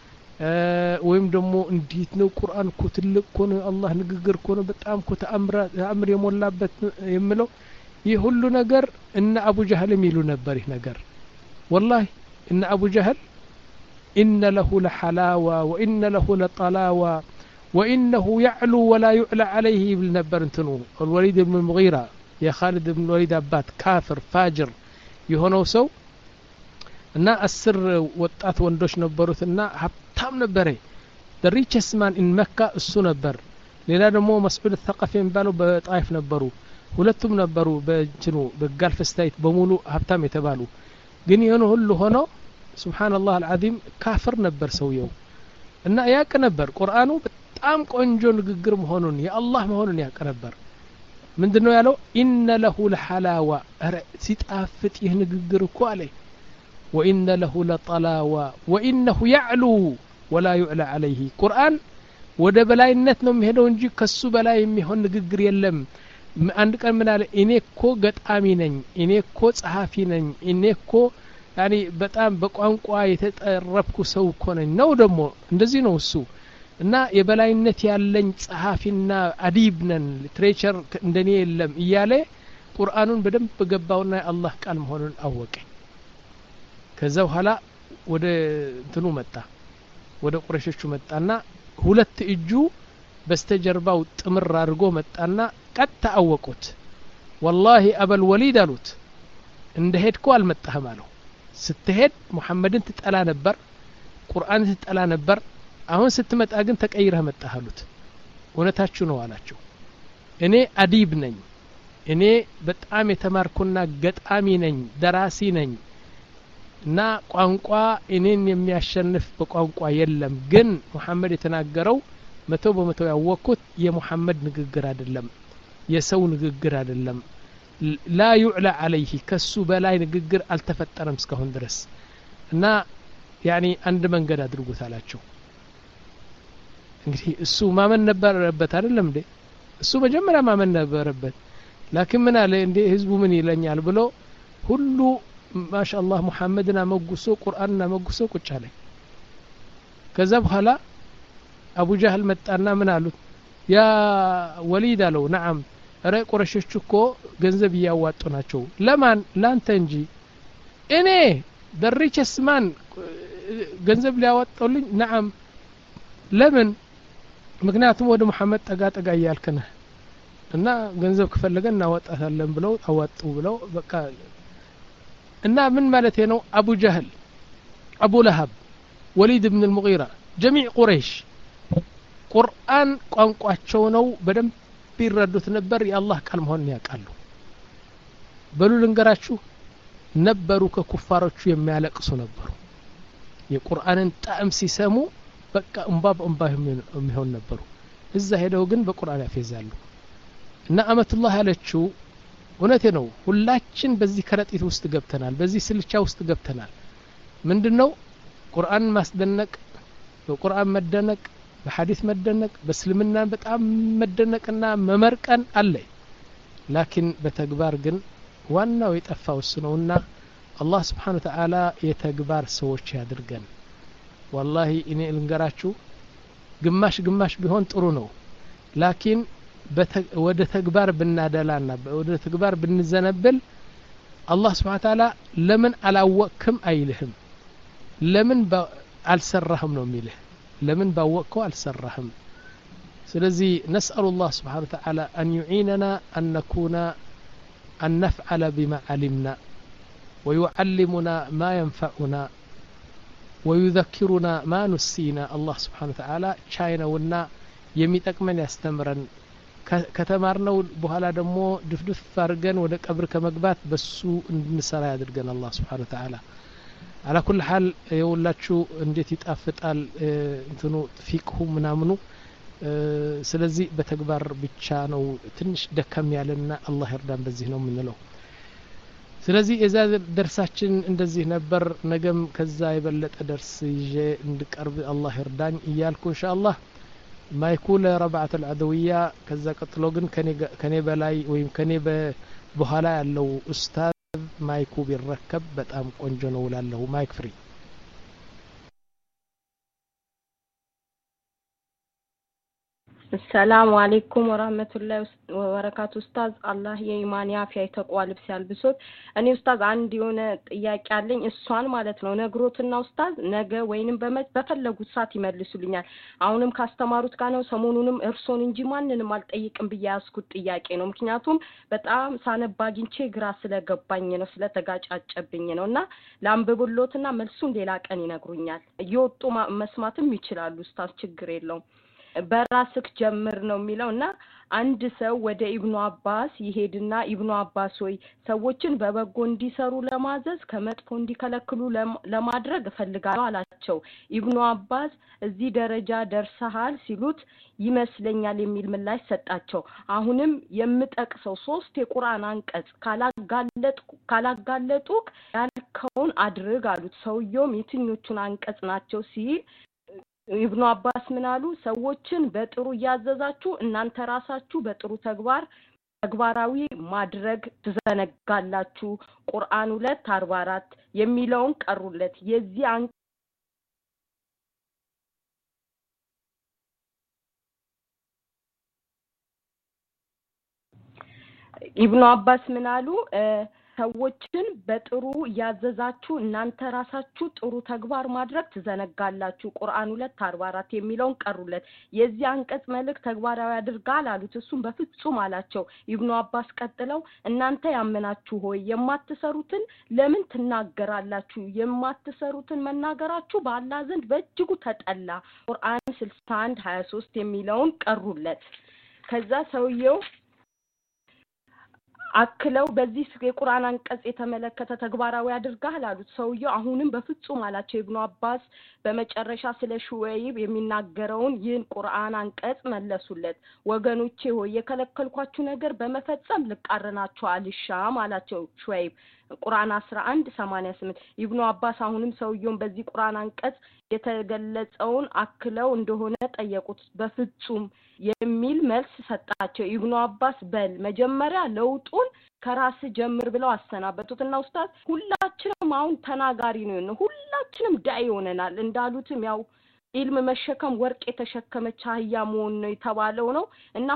ወይም ደግሞ እንዴት ነው ቁርአን እኮ ትልቅ እኮ ነው አላህ ንግግር እኮ ነው በጣም እኮ ተአምር ተአምር የሞላበት የሚለው ይህ ሁሉ ነገር እነ አቡ ጀህል የሚሉ ነበር ይህ ነገር والله ان ابو جهل ان له لحلاوه وان له لطلاوه وانه يعلو ولا يعلى عليه بالنبر انتنو الوليد بن المغيرة يا خالد بن الوليد ابات كافر فاجر يهونو سو እና አስር ወጣት ወንዶች ነበሩትና ሀብታም ነበረ the richest man in መካ እሱ ነበር ሌላ ደግሞ መስዑድ الثقفي የሚባለው በጣይፍ ነበሩ ሁለቱም ነበሩ በእንትኑ በጋልፍ ስታይት በሙሉ ሀብታም የተባሉ ግን የሆነ ሁሉ ሆኖ ሱብሃንአላህ አልዓዚም ካፍር ነበር ሰውየው እና ያቀ ነበር ቁርአኑ በጣም ቆንጆ ንግግር መሆኑን የአላህ መሆኑን ያቀ ነበር ምንድነው ያለው ኢነ ለሁ ለሐላዋ ሲጣፍጥ ይህ ንግግር እኮ አለ وإن له لطلاوة وإنه يعلو ولا يعلى عليه قرآن ወደ በላይነት ነው የሚሄደው እንጂ ከሱ በላይ የሚሆን ንግግር የለም አንድ ቀን ምን አለ እኔ እኮ ገጣሚ ነኝ እኔ እኮ ጸሐፊ ነኝ እኔ እኮ ያኒ በጣም በቋንቋ የተጠረብኩ ሰው እኮ ነኝ ነው ደግሞ እንደዚህ ነው እሱ እና የበላይነት ያለኝ ጸሐፊና አዲብ ነን ሊትሬቸር እንደኔ የለም እያለ ቁርአኑን በደንብ ገባውና አላህ ቃል መሆኑን አወቀ ከዛ በኋላ ወደ እንትኑ መጣ ወደ ቁረሾቹ መጣና ሁለት እጁ በስተጀርባው ጥምር አድርጎ መጣና ቀጥ አወቁት والله አበል ወሊድ አሉት እንደሄድኩ አልመጣህም አለው ስትሄድ ሙሐመድን ትጠላ ነበር ቁርአን ትጠላ ነበር አሁን ስትመጣ ግን ተቀይረህ መጣህ አሉት እውነታችሁ ነው አላቸው እኔ አዲብ ነኝ እኔ በጣም የተማርኩና ገጣሚ ነኝ ደራሲ ነኝ እና ቋንቋ እኔን የሚያሸንፍ በቋንቋ የለም ግን ሙሐመድ የተናገረው መቶ በመቶ ያወቅኩት የሙሐመድ ንግግር አይደለም የሰው ንግግር አይደለም لا يعلى عليه ከሱ በላይ ንግግር አልተፈጠረም እስካሁን ድረስ እና يعني አንድ መንገድ አድርጉት አላቸው እንግዲህ እሱ ማመን ነበረበት አይደለም እንዴ እሱ መጀመሪያ ማመን ነበረበት لكن ምን አለ እንዴ ህዝቡ ምን ይለኛል ብሎ ሁሉ ما شاء الله محمدنا مغسو قرآننا مغسو ቁጭ አለ ከዛ በኋላ አቡ ጀህል መጣና ምን አሉት ያ ወሊድ አለው نعم አረ ቁረሾች እኮ ገንዘብ ያዋጡ ናቸው ለማን ላንተ እንጂ እኔ the richest man ገንዘብ ሊያወጣልኝ نعم ለምን ምክንያቱም ወደ መሐመድ ጠጋ ጠጋ ያልከነ እና ገንዘብ ከፈለገን እናወጣታለን ብለው አዋጡ ብለው በቃ እና ምን ማለት ነው አቡ ጀህል አቡ ለሃብ ወሊድ ኢብኑ አልሙጊራ جميع ቁረይሽ ቁርአን ቋንቋቸው ነው በደም ቢረዱት ነበር የአላህ ቃል መሆኑን ያውቃሉ በሉ ልንገራችሁ ነበሩ ከኩፋሮቹ የሚያለቅሱ ነበሩ የቁርአንን ጣዕም ሲሰሙ በቃ እንባብ እንባ የሚሆን ነበሩ እዛ ሄደው ግን በቁርአን ያፈዛሉ እና አመቱላህ ያለችው እውነቴ ነው ሁላችን በዚህ ከረጢት ውስጥ ገብተናል በዚህ ስልቻ ውስጥ ገብተናል ምንድነው ቁርአን ማስደነቅ በቁርአን መደነቅ በሐዲስ መደነቅ በእስልምና በጣም መደነቅና መመርቀን አለ ላኪን በተግባር ግን ዋናው የጠፋው እሱ ነውና አላህ Subhanahu Wa Ta'ala የተግባር ሰዎች ያድርገን والله እኔ ልንገራችሁ ግማሽ ግማሽ ቢሆን ጥሩ ነው ላኪን ወደ ተግባር ብናደላና ወደ ተግባር ብንዘነብል አላህ Subhanahu Wa Ta'ala ለምን አላወቅክም አይልህም ለምን አልሰራህም ነው የሚልህ ለምን ባወቅከው አልሰራህም ስለዚህ نسأل الله سبحانه وتعالى أن يعيننا أن نكون أن نفعل بما علمنا ويعلمنا ما ينفعنا ويذكرنا ما نسينا الله سبحانه وتعالى ቻይናውና የሚጠቅመን ያስተምረን ከተማርነው በኋላ ደግሞ ድፍድፍ አድርገን ወደ ቀብር ከመግባት በሱ እንድንሰራ ያድርገን አላህ Subhanahu Wa Ta'ala على كل حال የውላችሁ እንዴት ይጣፍጣል እንትኑ ፊቅሁ ምናምኑ ስለዚህ በተግባር ብቻ ነው ትንሽ ደከም ያለና አላህ ይርዳን በዚህ ነው የምንለው ስለዚህ እዛ ደርሳችን እንደዚህ ነበር ነገም ከዛ የበለጠ ደርስ ይዤ እንድቀርብ አላህ ይርዳኝ እያልኩ ኢንሻአላህ ማይኩል ረባዓት العدوية ከዛ ቀጥሎ ግን ከኔ ከኔ በላይ ወይም ከኔ በኋላ ያለው ኡስታዝ ማይኩ ቢረከብ በጣም ቆንጆ ነው ላለው ማይክ ፍሪ السلام عليكم ورحمة الله وبركاته أستاذ الله የኢማን ያፊያ የተቋልብ ሲያልብሶት እኔ ኡስታዝ አንድ የሆነ ጥያቄ አለኝ እሷን ማለት ነው ነግሮትና ኡስታዝ ነገ ወይንም በፈለጉት ሰዓት ይመልሱልኛል አሁንም ካስተማሩት ጋር ነው ሰሞኑንም እርሶን እንጂ ማንንም አልጠይቅም በያስኩት ጥያቄ ነው ምክንያቱም በጣም ሳነባግንቼ ግራ ስለገባኝ ነው ስለተጋጫጨብኝ ነውና ላምብብሎትና መልሱን ሌላ ቀን ይነግሩኛል እየወጡ መስማትም ይችላሉ ኡስታዝ ችግር የለውም በራስክ ጀምር ነው የሚለውና አንድ ሰው ወደ ኢብኑ አባስ ይሄድና ኢብኑ አባስ ሆይ ሰዎችን በበጎ እንዲሰሩ ለማዘዝ ከመጥፎ እንዲከለክሉ ለማድረግ ፈልጋለሁ አላቸው ኢብኑ አባስ እዚህ ደረጃ ደርሰሃል ሲሉት ይመስለኛል የሚል ምላሽ ሰጣቸው አሁንም የምጠቅሰው ሶስት የቁርአን አንቀጽ ካላጋለጡ ካላጋለጡ ያልከውን አድርግ አሉት ሰውየው የትኞቹን አንቀጽ ናቸው ሲል ኢብኑ አባስ ምናሉ ሰዎችን በጥሩ ያዘዛችሁ እናንተ ራሳችሁ በጥሩ ተግባር ተግባራዊ ማድረግ ትዘነጋላችሁ ቁርአን ሁለት አርባ አራት የሚለውን ቀሩለት የዚህ ኢብኑ አባስ ምናሉ ሰዎችን በጥሩ ያዘዛችሁ እናንተ ራሳችሁ ጥሩ ተግባር ማድረግ ትዘነጋላችሁ ቁርአን ሁለት አርባ አራት የሚለውን ቀሩለት የዚህ አንቀጽ መልእክት ተግባራዊ አድርጋል አሉት እሱም በፍጹም አላቸው ኢብኑ አባስ ቀጥለው እናንተ ያመናችሁ ሆይ የማትሰሩትን ለምን ትናገራላችሁ የማትሰሩትን መናገራችሁ በአላህ ዘንድ በእጅጉ ተጠላ ቁርአን ስልሳ አንድ ሀያ ሶስት የሚለውን ቀሩለት ከዛ ሰውየው አክለው በዚህ የቁርአን አንቀጽ የተመለከተ ተግባራዊ አድርጋል አሉት ሰውየው አሁንም በፍጹም አላቸው ኢብኑ አባስ በመጨረሻ ስለ ሹወይብ የሚናገረውን ይህን ቁርአን አንቀጽ መለሱለት ወገኖቼ ሆይ የከለከልኳችሁ ነገር በመፈጸም ልቃረናችሁ አልሻም አላቸው ሹወይብ ቁርአን አስራ አንድ ሰማንያ ስምንት ኢብኑ አባስ አሁንም ሰውየውን በዚህ ቁርአን አንቀጽ የተገለጸውን አክለው እንደሆነ ጠየቁት በፍጹም የሚል መልስ ሰጣቸው ኢብኑ አባስ በል መጀመሪያ ለውጡን ከራስ ጀምር ብለው አሰናበቱትና ኡስታዝ ሁላችንም አሁን ተናጋሪ ነው ሁላችንም ዳይ ሆነናል እንዳሉትም ያው ኢልም መሸከም ወርቅ የተሸከመች አህያ መሆን ነው የተባለው ነው እና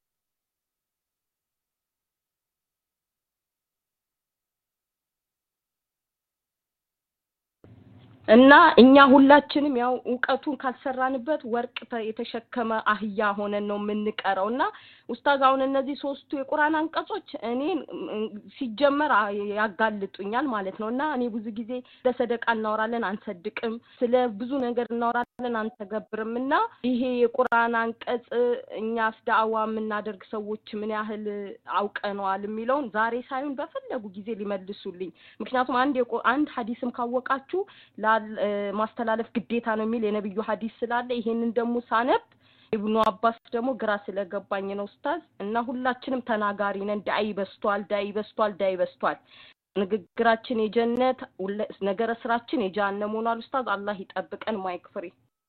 እና እኛ ሁላችንም ያው ዕውቀቱን ካልሰራንበት ወርቅ የተሸከመ አህያ ሆነን ነው የምንቀረውና ኡስታዝ አሁን እነዚህ ሶስቱ የቁርአን አንቀጾች እኔን ሲጀመር ያጋልጡኛል ማለት ነውና እኔ ብዙ ጊዜ ለሰደቃ እናወራለን አንሰድቅም ስለ ብዙ ነገር እናወራለን አንተገብርምና ይሄ የቁርአን አንቀጽ እኛስ ዳዕዋ የምናደርግ ሰዎች ምን ያህል አውቀነዋል የሚለውን ዛሬ ሳይሆን በፈለጉ ጊዜ ሊመልሱልኝ ምክንያቱም አንድ አንድ ሐዲስም ካወቃችሁ ማስተላለፍ ግዴታ ነው የሚል የነብዩ ሐዲስ ስላለ ይሄንን ደግሞ ሳነብ ኢብኑ አባስ ደግሞ ግራ ስለገባኝ ነው ኡስታዝ እና ሁላችንም ተናጋሪ ነን ዳይ በስቷል ዳይ በስቷል ዳይ በስቷል ንግግራችን የጀነት ነገረ ስራችን የጀሃነም ሆኗል ኡስታዝ አላህ ይጠብቀን ማይክ ፍሪ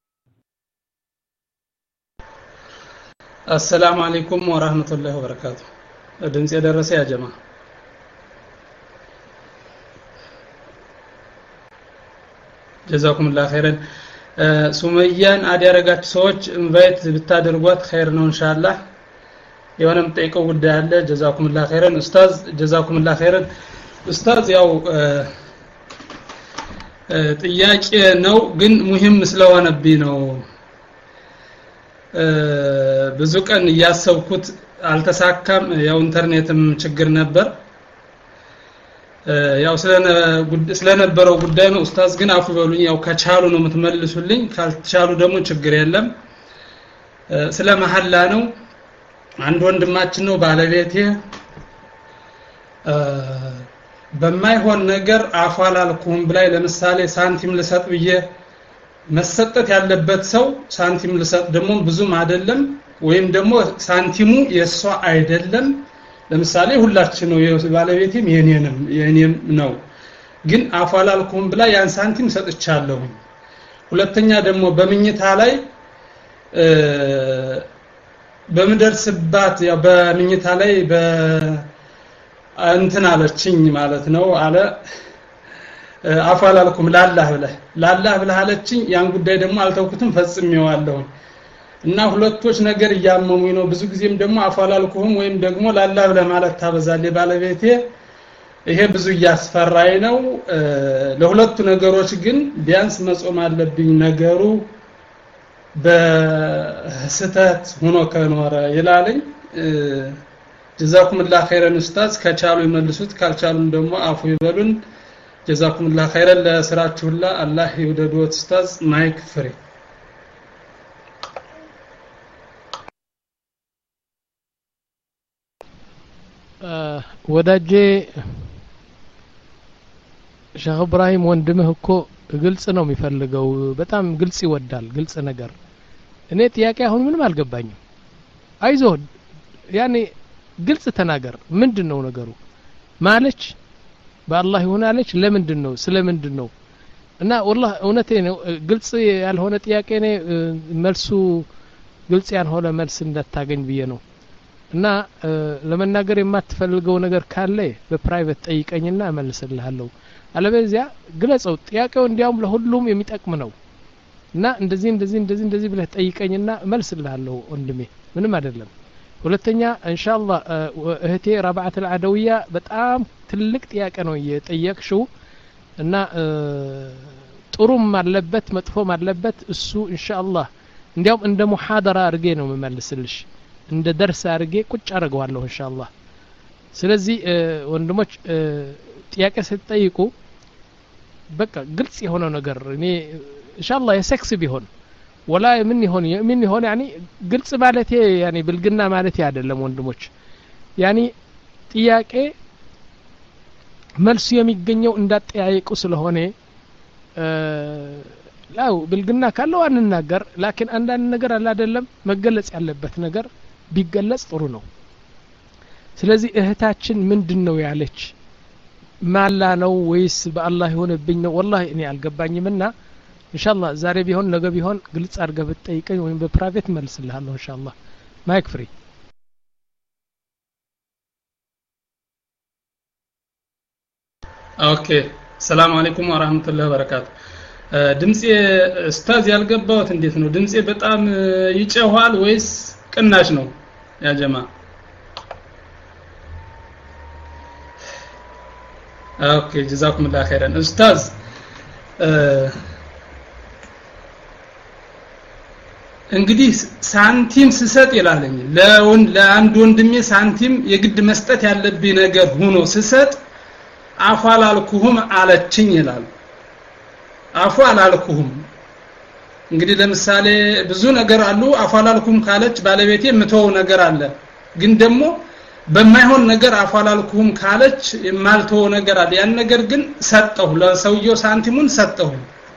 السلام عليكم ورحمة الله وبركاته ድምጽ የደረሰ ያ ጀማ جزاكم الله خيرا ሱመያን አዲያረጋች ሰዎች ኢንቫይት ብታደርጓት ኸይር ነው ኢንሻአላህ የሆነም ጠይቀው ጉዳይ አለ جزاكم الله خيرا ኡስታዝ جزاكم الله خيرا ኡስታዝ ያው ጥያቄ ነው ግን ሙሂም ስለሆነብኝ ነው ብዙ ቀን ያሰብኩት አልተሳካም ያው ኢንተርኔትም ችግር ነበር ያው ስለነበረው ጉዳይ ነው ኡስታዝ ግን አፉ በሉኝ ያው ከቻሉ ነው የምትመልሱልኝ ካልቻሉ ደግሞ ችግር የለም ስለ መሐላ ነው አንድ ወንድማችን ነው ባለቤቴ በማይሆን ነገር አፋላልኩም ብላይ ለምሳሌ ሳንቲም ልሰጥ ብዬ መሰጠት ያለበት ሰው ሳንቲም ልሰጥ ደግሞ ብዙም አይደለም ወይም ደግሞ ሳንቲሙ የሷ አይደለም ለምሳሌ ሁላችን ነው የባለቤቴም የኔንም የኔም ነው ግን አፋላልኩም ብላ ያን ሳንቲም ሰጥቻለሁ ሁለተኛ ደግሞ በመኝታ ላይ በመደርስባት ያው በመኝታ ላይ በ እንትን አለችኝ ማለት ነው አለ አፋላልኩም ላላህ ብለህ ላላህ ብለህ አለችኝ ያን ጉዳይ ደግሞ አልተውኩትም ፈጽሜዋለሁ እና ሁለቶች ነገር ያመሙኝ ነው ብዙ ጊዜም ደግሞ አፋላልኩም ወይም ደግሞ ላላህ ብለህ ማለት ታበዛለህ ባለቤቴ ይሄ ብዙ ያስፈራይ ነው ለሁለቱ ነገሮች ግን ቢያንስ መጾም አለብኝ ነገሩ በስተት ሆኖ ከኖረ ይላልኝ ጀዛኩምላህ ኸይረን ኡስታዝ ከቻሉ ይመልሱት ካልቻሉም ደግሞ አፉ ይበሉን ጀዛኩምላህ ኸይረን ለስራችሁላ አላህ ይወደዶት ኡስታዝ ማይክ ፍሪ ወዳጄ ሼህ ኢብራሂም ወንድምህ እኮ ግልጽ ነው የሚፈልገው በጣም ግልጽ ይወዳል ግልጽ ነገር እኔ ጥያቄ አሁን ምንም አልገባኝም አይዞህ ያኔ ግልጽ ተናገር ምንድነው ነገሩ ማለች በአላህ ይሆናለች ለምንድነው ስለምንድነው እና والله እውነቴ ነው ግልጽ ያልሆነ ጥያቄ ነው መልሱ ግልጽ ያልሆነ መልስ እንዳታገኝ ብዬ ነው እና ለመናገር የማትፈልገው ነገር ካለ በፕራይቬት ጠይቀኝና እመልስልሃለሁ አለበዚያ ግለጸው ጥያቄው እንዲያውም ለሁሉም የሚጠቅም ነው እና እንደዚህ እንደዚህ እንደዚህ እንደዚህ ብለህ ጠይቀኝና እመልስልሃለሁ ወንድሜ ምንም አይደለም ሁለተኛ ኢንሻአላህ እህቴ ረባዓት العدوية በጣም ትልቅ ጥያቄ ነው የጠየቅሽው እና ጥሩም አለበት መጥፎም አለበት እሱ ኢንሻአላህ እንዲያውም እንደ ሙሐደራ አርጌ ነው መመልስልሽ እንደ ደርስ አርጌ ቁጭ አርገዋለሁ ኢንሻአላህ ስለዚህ ወንድሞች ጥያቄ ስትጠይቁ በቃ ግልጽ የሆነ ነገር እኔ ኢንሻአላህ የሴክስ ቢሆን ወላ ምን ይሆን ምን ይሆን يعني ግልጽ ማለት يعني ብልግና ማለት አይደለም ወንድሞች يعني ጥያቄ መልሱ የሚገኘው እንዳጠያየቁ ስለሆነ ላው ብልግና ካለው አንናገር ላኪን አንዳንድ ነገር አለ አይደለም መገለጽ ያለበት ነገር ቢገለጽ ጥሩ ነው ስለዚህ እህታችን ምንድነው ያለች ማላ ነው ወይስ በአላህ ይሆንብኝ ነው والله እኔ አልገባኝምና ኢንሻአላህ ዛሬ ቢሆን ነገ ቢሆን ግልጽ አድርገህ ብትጠይቀኝ ወይም በፕራይቬት መልስልሃለሁ ኢንሻአላህ ማይክ ፍሪ ኦኬ ሰላም አለይኩም ወራህመቱላሂ ወበረካቱ ድምጼ ኡስታዝ ያልገባውት እንዴት ነው ድምጼ በጣም ይጨዋል ወይስ ቅናሽ ነው ያ ጀማ ኦኬ ጀዛኩሙላህ ኸይረን ኡስታዝ እንግዲህ ሳንቲም ስሰጥ ይላልኝ ለወን ለአንድ ወንድሜ ሳንቲም የግድ መስጠት ያለብኝ ነገር ሆኖ ስሰጥ አፋላልኩሁም አለችኝ ይላል አፋላልኩሁም እንግዲህ ለምሳሌ ብዙ ነገር አሉ አፋላልኩም ካለች ባለቤቴ ምተው ነገር አለ ግን ደግሞ በማይሆን ነገር አፋላልኩም ካለች የማልተው ነገር አለ ያን ነገር ግን ሰጠው ለሰውየው ሳንቲሙን ሰጠው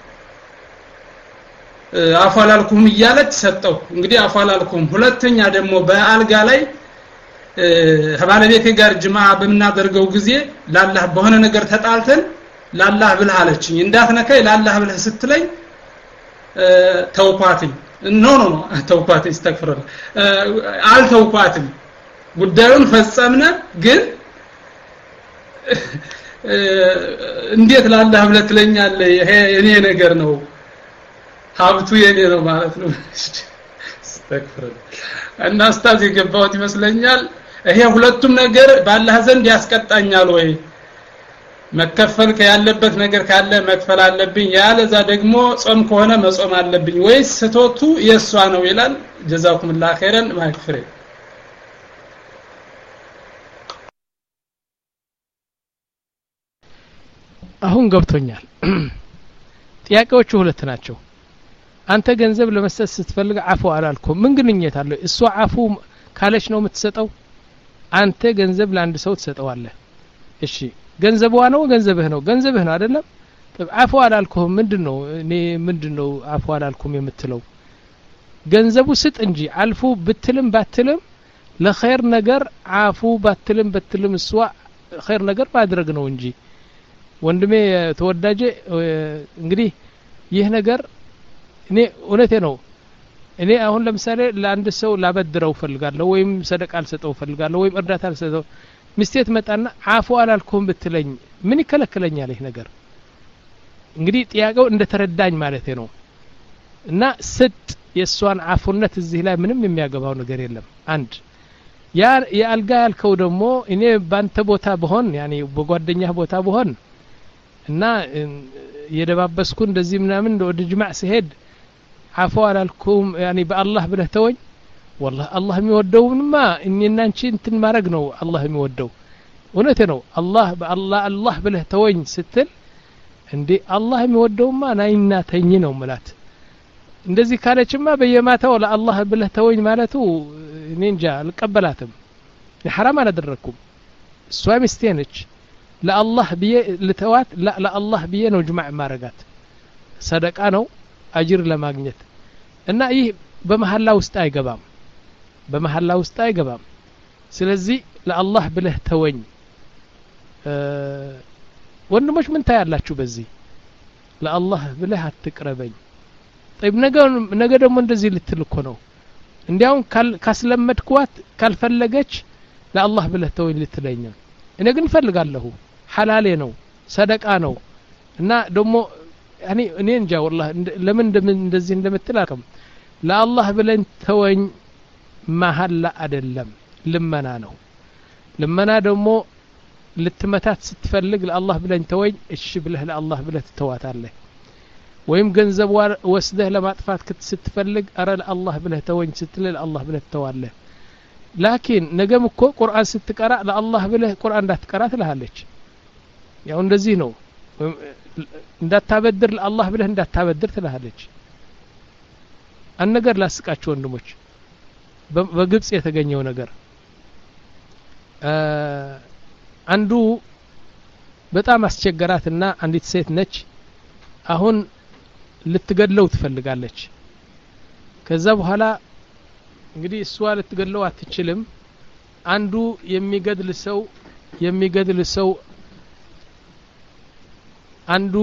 አፋላልኩም ይያለች ሰጠው እንግዲህ አፋላልኩም ሁለተኛ ደግሞ በአልጋ ላይ ከባለቤቴ ጋር ጅማ በመናደርገው ጊዜ ላላህ በሆነ ነገር ተጣልተን ላላህ ብለህ አለችኝ እንዳትነካይ ላላህ ብለህ ስትለኝ ተውኳትኝ ኖ ኖ ኖ ተውኳት استغفر አልተውኳትም ጉዳዩን ፈጸምነ ግን እንዴት ላላህ ብለህ ትለኛለህ ይሄ የኔ ነገር ነው ሀብቱ የኔ ነው ማለት ነው استغفر እና ኡስታዝ የገባውት ይመስለኛል ይሄ ሁለቱም ነገር ባላህ ዘንድ ያስቀጣኛል ወይ መከፈል ያለበት ነገር ካለ መክፈል አለብኝ ያለዛ ደግሞ ጾም ከሆነ መጾም አለብኝ ወይስ ስቶቱ የሷ ነው ይላል ጀዛኩሙላህ ኸይረን ማክፍሬ አሁን ገብቶኛል ጥያቄዎቹ ሁለት ናቸው አንተ ገንዘብ ለመስጠት ስትፈልግ አፉ አላልኩም ምን ግንኙነት አለው እሷ አፉ ካለች ነው የምትሰጠው አንተ ገንዘብ ለአንድ ሰው ትሰጠዋለህ እሺ ገንዘብዋ ነው ገንዘብህ ነው ገንዘብህ ነው አይደለም አፉ አላልኩም ምንድነው እኔ ምንድነው አፉ አላልኩም የምትለው ገንዘቡ ስጥ እንጂ አልፉ ብትልም ባትልም ለኸይር ነገር አፉ ባትልም በትልም እሷ ኸይር ነገር ማድረግ ነው እንጂ ወንድሜ ተወዳጀ እንግዲህ ይህ ነገር እኔ እውነቴ ነው እኔ አሁን ለምሳሌ ለአንድ ሰው ላበድረው ፈልጋለሁ ወይም ሰደቃ ልሰጠው ፈልጋለሁ ወይም እርዳታ ልሰጠው ሚስቴት መጣና አፉ አላልኩም ብትለኝ ምን ይከለክለኛል ይህ ነገር እንግዲህ ጥያቄው እንደ ተረዳኝ ማለት ነው እና ስጥ የሷን አፉነት እዚህ ላይ ምንም የሚያገባው ነገር የለም አንድ ያ ያልጋ ያልከው ደግሞ እኔ ባንተ ቦታ በሆን ያኒ በጓደኛህ ቦታ በሆን እና የደባበስኩ እንደዚህ ምናምን ወደ ጅማዕ ሲሄድ አፉ አላልኩም ያኒ በአላህ ብለህ ተወኝ والله الله የሚወደውንማ እኔና አንቺ እንትን ማድረግ ነው አላህ የሚወደው እውነቴ ነው አላህ በአላህ አላህ ብለህ ተወኝ ስትል እንዴ አላህ የሚወደውማ ናይና ተኝ ነው ማለት እንደዚህ ካለችማ በየማታው ለአላህ ብለህ ተወኝ ማለቱ እኔ እንጃ አልቀበላትም ሐራም አላደረኩም እሷ ሚስቴ ነች ለአላህ ብዬ ልተዋት ለአላህ ብዬ ነው ጅማዕ ማረጋት ሰደቃ ነው አጅር ለማግኘት እና ይህ በመሐላ ውስጥ አይገባም በመሐላ ውስጥ አይገባም ስለዚህ ለአላህ ብለህ ተወኝ ወንድሞች ምን ታያላችሁ በዚህ ለአላህ ብለህ አትቅረበኝ طيب ነገ ነገ ደግሞ እንደዚህ ልትልኮ ነው እንዲያው ካስለመድኳት ካልፈለገች ለአላህ ብለህ ተወኝ ልትለኛ እኔ ግን ፈልጋለሁ ሐላሌ ነው ሰደቃ ነው እና ደግሞ ያኒ እኔ እንጃ والله ለምን እንደዚህ እንደምትላከም ለአላህ ብለን ተወኝ መሐላ አይደለም ልመና ነው ልመና ደግሞ ልትመታት ስትፈልግ ለአላህ ብለን ተወኝ እሺ ብለህ ለአላህ ብለህ ተዋታለህ ወይም ገንዘብ ወስደህ ለማጥፋት ስትፈልግ አረ ለአላህ ብለህ ተወኝ ስትል ለአላህ ብለህ ተዋለህ ላኪን ነገም እኮ ቁርአን ስትቀራ ለአላህ ብለህ ቁርአን እንዳትቀራ ትልሃለች ያው እንደዚህ ነው እንዳታበድር ለአላህ ብለህ እንዳታበድር ትልሃለች አንነገር ላስቃችሁ ወንድሞች በግብጽ የተገኘው ነገር አንዱ በጣም አስቸገራትና አንዲት ሴት ነች አሁን ልትገድለው ትፈልጋለች ከዛ በኋላ እንግዲህ እሷ ልትገድለው አትችልም አንዱ የሚገድል ሰው የሚገድል ሰው አንዱ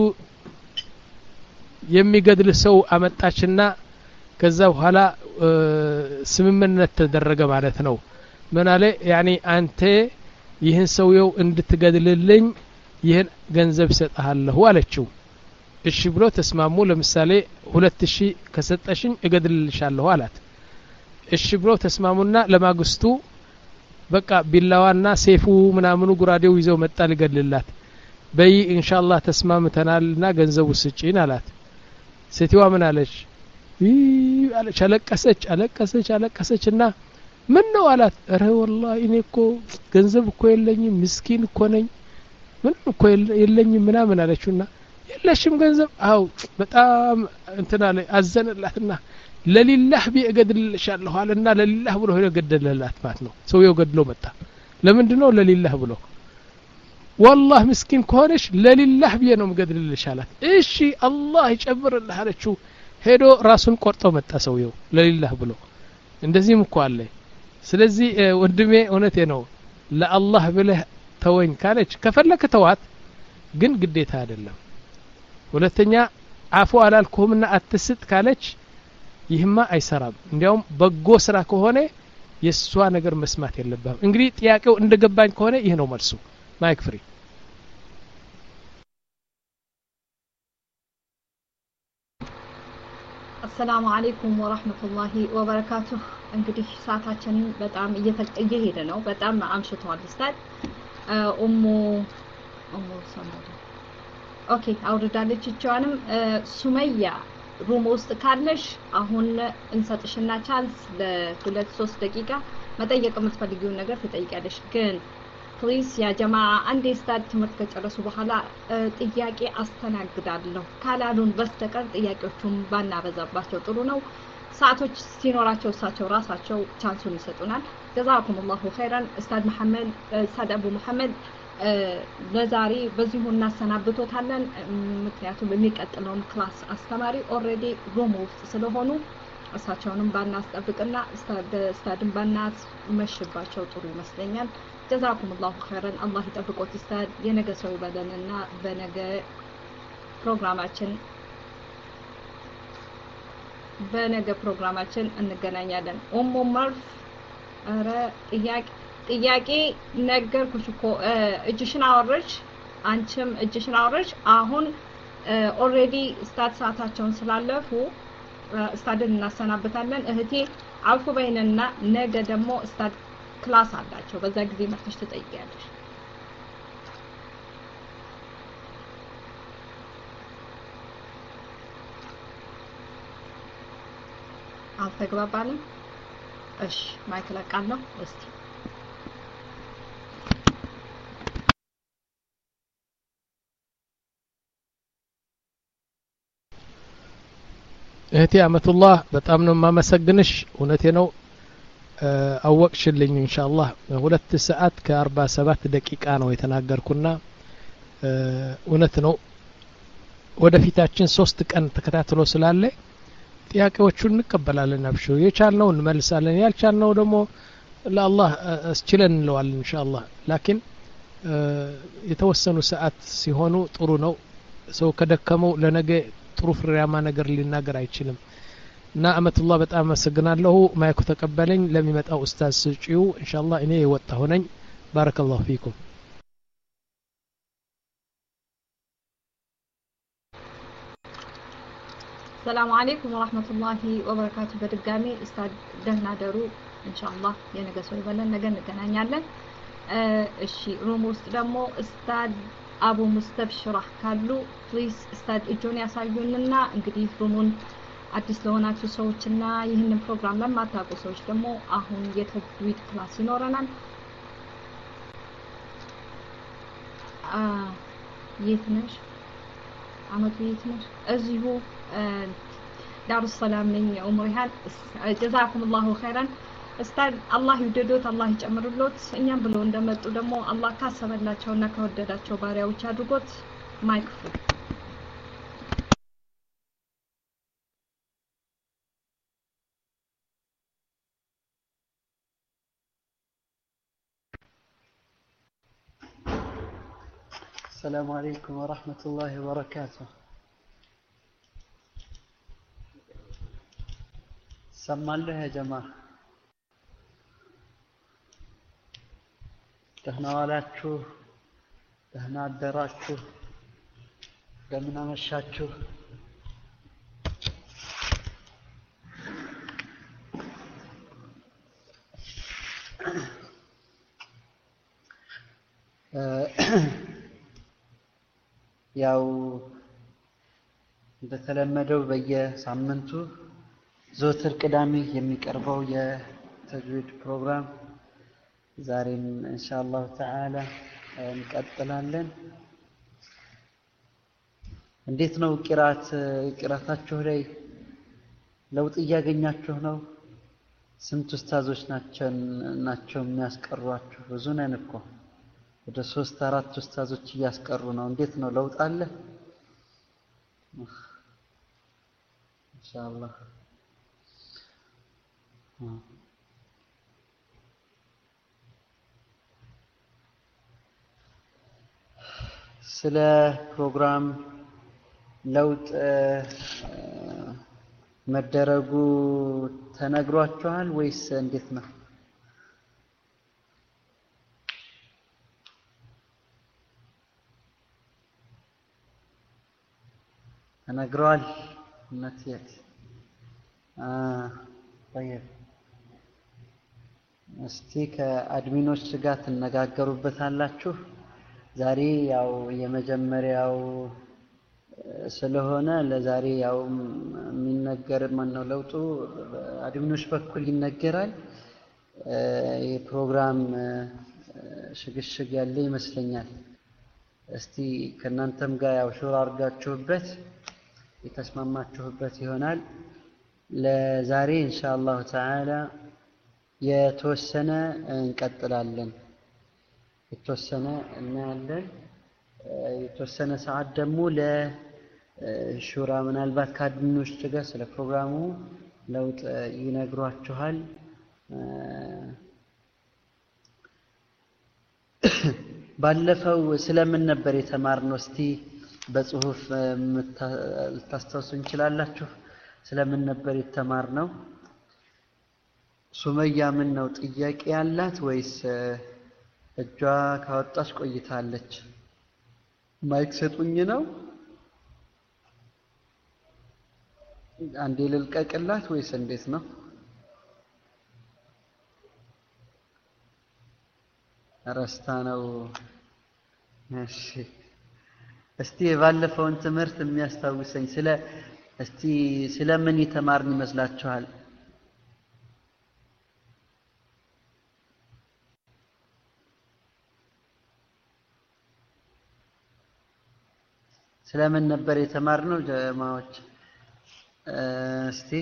የሚገድል ሰው አመጣችና ከዛ በኋላ ስምምነት ተደረገ ማለት ነው ምን አለ ያኒ አንተ ይህን ሰውየው እንድትገድልልኝ ይህን ገንዘብ ሰጣለሁ አለችው እሺ ብሎ ተስማሙ ለምሳሌ ሁለት ሺህ ከሰጠሽኝ እገድልልሻለሁ አላት እሺ ብሎ ተስማሙና ለማግስቱ በቃ ቢላዋና ሴፉ ምናምኑ ጉራዴው ይዘው መጣ ሊገድልላት በይ ኢንሻአላህ ተስማምተናልና ገንዘቡ ስጪን አላት ሴትዋ ምን አለች አለች አለቀሰች አለቀሰች አለቀሰችና ምን ነው አላት አረ والله እኔ እኮ ገንዘብ እኮ የለኝም ምስኪን እኮ ነኝ ምን እኮ የለኝም ምናምን አለችውና የለሽም ገንዘብ አው በጣም እንትና ላይ አዘነላትና ለሊላህ ቢገድልልሻለሁ አለና ለሊላህ ብሎ ሄዶ ገደለላት ማለት ነው ሰውየው ገድሎ መጣ ለምንድነው ለሊላህ ብሎ والله ምስኪን ከሆነሽ ለሊላህ ቢየ ነው መገድልልሽ አላት እሺ አላህ ይጨምርልህ አለችው ሄዶ ራሱን ቆርጦ መጣ ሰውየው ለሊላህ ብሎ እንደዚህም እኮ አለ ስለዚህ ወንድሜ እውነቴ ነው ለአላህ ብለህ ተወኝ ካለች ከፈለከ ተዋት ግን ግዴታ አይደለም ሁለተኛ አፉ አላልኩምና አትስጥ ካለች ይህማ አይሰራም እንዲያውም በጎ ስራ ከሆነ የሷ ነገር መስማት የለበትም እንግዲህ ጥያቄው እንደገባኝ ከሆነ ይሄ ነው መልሱ ማይክ ፍሪ السلام عليكم ورحمة الله وبركاته እንግዲህ ሰዓታችንን በጣም እየሄደ ነው በጣም አምሽቷል ኡስታዝ ኡሙ ኡሙ ሰመድ ኦኬ አውርዳለች እቻንም ሱመያ ሩም ውስጥ ካለሽ አሁን እንሰጥሽና ቻንስ ለሁለት ሶስት ደቂቃ መጠየቅ የምትፈልጊውን ነገር ትጠይቂያለሽ ግን ፕሊዝ ያ ጀማዓ አንዴ ስታድ ትምህርት ከጨረሱ በኋላ ጥያቄ አስተናግዳለሁ ካላሉን በስተቀር ጥያቄዎቹን ባናበዛባቸው ጥሩ ነው ሰዓቶች ሲኖራቸው እሳቸው ራሳቸው ቻንሱን ይሰጡናል ጀዛኩሙላሁ ኸይራን ኡስታዝ መሐመድ ኡስታዝ አቡ መሐመድ ለዛሬ በዚሁ እናሰናብቶታለን ምክንያቱም በሚቀጥለውን ክላስ አስተማሪ ኦሬዲ ሩም ውስጥ ስለሆኑ እሳቸውንም ባናስጠብቅና ኡስታዝ ኡስታድን ባናስመሽባቸው ጥሩ ይመስለኛል ጀዛኩሙላሁ ኸይራን አላህ ይጠብቆት ኡስታዝ የነገ ሰው ይበለንና በነገ ፕሮግራማችን በነገ ፕሮግራማችን እንገናኛለን ኡሙ መርፍ አረ ጥያቄ ጥያቄ ነገርኩሽ እኮ እጅሽን አወረሽ አንቺም እጅሽን አወረሽ አሁን ኦሬዲ ስታርት ሰዓታቸውን ስላለፉ ስታድን እናሰናብታለን እህቴ አልፎ በይነና ነገ ደግሞ ስታድ ክላስ አላቸው በዛ ጊዜ መጥተሽ ትጠይቂያለሽ አልተግባባንም እሺ ማይክ ለቃለሁ እስቲ እህቴ አመቱላህ በጣም ነው ማመሰግንሽ እውነቴ ነው አወቅሽልኝ ኢንሻአላህ ሁለት ሰዓት ከ47 ደቂቃ ነው የተናገርኩና እውነት ነው ወደፊታችን ሶስት ቀን ተከታትሎ ስላለ ጥያቄዎቹን እንቀበላለን አብሽሩ የቻልነው እንመልሳለን ያልቻልነው ደግሞ ለአላህ አስችለን እንለዋለን ኢንሻአላህ ላኪን የተወሰኑ ሰዓት ሲሆኑ ጥሩ ነው ሰው ከደከመው ለነገ ጥሩ ፍሬያማ ነገር ሊናገር አይችልም እና አመቱላህ በጣም አመሰግናለሁ ማይኩ ተቀበለኝ ለሚመጣው ኡስታዝ ስጪው ኢንሻአላህ እኔ ወጣሁ ነኝ ባረከላሁ ፊኩም ሰላም አለይኩም ወራህመቱላሂ ወበረካቱ በድጋሚ ኡስታዝ ደህና ደሩ ኢንሻአላህ የነገ ሰው ይበለን ነገ እንገናኛለን እሺ ሩም ውስጥ ደግሞ ኡስታዝ አቡ ሙስተብሽራህ ካሉ ፕሊዝ ኡስታዝ እጆን ያሳዩንና እንግዲህ ሩሙን አዲስ ለሆናችሁ ሰዎችና ይህንን ፕሮግራም ለማታውቁ ሰዎች ደግሞ አሁን የተጅዊድ ክላስ ይኖረናል አ የት ነሽ አመቱ የት ነሽ እዚሁ ዳሩ ሰላም ነኝ ኡምሪሃን ጀዛኩሙላሁ ኸይራን ኡስታዝ አላህ ይወደዶት አላህ ይጨምርሎት እኛም ብሎ እንደመጡ ደግሞ አላህ ካሰበላቸውና ከወደዳቸው ባሪያዎች አድርጎት ማይክሮፎን السلام عليكم ورحمة الله وبركاته سمع له يا جماعة دهنا والاتشو دهنا الدراتشو دمنا مشاتشو ያው እንደተለመደው በየሳምንቱ ዘወትር ቅዳሜ የሚቀርበው የተጅዊድ ፕሮግራም ዛሬም ኢንሻአላህ ተዓላ እንቀጥላለን እንዴት ነው ቂራት ቂራታችሁ ላይ ለውጥ እያገኛችሁ ነው ስንት ኡስታዞች ናቸው ናቸው የሚያስቀሯችሁ ብዙ ነን እኮ ወደ ሶስት አራት ኡስታዞች እያስቀሩ ነው እንዴት ነው ለውጥ አለ ኢንሻአላህ ስለ ፕሮግራም ለውጥ መደረጉ ተነግሯችኋል ወይስ እንዴት ነው ተነግሯል ነትየት አ طيب እስቲ ከአድሚኖች ጋር ትነጋገሩበታላችሁ ዛሬ ያው የመጀመሪያው ስለሆነ ለዛሬ ያው የሚነገር ማነው ለውጡ አድሚኖች በኩል ይነገራል። የፕሮግራም ሽግሽግ ያለ ይመስለኛል። እስቲ ከናንተም ጋር ያው ሹራ አድርጋችሁበት የተስማማችሁበት ይሆናል። ለዛሬ ኢንሻአላህ ተዓላ የተወሰነ እንቀጥላለን። የተወሰነ እናያለን። የተወሰነ ሰዓት ደግሞ ለሹራ ምናልባት ከአድሚኖች ጋር ስለ ፕሮግራሙ ለውጥ ይነግሯችኋል። ባለፈው ስለምን ነበር የተማርነው? እስቲ በጽሁፍ ልታስታውሱ እንችላላችሁ? ስለምን ነበር የተማርነው? ሱመያ ምን ነው ጥያቄ ያላት ወይስ እጇ ካወጣች ቆይታለች? ማይክ ሰጡኝ ነው? አንዴ ልልቀቅላት ወይስ እንዴት ነው? ረስታ ነው። እሺ እስቲ የባለፈውን ትምህርት የሚያስታውሰኝ ስለ እስቲ ስለምን የተማርን ይመስላችኋል? ስለምን ነበር የተማርነው ጀማዎች? እስቲ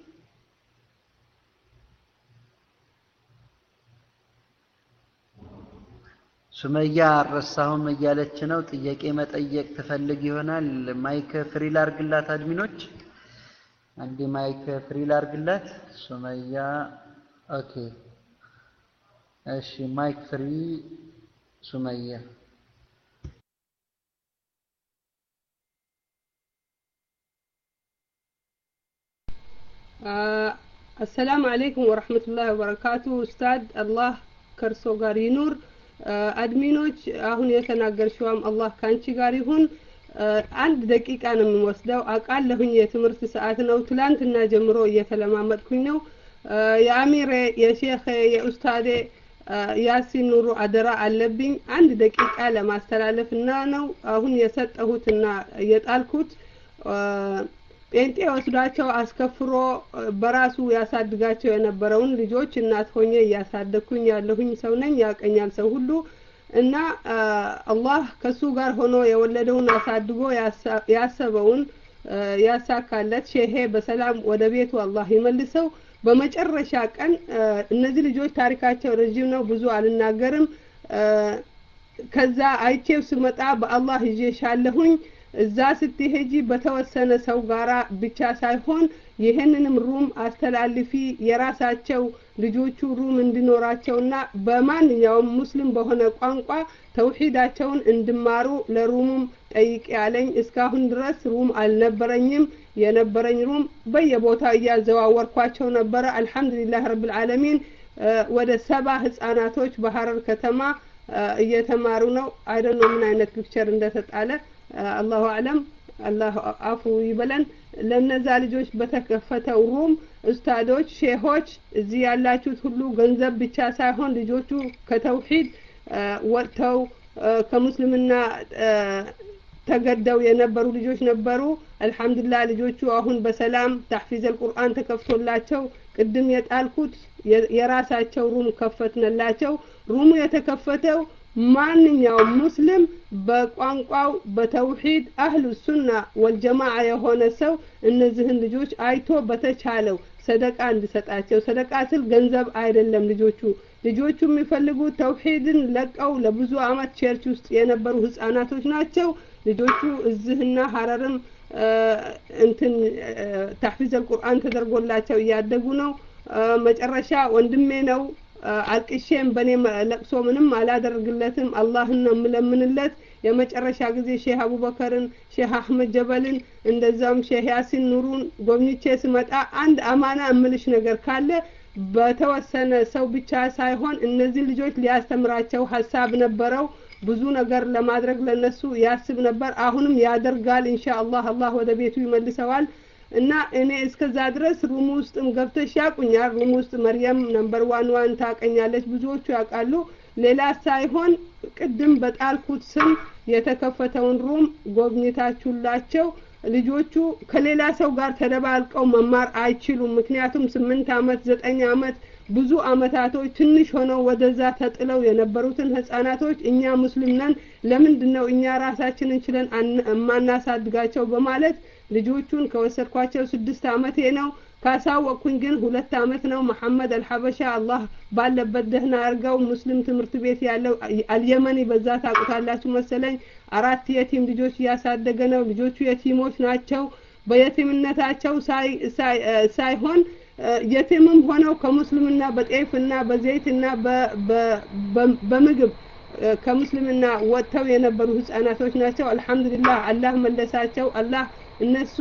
ሱመያ አልረሳሁም እያለች ነው። ጥያቄ መጠየቅ ትፈልግ ይሆናል። ማይክ ፍሪ ላርግላት አድሚኖች፣ አንዴ ማይክ ፍሪ ላርግላት ሱመያ። ኦኬ እሺ፣ ማይክ ፍሪ ሱመያ። السلام عليكم ورحمة الله وبركاته أستاذ الله كرسو ጋር ይኑር አድሚኖች አሁን የተናገርሽውም አላህ ካንቺ ጋር ይሁን አንድ ደቂቃ ነው የምወስደው አቃለሁኝ የትምህርት ሰዓት ነው ትላንትና ጀምሮ እየተለማመጥኩኝ ነው የአሚሬ የሼኽ የኡስታዴ ያሲን ኑሩ አደራ አለብኝ አንድ ደቂቃ ለማስተላለፍና ነው አሁን የሰጠሁትና የጣልኩት ጴንጤ ወስዳቸው አስከፍሮ በራሱ ያሳድጋቸው የነበረውን ልጆች እናት ሆኜ ያሳደኩኝ ያለሁኝ ሰው ነኝ ያቀኛል ሰው ሁሉ እና አላህ ከሱ ጋር ሆኖ የወለደውን አሳድጎ ያሰበውን ያሳካለት ሼሄ በሰላም ወደ ቤቱ አላህ ይመልሰው በመጨረሻ ቀን እነዚህ ልጆች ታሪካቸው ረጅም ነው ብዙ አልናገርም ከዛ አይቼው ስመጣ በአላህ ይዤሻለሁኝ እዛ ስትሄጂ በተወሰነ ሰው ጋራ ብቻ ሳይሆን ይሄንንም ሩም አስተላልፊ የራሳቸው ልጆቹ ሩም እንዲኖራቸውና በማንኛውም ሙስሊም በሆነ ቋንቋ ተውሂዳቸውን እንድማሩ ለሩሙም ጠይቅ ያለኝ እስካሁን ድረስ ሩም አልነበረኝም የነበረኝ ሩም በየቦታው እያዘዋወርኳቸው ነበረ አልহামዱሊላህ ረብል ዓለሚን ወደ ሰባ ህፃናቶች በሐረር ከተማ እየተማሩ ነው አይደን ነው ምን አይነት ፒክቸር እንደተጣለ አላሁ አለም አላሁ አፉ ይበለን ለነዛ ልጆች በተከፈተው ሩም ኡስታዶች ሼሆች እዚህ ያላችሁት ሁሉ ገንዘብ ብቻ ሳይሆን ልጆቹ ከተውሂድ ወጥተው ከሙስሊምና ተገደው የነበሩ ልጆች ነበሩ አልহামዱሊላህ ልጆቹ አሁን በሰላም ተሕፊዝ አልቁርአን ተከፍቶላቸው ቅድም የጣልኩት የራሳቸው ሩም ከፈትነላቸው ሩሙ የተከፈተው ማንኛውም ሙስሊም በቋንቋው በተውሂድ አህሉ ሱና ወልጀማዓ የሆነ ሰው እነዚህን ልጆች አይቶ በተቻለው ሰደቃ እንዲሰጣቸው ሰደቃ ስል ገንዘብ አይደለም ልጆቹ ልጆቹ የሚፈልጉት ተውሂድን ለቀው ለብዙ አመት ቸርች ውስጥ የነበሩ ህፃናቶች ናቸው ልጆቹ እዚህና ሐረርም እንትን ተሕፊዝ አልቁርአን ተደርጎላቸው እያደጉ ነው መጨረሻ ወንድሜ ነው አልቅሼም በኔ ለቅሶ ምንም አላደርግለትም አላህን ነው የምለምንለት የመጨረሻ ጊዜ ሼህ አቡበከርን ሼህ አህመድ ጀበልን እንደዛም ሼህ ያሲን ኑሩን ጎብኝቼ ስመጣ አንድ አማና እምልሽ ነገር ካለ በተወሰነ ሰው ብቻ ሳይሆን እነዚህ ልጆች ሊያስተምራቸው ሐሳብ ነበረው ብዙ ነገር ለማድረግ ለነሱ ያስብ ነበር አሁንም ያደርጋል ኢንሻአላህ አላህ ወደ ቤቱ ይመልሰዋል እና እኔ እስከዛ ድረስ ሩም ውስጥም ገብተሽ ያቁኛል ሩም ውስጥ መርየም ነምበር ዋን ዋን ታቀኛለች ብዙዎቹ ያውቃሉ ሌላ ሳይሆን ቅድም በጣልኩት ስም የተከፈተውን ሩም ጎብኝታችሁላቸው ልጆቹ ከሌላ ሰው ጋር ተደባልቀው መማር አይችሉም። ምክንያቱም ስምንት አመት ዘጠኝ አመት ብዙ አመታቶች ትንሽ ሆነው ወደዛ ተጥለው የነበሩትን ህፃናቶች እኛ ሙስሊም ነን ለምንድነው እኛ ራሳችንን ችለን ማናሳድጋቸው በማለት ልጆቹን ከወሰድኳቸው ስድስት አመቴ ነው። ካሳወቅኩኝ ግን ሁለት አመት ነው። መሐመድ አልሐበሻ አላህ ባለበት ደህና አርገው ሙስሊም ትምህርት ቤት ያለው አልየመኒ በዛ ታውቁታላችሁ መሰለኝ። አራት የቲም ልጆች ያሳደገ ነው። ልጆቹ የቲሞች ናቸው። በየቲምነታቸው ሳይ ሳይሆን የቲምም ሆነው ከሙስሊምና በጤፍና በዘይትና በምግብ ከሙስሊምና ወጥተው የነበሩ ህፃናቶች ናቸው። አልহামዱሊላህ አላህ መለሳቸው። አላህ እነሱ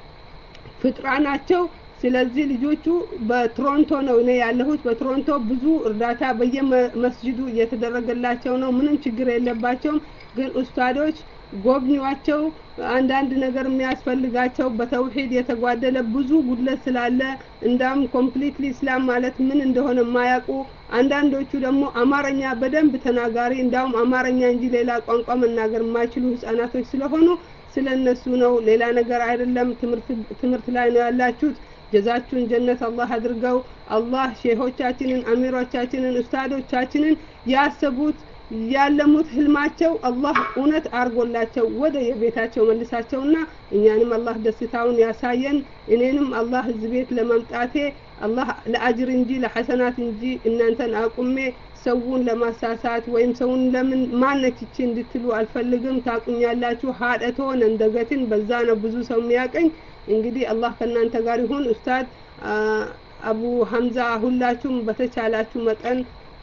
ፍጥራ ናቸው። ስለዚህ ልጆቹ በቶሮንቶ ነው እኔ ያለሁት። በቶሮንቶ ብዙ እርዳታ በየመስጂዱ እየተደረገላቸው ነው። ምንም ችግር የለባቸውም። ግን ኡስታዶች ጎብኚዋቸው አንዳንድ ነገር የሚያስፈልጋቸው በተውሂድ የተጓደለ ብዙ ጉድለት ስላለ እንዳም ኮምፕሊትሊ እስላም ማለት ምን እንደሆነ የማያውቁ አንዳንዶቹ ደግሞ አማርኛ በደንብ ተናጋሪ እንዳውም አማርኛ እንጂ ሌላ ቋንቋ መናገር የማይችሉ ህፃናቶች ስለሆኑ ስለነሱ ነው። ሌላ ነገር አይደለም። ትምህርት ትምህርት ላይ ነው ያላችሁት። ጀዛችሁን ጀነት አላህ አድርገው። አላህ ሼሆቻችንን አሚሮቻችንን ኡስታዶቻችንን ያሰቡት ያለሙት ህልማቸው አላህ እውነት አርጎላቸው ወደ የቤታቸው መልሳቸውና እኛንም አላህ ደስታውን ያሳየን። እኔንም አላህ እዚህ ቤት ለመምጣቴ አላህ ለአጅር እንጂ ለሐሰናት እንጂ እናንተን አቁሜ ሰውን ለማሳሳት ወይም ሰውን ለምን ማነችቺ እንድትሉ አልፈልግም። ታቁኛላችሁ። ሀደቶን እንደገትን በዛ ነው ብዙ ሰው የሚያቀኝ። እንግዲህ አላህ ከናንተ ጋር ይሁን። ኡስታድ አቡ ሐምዛ ሁላችሁም በተቻላችሁ መጠን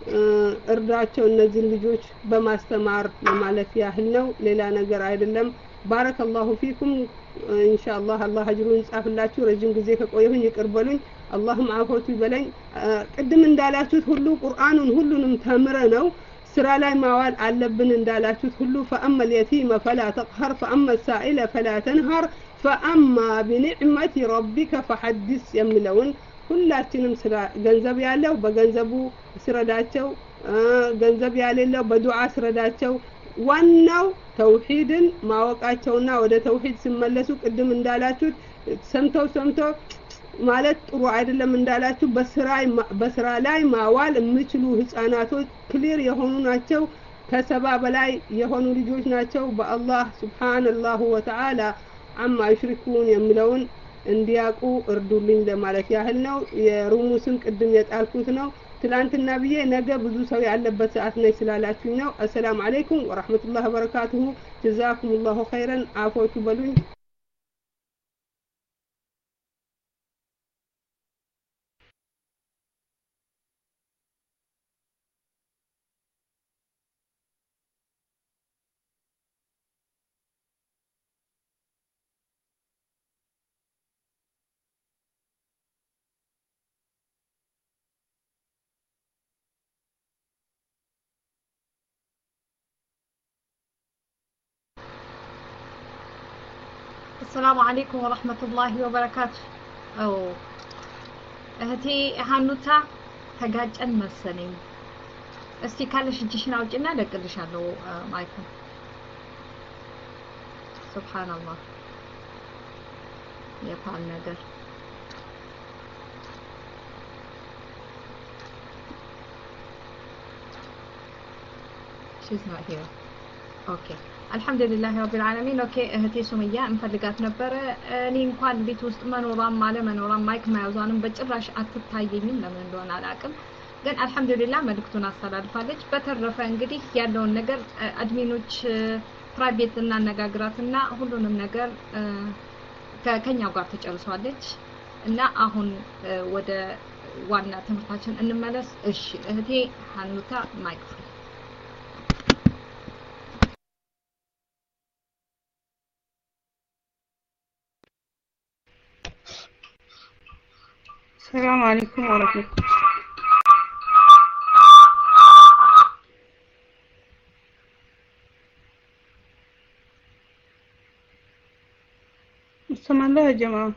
እርዳቸው እነዚህ ልጆች በማስተማር ለማለት ያህል ነው። ሌላ ነገር አይደለም። ባረከላሁ ፊኩም። ኢንሻአላህ አላህ አጅሩን ይጻፍላችሁ። ረጅም ጊዜ ከቆየሁኝ ይቅርበሉኝ። አላህም አፎቱ ይበለኝ። ቅድም እንዳላችሁት ሁሉ ቁርአኑን ሁሉንም ተምረ ነው ስራ ላይ ማዋል አለብን እንዳላችሁት ሁሉ فأما اليتيم فلا تقهر فأما السائل فلا تنهر فأما بنعمة ربك فحدث የሚለውን ሁላችንም ስራ ገንዘብ ያለው በገንዘቡ ስረዳቸው፣ ገንዘብ ያሌለው በዱዓ ስረዳቸው። ዋናው ተውሂድን ማወቃቸውና ወደ ተውሂድ ሲመለሱ ቅድም እንዳላችሁት ሰምተው ሰምተው ማለት ጥሩ አይደለም እንዳላችሁ በስራ በስራ ላይ ማዋል የሚችሉ ህፃናቶች ክሊር የሆኑ ናቸው። ከሰባ በላይ የሆኑ ልጆች ናቸው። በአላህ ሱብሃንአላሁ ወተዓላ አማ ይሽሪኩን የሚለውን እንዲያቁ እርዱልኝ ለማለት ያህል ነው። የሩሙ ስም ቅድም የጣልኩት ነው። ትላንትና ብዬ ነገ ብዙ ሰው ያለበት ሰዓት ነኝ ስላላችሁኝ ነው። አሰላሙ አለይኩም ወራህመቱላሂ ወበረካቱሁ። ጀዛኩሙላሁ ኸይረን። አፎቱ በሉኝ። السلام عليكم ورحمة الله وبركاته. أو هتي هانوتا تجاج المسنين. استي كالش جيشنا وجنا لك اللي شالو مايكم. سبحان الله. يا فال نجر. She's not here. Okay. አልহামዱሊላህ ረቢል ዓለሚን። ኦኬ እህቴ ሱመያ እንፈልጋት ነበር። እኔ እንኳን ቤት ውስጥ መኖሯም ማለ መኖሯም ማይክ ማያዟንም በጭራሽ አትታየኝም። ለምን እንደሆነ አላውቅም። ግን አልহামዱሊላህ መልእክቱን አስተላልፋለች። በተረፈ እንግዲህ ያለውን ነገር አድሚኖች ፕራይቬት እናነጋግራትና ሁሉንም ነገር ከኛው ጋር ተጨርሷለች እና አሁን ወደ ዋና ትምህርታችን እንመለስ። እሺ እህቴ ሀኑታ ማይክ السلام عليكم ورحمة الله. السلام الله يا جماعة.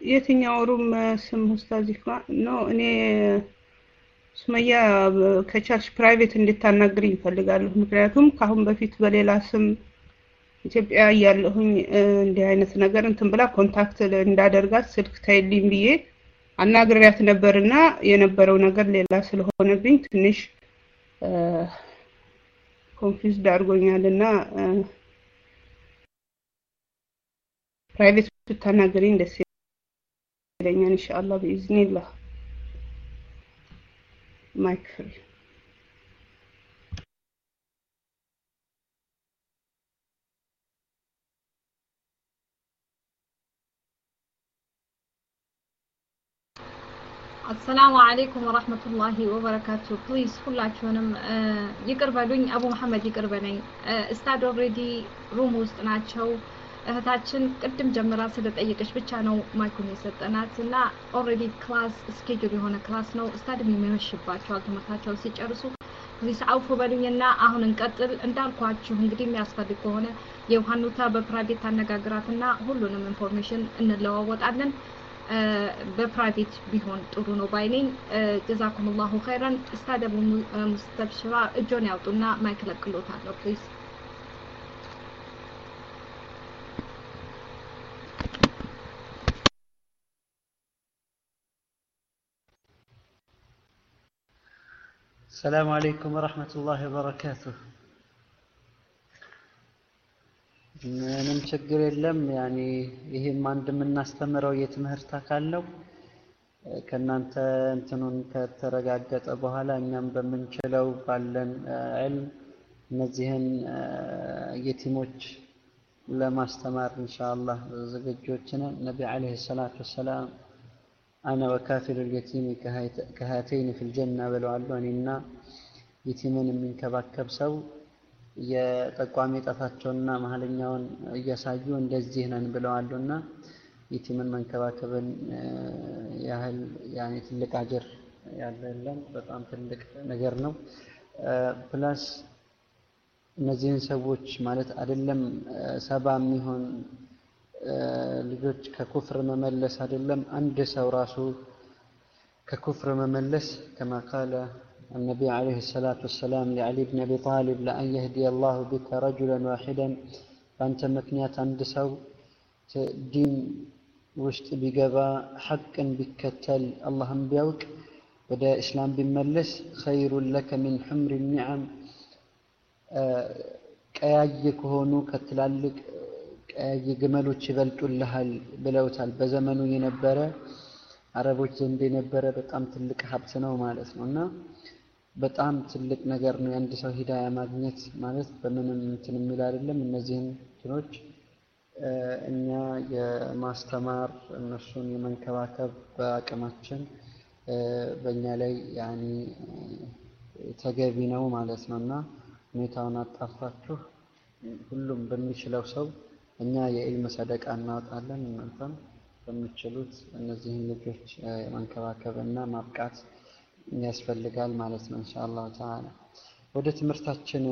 የትኛው ሩም ስም ኡስታዝ ይክማ ነው? እኔ ሱመያ ከቻልሽ ፕራይቬት እንድታናግሪኝ እፈልጋለሁ። ምክንያቱም ከአሁን በፊት በሌላ ስም ኢትዮጵያ እያለሁኝ እንዲህ አይነት ነገር እንትን ብላ ኮንታክት እንዳደርጋት ስልክ ታይልኝ ብዬ አናግሬያት ነበርና የነበረው ነገር ሌላ ስለሆነብኝ ትንሽ ኮንፊውዝድ አድርጎኛልና ፕራይቬት ብታናግሪኝ ደስ ይለኛል ኢንሻአላህ በኢዝኒላህ። ማይክ ፍሪ። አሰላሙ አለይኩም ወራህመቱላሂ ወበረካቱ። ፕሊዝ ሁላችሁንም ይቅር በሉኝ። አቡ መሐመድ ይቅር በለኝ። እስታድ ኦልሬዲ ሩም ውስጥ ናቸው። እህታችን ቅድም ጀምራ ስለጠየቀች ብቻ ነው ማይኩን የሰጠናት እና ኦልሬዲ ክላስ ስኬጁል የሆነ ክላስ ነው። እስታድም የሚመሽባቸዋል ትምህርታቸውን ሲጨርሱ። ፕሊዝ አውፉ በሉኝና አሁን እንቀጥል። እንዳልኳችሁ እንግዲህ የሚያስፈልግ ከሆነ የውሃኑታ በፕራይቬት ታነጋግራትና ሁሉንም ኢንፎርሜሽን እንለዋወጣለን። በፕራይቬት ቢሆን ጥሩ ነው ባይነኝ። ጀዛኩሙላሁ ኸይራን። እስታድ አቡ ሙስተብሽራ እጆን ያውጡና ማይክ ለቅሎታለሁ ፕሊዝ። السلام عليكم ورحمة الله وبركاته. ምንም ችግር የለም። ያኒ ይሄም አንድ የምናስተምረው የትምህርት አካል ነው። ከናንተ እንትኑን ከተረጋገጠ በኋላ እኛም በምንችለው ባለን ዒልም እነዚህን የቲሞች ለማስተማር ኢንሻአላህ ዝግጆች ነን። ነቢ አለይሂ ሰላቱ ወሰላም አነ ወካፊሉ اليتيم كهاتين في الجنة ብለዋል። እኔና የቲምን የሚንከባከብ ሰው የጠቋሚ ጣታቸውና መሐለኛውን እያሳዩ እንደዚህ ነን ብለዋልና የቲምን መንከባከብን ያህል ያኔ ትልቅ አጅር ያለለን በጣም ትልቅ ነገር ነው። ፕላስ እነዚህን ሰዎች ማለት አይደለም ሰባ የሚሆን ልጆች ከኩፍር መመለስ አይደለም አንድ ሰው ራሱ ከኩፍር መመለስ كما قال النبي عليه الصلاة والسلام لعلي بن أبي طالب لأن يهدي الله بك رجلا واحدا فأنت مكنيات عند سو دين وشت بيقبا حقا بكتل اللهم بيوك ودا إسلام بملس خير لك من حمر النعم كأيك هونو كتلالك የግመሎች ይበልጡልሃል ብለውታል። በዘመኑ የነበረ አረቦች ዘንድ የነበረ በጣም ትልቅ ሀብት ነው ማለት ነውና በጣም ትልቅ ነገር ነው። አንድ ሰው ሂዳያ ማግኘት ማለት በምንም እንትን የሚል አይደለም። እነዚህን እንትኖች እኛ የማስተማር እነሱን የመንከባከብ በአቅማችን በእኛ ላይ ያኒ ተገቢ ነው ማለት ነውና ሁኔታውን አጣፋችሁ ሁሉም በሚችለው ሰው እኛ የኢልም ሰደቃ እናወጣለን። እናንተም በሚችሉት እነዚህን ልጆች መንከባከብና ማብቃት ያስፈልጋል ማለት ነው ኢንሻአላህ ተዓላ። ወደ ትምህርታችን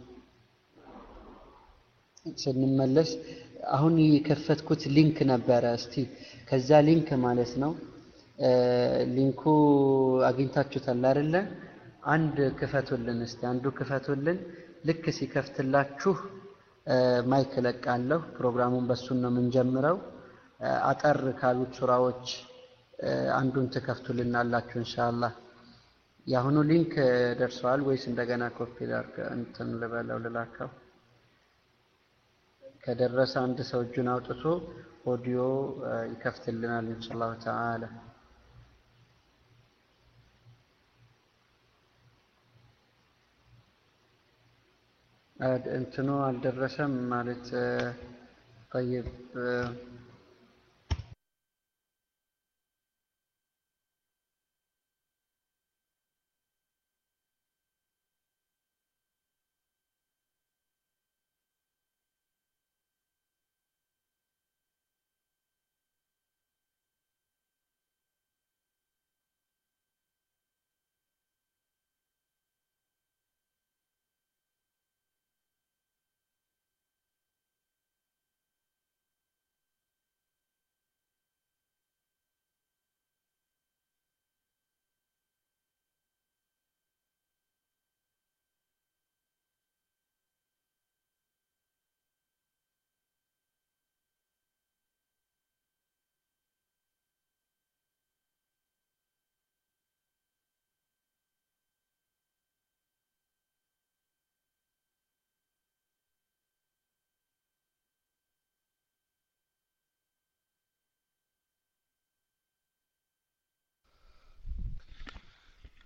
ስንመለስ አሁን የከፈትኩት ሊንክ ነበረ። እስቲ ከዛ ሊንክ ማለት ነው ሊንኩ አግኝታችሁታል አይደለ? አንድ ክፈቱልን እስቲ አንዱ ክፈቱልን። ልክ ሲከፍትላችሁ ማይክ ለቃለሁ። ፕሮግራሙን በሱን ነው የምንጀምረው። አጠር ካሉት ሱራዎች አንዱን ተከፍቱልናላችሁ ኢንሻአላህ። ያሁኑ ሊንክ ደርሷል ወይስ እንደገና ኮፒ ላድርግ እንትን ልበለው ልላከው? ከደረሰ አንድ ሰው እጁን አውጥቶ ኦዲዮ ይከፍትልናል ኢንሻአላህ ተዓላ። እንትኑ አልደረሰም ማለት طيب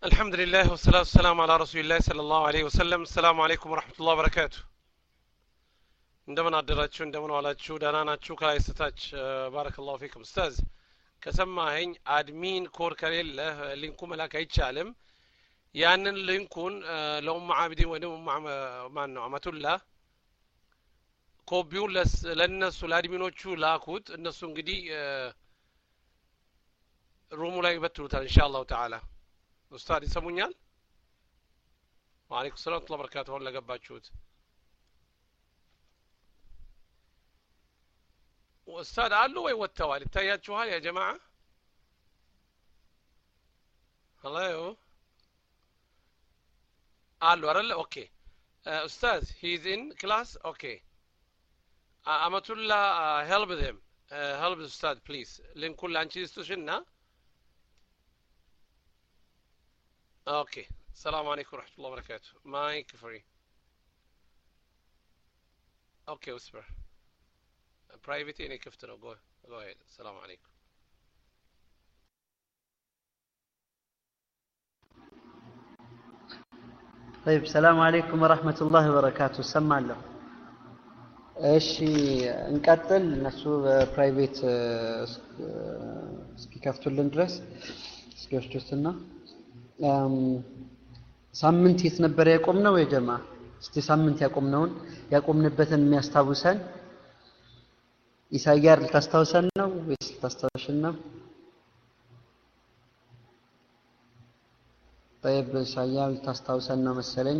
الحمد لله والصلاة والسلام على رسول الله صلى الله عليه وسلم. السلام عليكم ورحمة الله وبركاته. እንደምን አደራችሁ እንደምን ዋላችሁ ደህና ናችሁ ከላይ ስታች ባረከላሁ ፊኩም ኡስታዝ ከሰማኸኝ አድሚን ኮር ከሌለ ሊንኩ መላክ አይቻልም ያንን ሊንኩን ለኡም አብዲን ወይ ደግሞ ማን ነው አመቱላ ኮፒውን ለነሱ ለአድሚኖቹ ላኩት እነሱ እንግዲህ ሩሙ ላይ ይበትሉታል ኢንሻአላሁ ተዓላ ኡስታዝ ይሰሙኛል ወአለይኩም ሰላም ወራህመቱላሂ ወበረካቱሁ ለገባችሁት ኡስታዝ አሉ ወይ ወጥተዋል ይታያችኋል ያ ጀማዓ ሄሎ አሉ አይደል ኦኬ ኡስታዝ he is in class okay አመቱላ help them help ኡስታዝ please ሊንኩን ላንቺ ስጡሽና اوكي السلام عليكم ورحمة الله وبركاته مايك فري اوكي whisper private اني كفت له go go ahead السلام عليكم طيب السلام عليكم ورحمة الله وبركاته سمع له እሺ እንቀጥል እነሱ ፕራይቬት እስኪ ከፍቱልን ድረስ እስኪ ወስዱትና ሳምንት የት ነበር ያቆምነው የጀማ እስቲ ሳምንት ያቆምነውን ያቆምንበትን የሚያስታውሰን ኢሳያር ልታስታውሰን ነው ወይስ ልታስታውሽን ነው طيب ኢሳያር ልታስታውሰን ነው መሰለኝ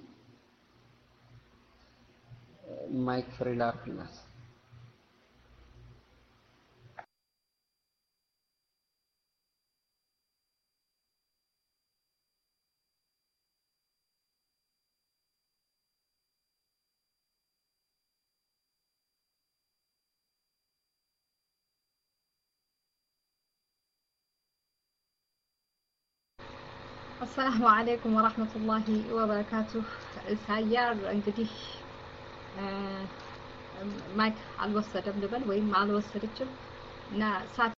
ማይክ ፍሪ ላርግላት السلام عليكم ورحمة الله وبركاته سيار እንግዲህ ማይክ አልወሰደም ልበል ወይም አልወሰደችም እና